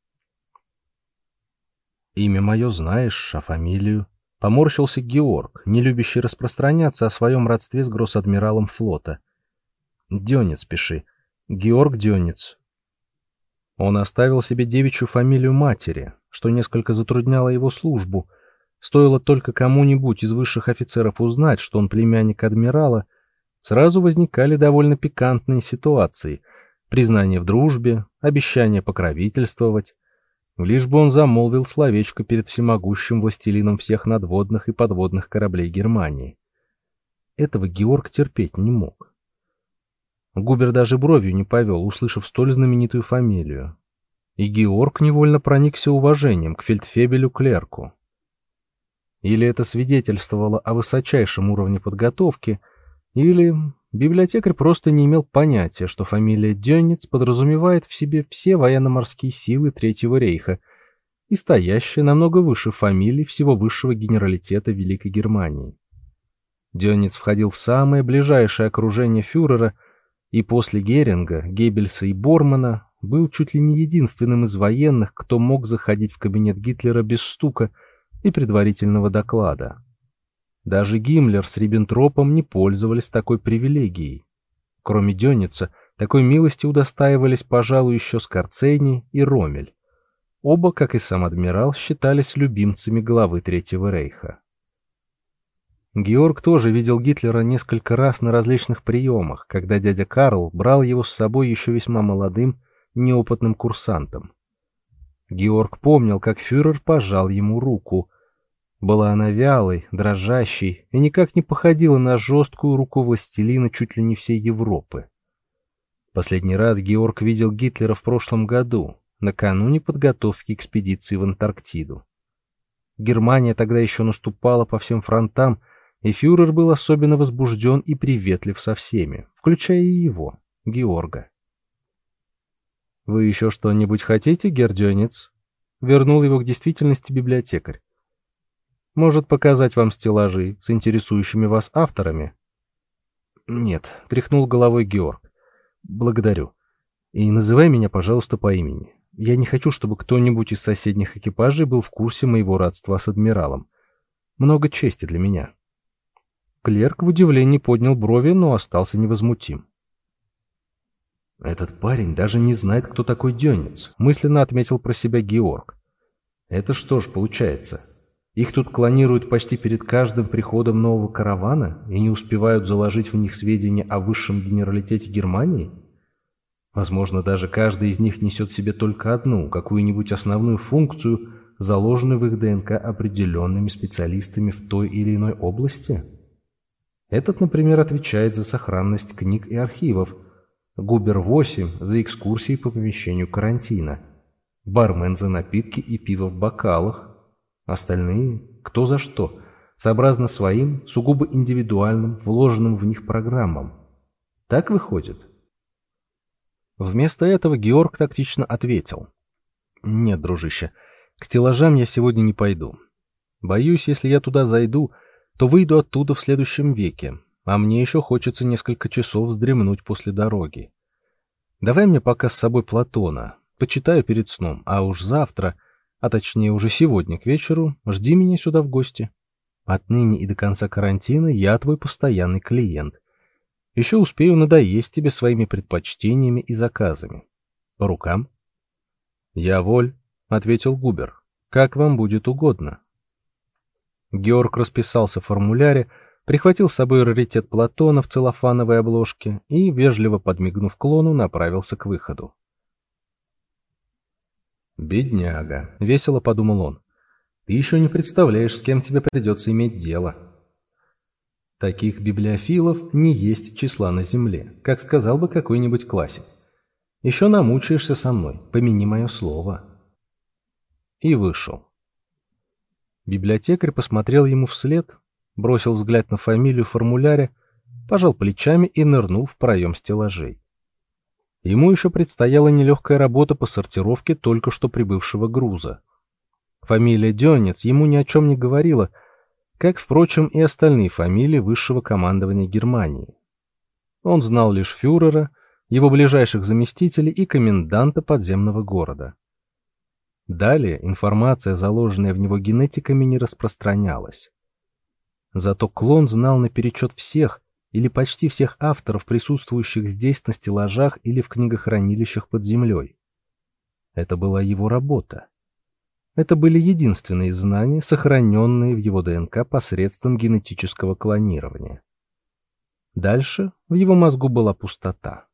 «Имя мое знаешь, а фамилию?» — поморщился Георг, не любящий распространяться о своем родстве с гросс-адмиралом флота. «Дёнец пиши. Георг Дёнец». Он оставил себе девичью фамилию матери, что несколько затрудняло его службу. Стоило только кому-нибудь из высших офицеров узнать, что он племянник адмирала, сразу возникали довольно пикантные ситуации: признание в дружбе, обещание покровительствовать, лишь бы он замолвил словечко перед всемогущим властелином всех надводных и подводных кораблей Германии. Этого Георг терпеть не мог. Губер даже бровью не повел, услышав столь знаменитую фамилию. И Георг невольно проникся уважением к фельдфебелю-клерку. Или это свидетельствовало о высочайшем уровне подготовки, или библиотекарь просто не имел понятия, что фамилия Дёнец подразумевает в себе все военно-морские силы Третьего рейха и стоящая намного выше фамилий всего высшего генералитета Великой Германии. Дёнец входил в самое ближайшее окружение фюрера, и после Геринга, Геббельса и Бормана был чуть ли не единственным из военных, кто мог заходить в кабинет Гитлера без стука и предварительного доклада. Даже Гиммлер с Риббентропом не пользовались такой привилегией. Кроме Дёница, такой милости удостаивались, пожалуй, еще Скорцени и Роммель. Оба, как и сам адмирал, считались любимцами главы Третьего рейха. Георг тоже видел Гитлера несколько раз на различных приемах, когда дядя Карл брал его с собой еще весьма молодым, неопытным курсантом. Георг помнил, как фюрер пожал ему руку. Была она вялой, дрожащей и никак не походила на жесткую руку властелина чуть ли не всей Европы. Последний раз Георг видел Гитлера в прошлом году, накануне подготовки экспедиции в Антарктиду. Германия тогда еще наступала по всем фронтам, и фюрер был особенно возбужден и приветлив со всеми, включая и его, Георга. «Вы еще что-нибудь хотите, Гердёнец?» Вернул его к действительности библиотекарь. «Может показать вам стеллажи с интересующими вас авторами?» «Нет», — тряхнул головой Георг. «Благодарю. И называй меня, пожалуйста, по имени. Я не хочу, чтобы кто-нибудь из соседних экипажей был в курсе моего родства с адмиралом. Много чести для меня». Клерк в удивлении поднял брови, но остался невозмутим. «Этот парень даже не знает, кто такой Дёнец», — мысленно отметил про себя Георг. «Это что ж получается? Их тут клонируют почти перед каждым приходом нового каравана и не успевают заложить в них сведения о высшем генералитете Германии? Возможно, даже каждый из них несет в себе только одну, какую-нибудь основную функцию, заложенную в их ДНК определенными специалистами в той или иной области? Этот, например, отвечает за сохранность книг и архивов, Губер восемь за экскурсии по помещению карантина, бармен за напитки и пиво в бокалах, остальные кто за что, сообразно своим, сугубо индивидуальным, вложенным в них программам. Так выходит? Вместо этого Георг тактично ответил: «Нет, дружище, к стеллажам я сегодня не пойду. Боюсь, если я туда зайду, то выйду оттуда в следующем веке, а мне еще хочется несколько часов вздремнуть после дороги. Давай мне пока с собой Платона, почитаю перед сном, а уж завтра, а точнее уже сегодня к вечеру, жди меня сюда в гости. Отныне и до конца карантина я твой постоянный клиент. Еще успею надоесть тебе своими предпочтениями и заказами. По рукам?» «Я воль», — ответил Губер. «Как вам будет угодно». Георг расписался в формуляре, прихватил с собой раритет Платона в целлофановой обложке и, вежливо подмигнув клону, направился к выходу. «Бедняга», — весело подумал он, — «ты еще не представляешь, с кем тебе придется иметь дело. Таких библиофилов не есть числа на земле, как сказал бы какой-нибудь классик. Еще намучаешься со мной, помяни мое слово». И вышел. Библиотекарь посмотрел ему вслед, бросил взгляд на фамилию в формуляре, пожал плечами и нырнул в проем стеллажей. Ему еще предстояла нелегкая работа по сортировке только что прибывшего груза. Фамилия Дёнец ему ни о чем не говорила, как, впрочем, и остальные фамилии высшего командования Германии. Он знал лишь фюрера, его ближайших заместителей и коменданта подземного города. Далее информация, заложенная в него генетиками, не распространялась. Зато клон знал наперечет всех или почти всех авторов, присутствующих здесь на стеллажах или в книгохранилищах под землей. Это была его работа. Это были единственные знания, сохраненные в его ДНК посредством генетического клонирования. Дальше в его мозгу была пустота.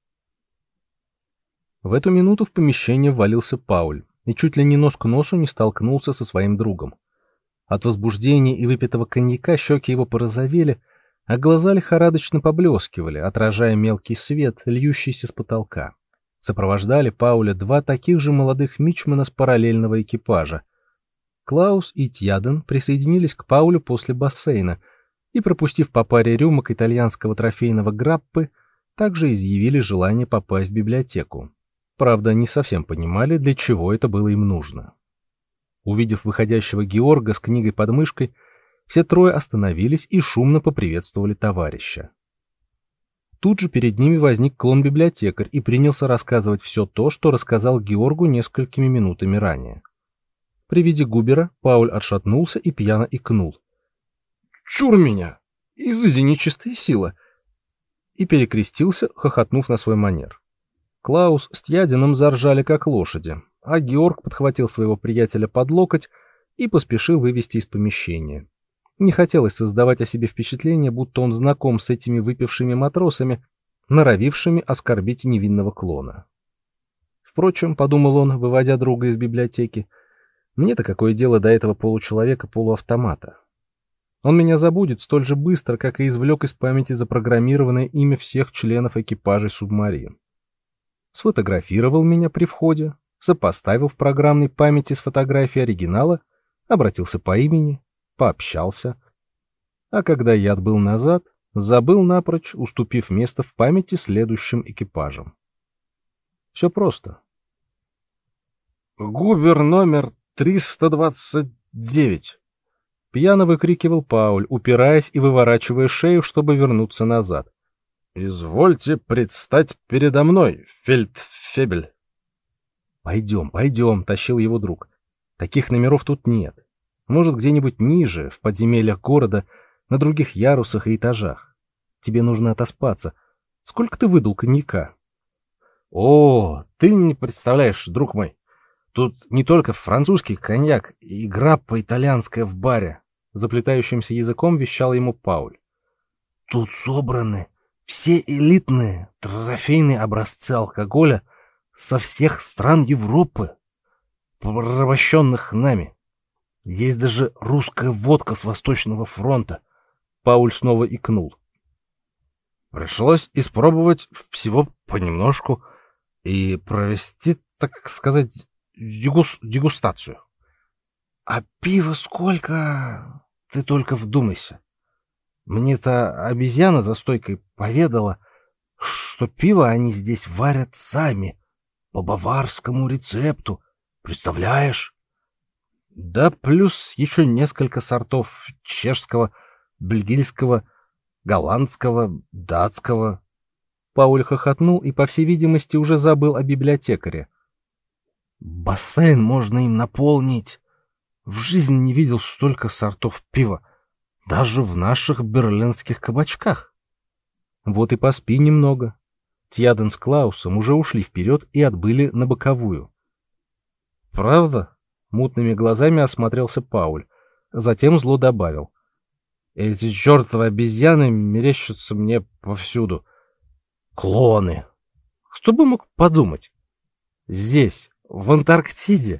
В эту минуту в помещение ввалился Пауль и чуть ли не нос к носу не столкнулся со своим другом. От возбуждения и выпитого коньяка щеки его порозовели, а глаза лихорадочно поблескивали, отражая мелкий свет, льющийся с потолка. Сопровождали Пауля два таких же молодых мичмана с параллельного экипажа. Клаус и Тьяден присоединились к Паулю после бассейна и, пропустив по паре рюмок итальянского трофейного граппы, также изъявили желание попасть в библиотеку. Правда, не совсем понимали, для чего это было им нужно. Увидев выходящего Георга с книгой под мышкой, все трое остановились и шумно поприветствовали товарища. Тут же перед ними возник клон-библиотекарь и принялся рассказывать все то, что рассказал Георгу несколькими минутами ранее. При виде Губера Пауль отшатнулся и пьяно икнул. «Чур меня! Изыди нечистая сила!» И перекрестился, хохотнув на свой манер. Клаус с Тьядином заржали как лошади, а Георг подхватил своего приятеля под локоть и поспешил вывести из помещения. Не хотелось создавать о себе впечатление, будто он знаком с этими выпившими матросами, норовившими оскорбить невинного клона. Впрочем, подумал он, выводя друга из библиотеки, мне-то какое дело до этого получеловека-полуавтомата? Он меня забудет столь же быстро, как и извлек из памяти запрограммированное имя всех членов экипажей субмарин. сфотографировал меня при входе, сопоставил в программной памяти с фотографией оригинала, обратился по имени, пообщался. А когда я отбыл назад, забыл напрочь, уступив место в памяти следующим экипажам. Все просто. «Губер номер триста двадцать девять!» Пьяно выкрикивал Пауль, упираясь и выворачивая шею, чтобы вернуться назад. «Извольте предстать передо мной, фельдфебель!» «Пойдем, пойдем», — тащил его друг. «Таких номеров тут нет. Может, где-нибудь ниже, в подземельях города, на других ярусах и этажах. Тебе нужно отоспаться. Сколько ты выдал коньяка?» «О, ты не представляешь, друг мой. Тут не только французский коньяк и граппа итальянская в баре», — заплетающимся языком вещал ему Пауль. «Тут собраны все элитные трофейные образцы алкоголя со всех стран Европы, порабощенных нами. Есть даже русская водка с Восточного фронта». Пауль снова икнул. «Пришлось испробовать всего понемножку и провести, так сказать, дегус... дегустацию. А пива сколько? Ты только вдумайся. Мне-то обезьяна за стойкой поведала, что пиво они здесь варят сами, по баварскому рецепту. Представляешь? Да плюс еще несколько сортов чешского, бельгийского, голландского, датского». Пауль хохотнул и, по всей видимости, уже забыл о библиотекаре. «Бассейн можно им наполнить. В жизни не видел столько сортов пива. Даже в наших берлинских кабачках». Вот и поспи немного. Тьяден с Клаусом уже ушли вперед и отбыли на боковую. «Правда?» — мутными глазами осмотрелся Пауль. Затем зло добавил. «Эти чертовы обезьяны мерещатся мне повсюду. Клоны. Кто бы мог подумать? Здесь, в Антарктиде».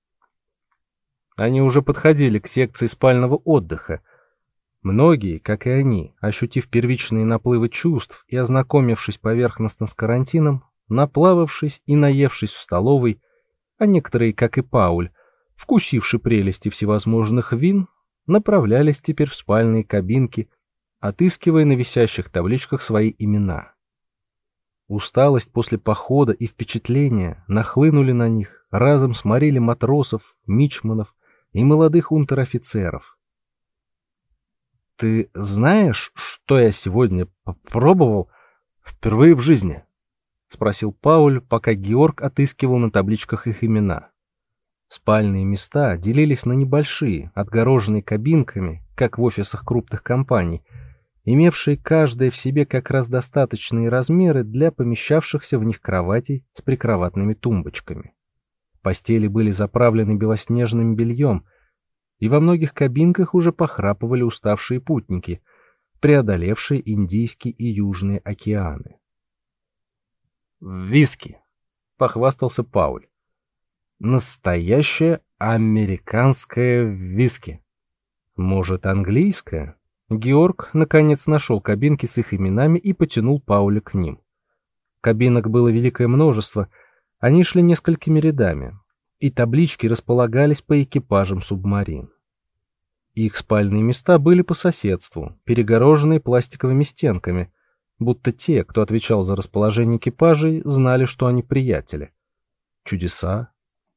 Они уже подходили к секции спального отдыха. Многие, как и они, ощутив первичные наплывы чувств и ознакомившись поверхностно с карантином, наплававшись и наевшись в столовой, а некоторые, как и Пауль, вкусивши прелести всевозможных вин, направлялись теперь в спальные кабинки, отыскивая на висящих табличках свои имена. Усталость после похода и впечатления нахлынули на них, разом сморили матросов, мичманов и молодых унтер-офицеров. «Ты знаешь, что я сегодня попробовал впервые в жизни?» — спросил Пауль, пока Георг отыскивал на табличках их имена. Спальные места делились на небольшие, отгороженные кабинками, как в офисах крупных компаний, имевшие каждая в себе как раз достаточные размеры для помещавшихся в них кроватей с прикроватными тумбочками. Постели были заправлены белоснежным бельем, и во многих кабинках уже похрапывали уставшие путники, преодолевшие Индийский и Южные океаны. «Виски», — похвастался Пауль. «Настоящее американское виски. Может, английское?» Георг, наконец, нашел кабинки с их именами и потянул Пауля к ним. Кабинок было великое множество, они шли несколькими рядами, и таблички располагались по экипажам субмарин. Их спальные места были по соседству, перегороженные пластиковыми стенками, будто те, кто отвечал за расположение экипажей, знали, что они приятели. Чудеса.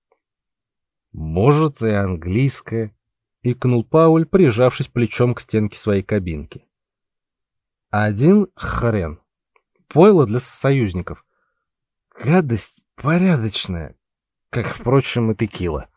«Может, и английское», — икнул Пауль, прижавшись плечом к стенке своей кабинки. «Один хрен. Пойло для союзников. Гадость порядочная, как, впрочем, и текила.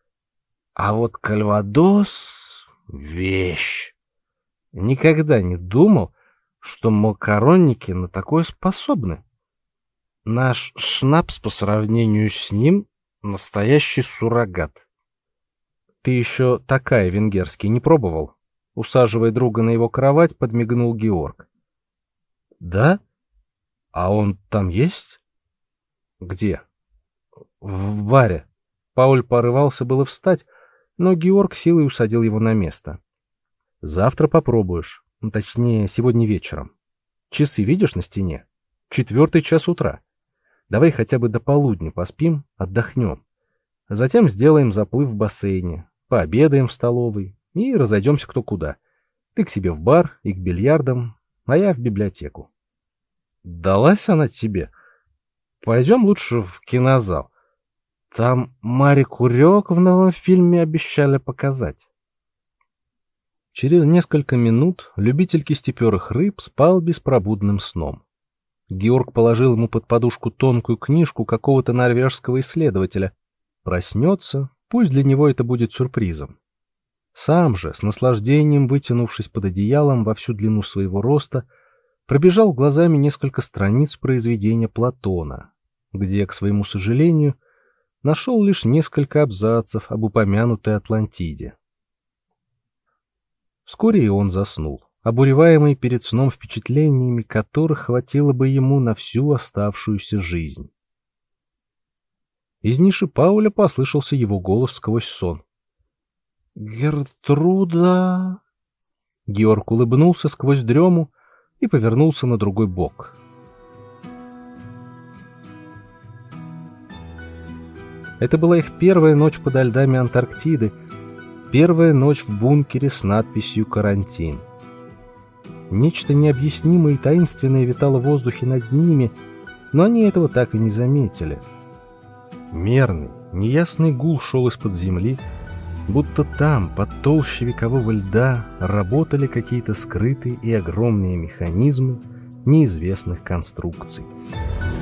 А вот кальвадос — вещь. Никогда не думал, что макаронники на такое способны. Наш шнапс по сравнению с ним — настоящий суррогат». «Ты еще такая венгерский не пробовал?» Усаживая друга на его кровать, подмигнул Георг. «Да? А он там есть?» «Где?» «В баре». Пауль порывался было встать, но Георг силой усадил его на место. «Завтра попробуешь. Точнее, сегодня вечером. Часы видишь на стене? Четвертый час утра. Давай хотя бы до полудня поспим, отдохнем. Затем сделаем заплыв в бассейне, пообедаем в столовой и разойдемся кто куда. Ты к себе в бар и к бильярдам, а я в библиотеку. Далась она тебе? Пойдем лучше в кинозал. Там Мари Курёк в новом фильме обещали показать. Через несколько минут любитель кистеперых рыб спал беспробудным сном. Георг положил ему под подушку тонкую книжку какого-то норвежского исследователя. Проснется, пусть для него это будет сюрпризом. Сам же, с наслаждением вытянувшись под одеялом во всю длину своего роста, пробежал глазами несколько страниц произведения Платона, где, к своему сожалению, нашел лишь несколько абзацев об упомянутой Атлантиде. Вскоре и он заснул, обуреваемый перед сном впечатлениями, которых хватило бы ему на всю оставшуюся жизнь. Из ниши Пауля послышался его голос сквозь сон. «Гертруда!» Георг улыбнулся сквозь дрему и повернулся на другой бок. Это была их первая ночь подо льдами Антарктиды, первая ночь в бункере с надписью «Карантин». Нечто необъяснимое и таинственное витало в воздухе над ними, но они этого так и не заметили. Мерный, неясный гул шел из-под земли, будто там, под толщей векового льда, работали какие-то скрытые и огромные механизмы неизвестных конструкций.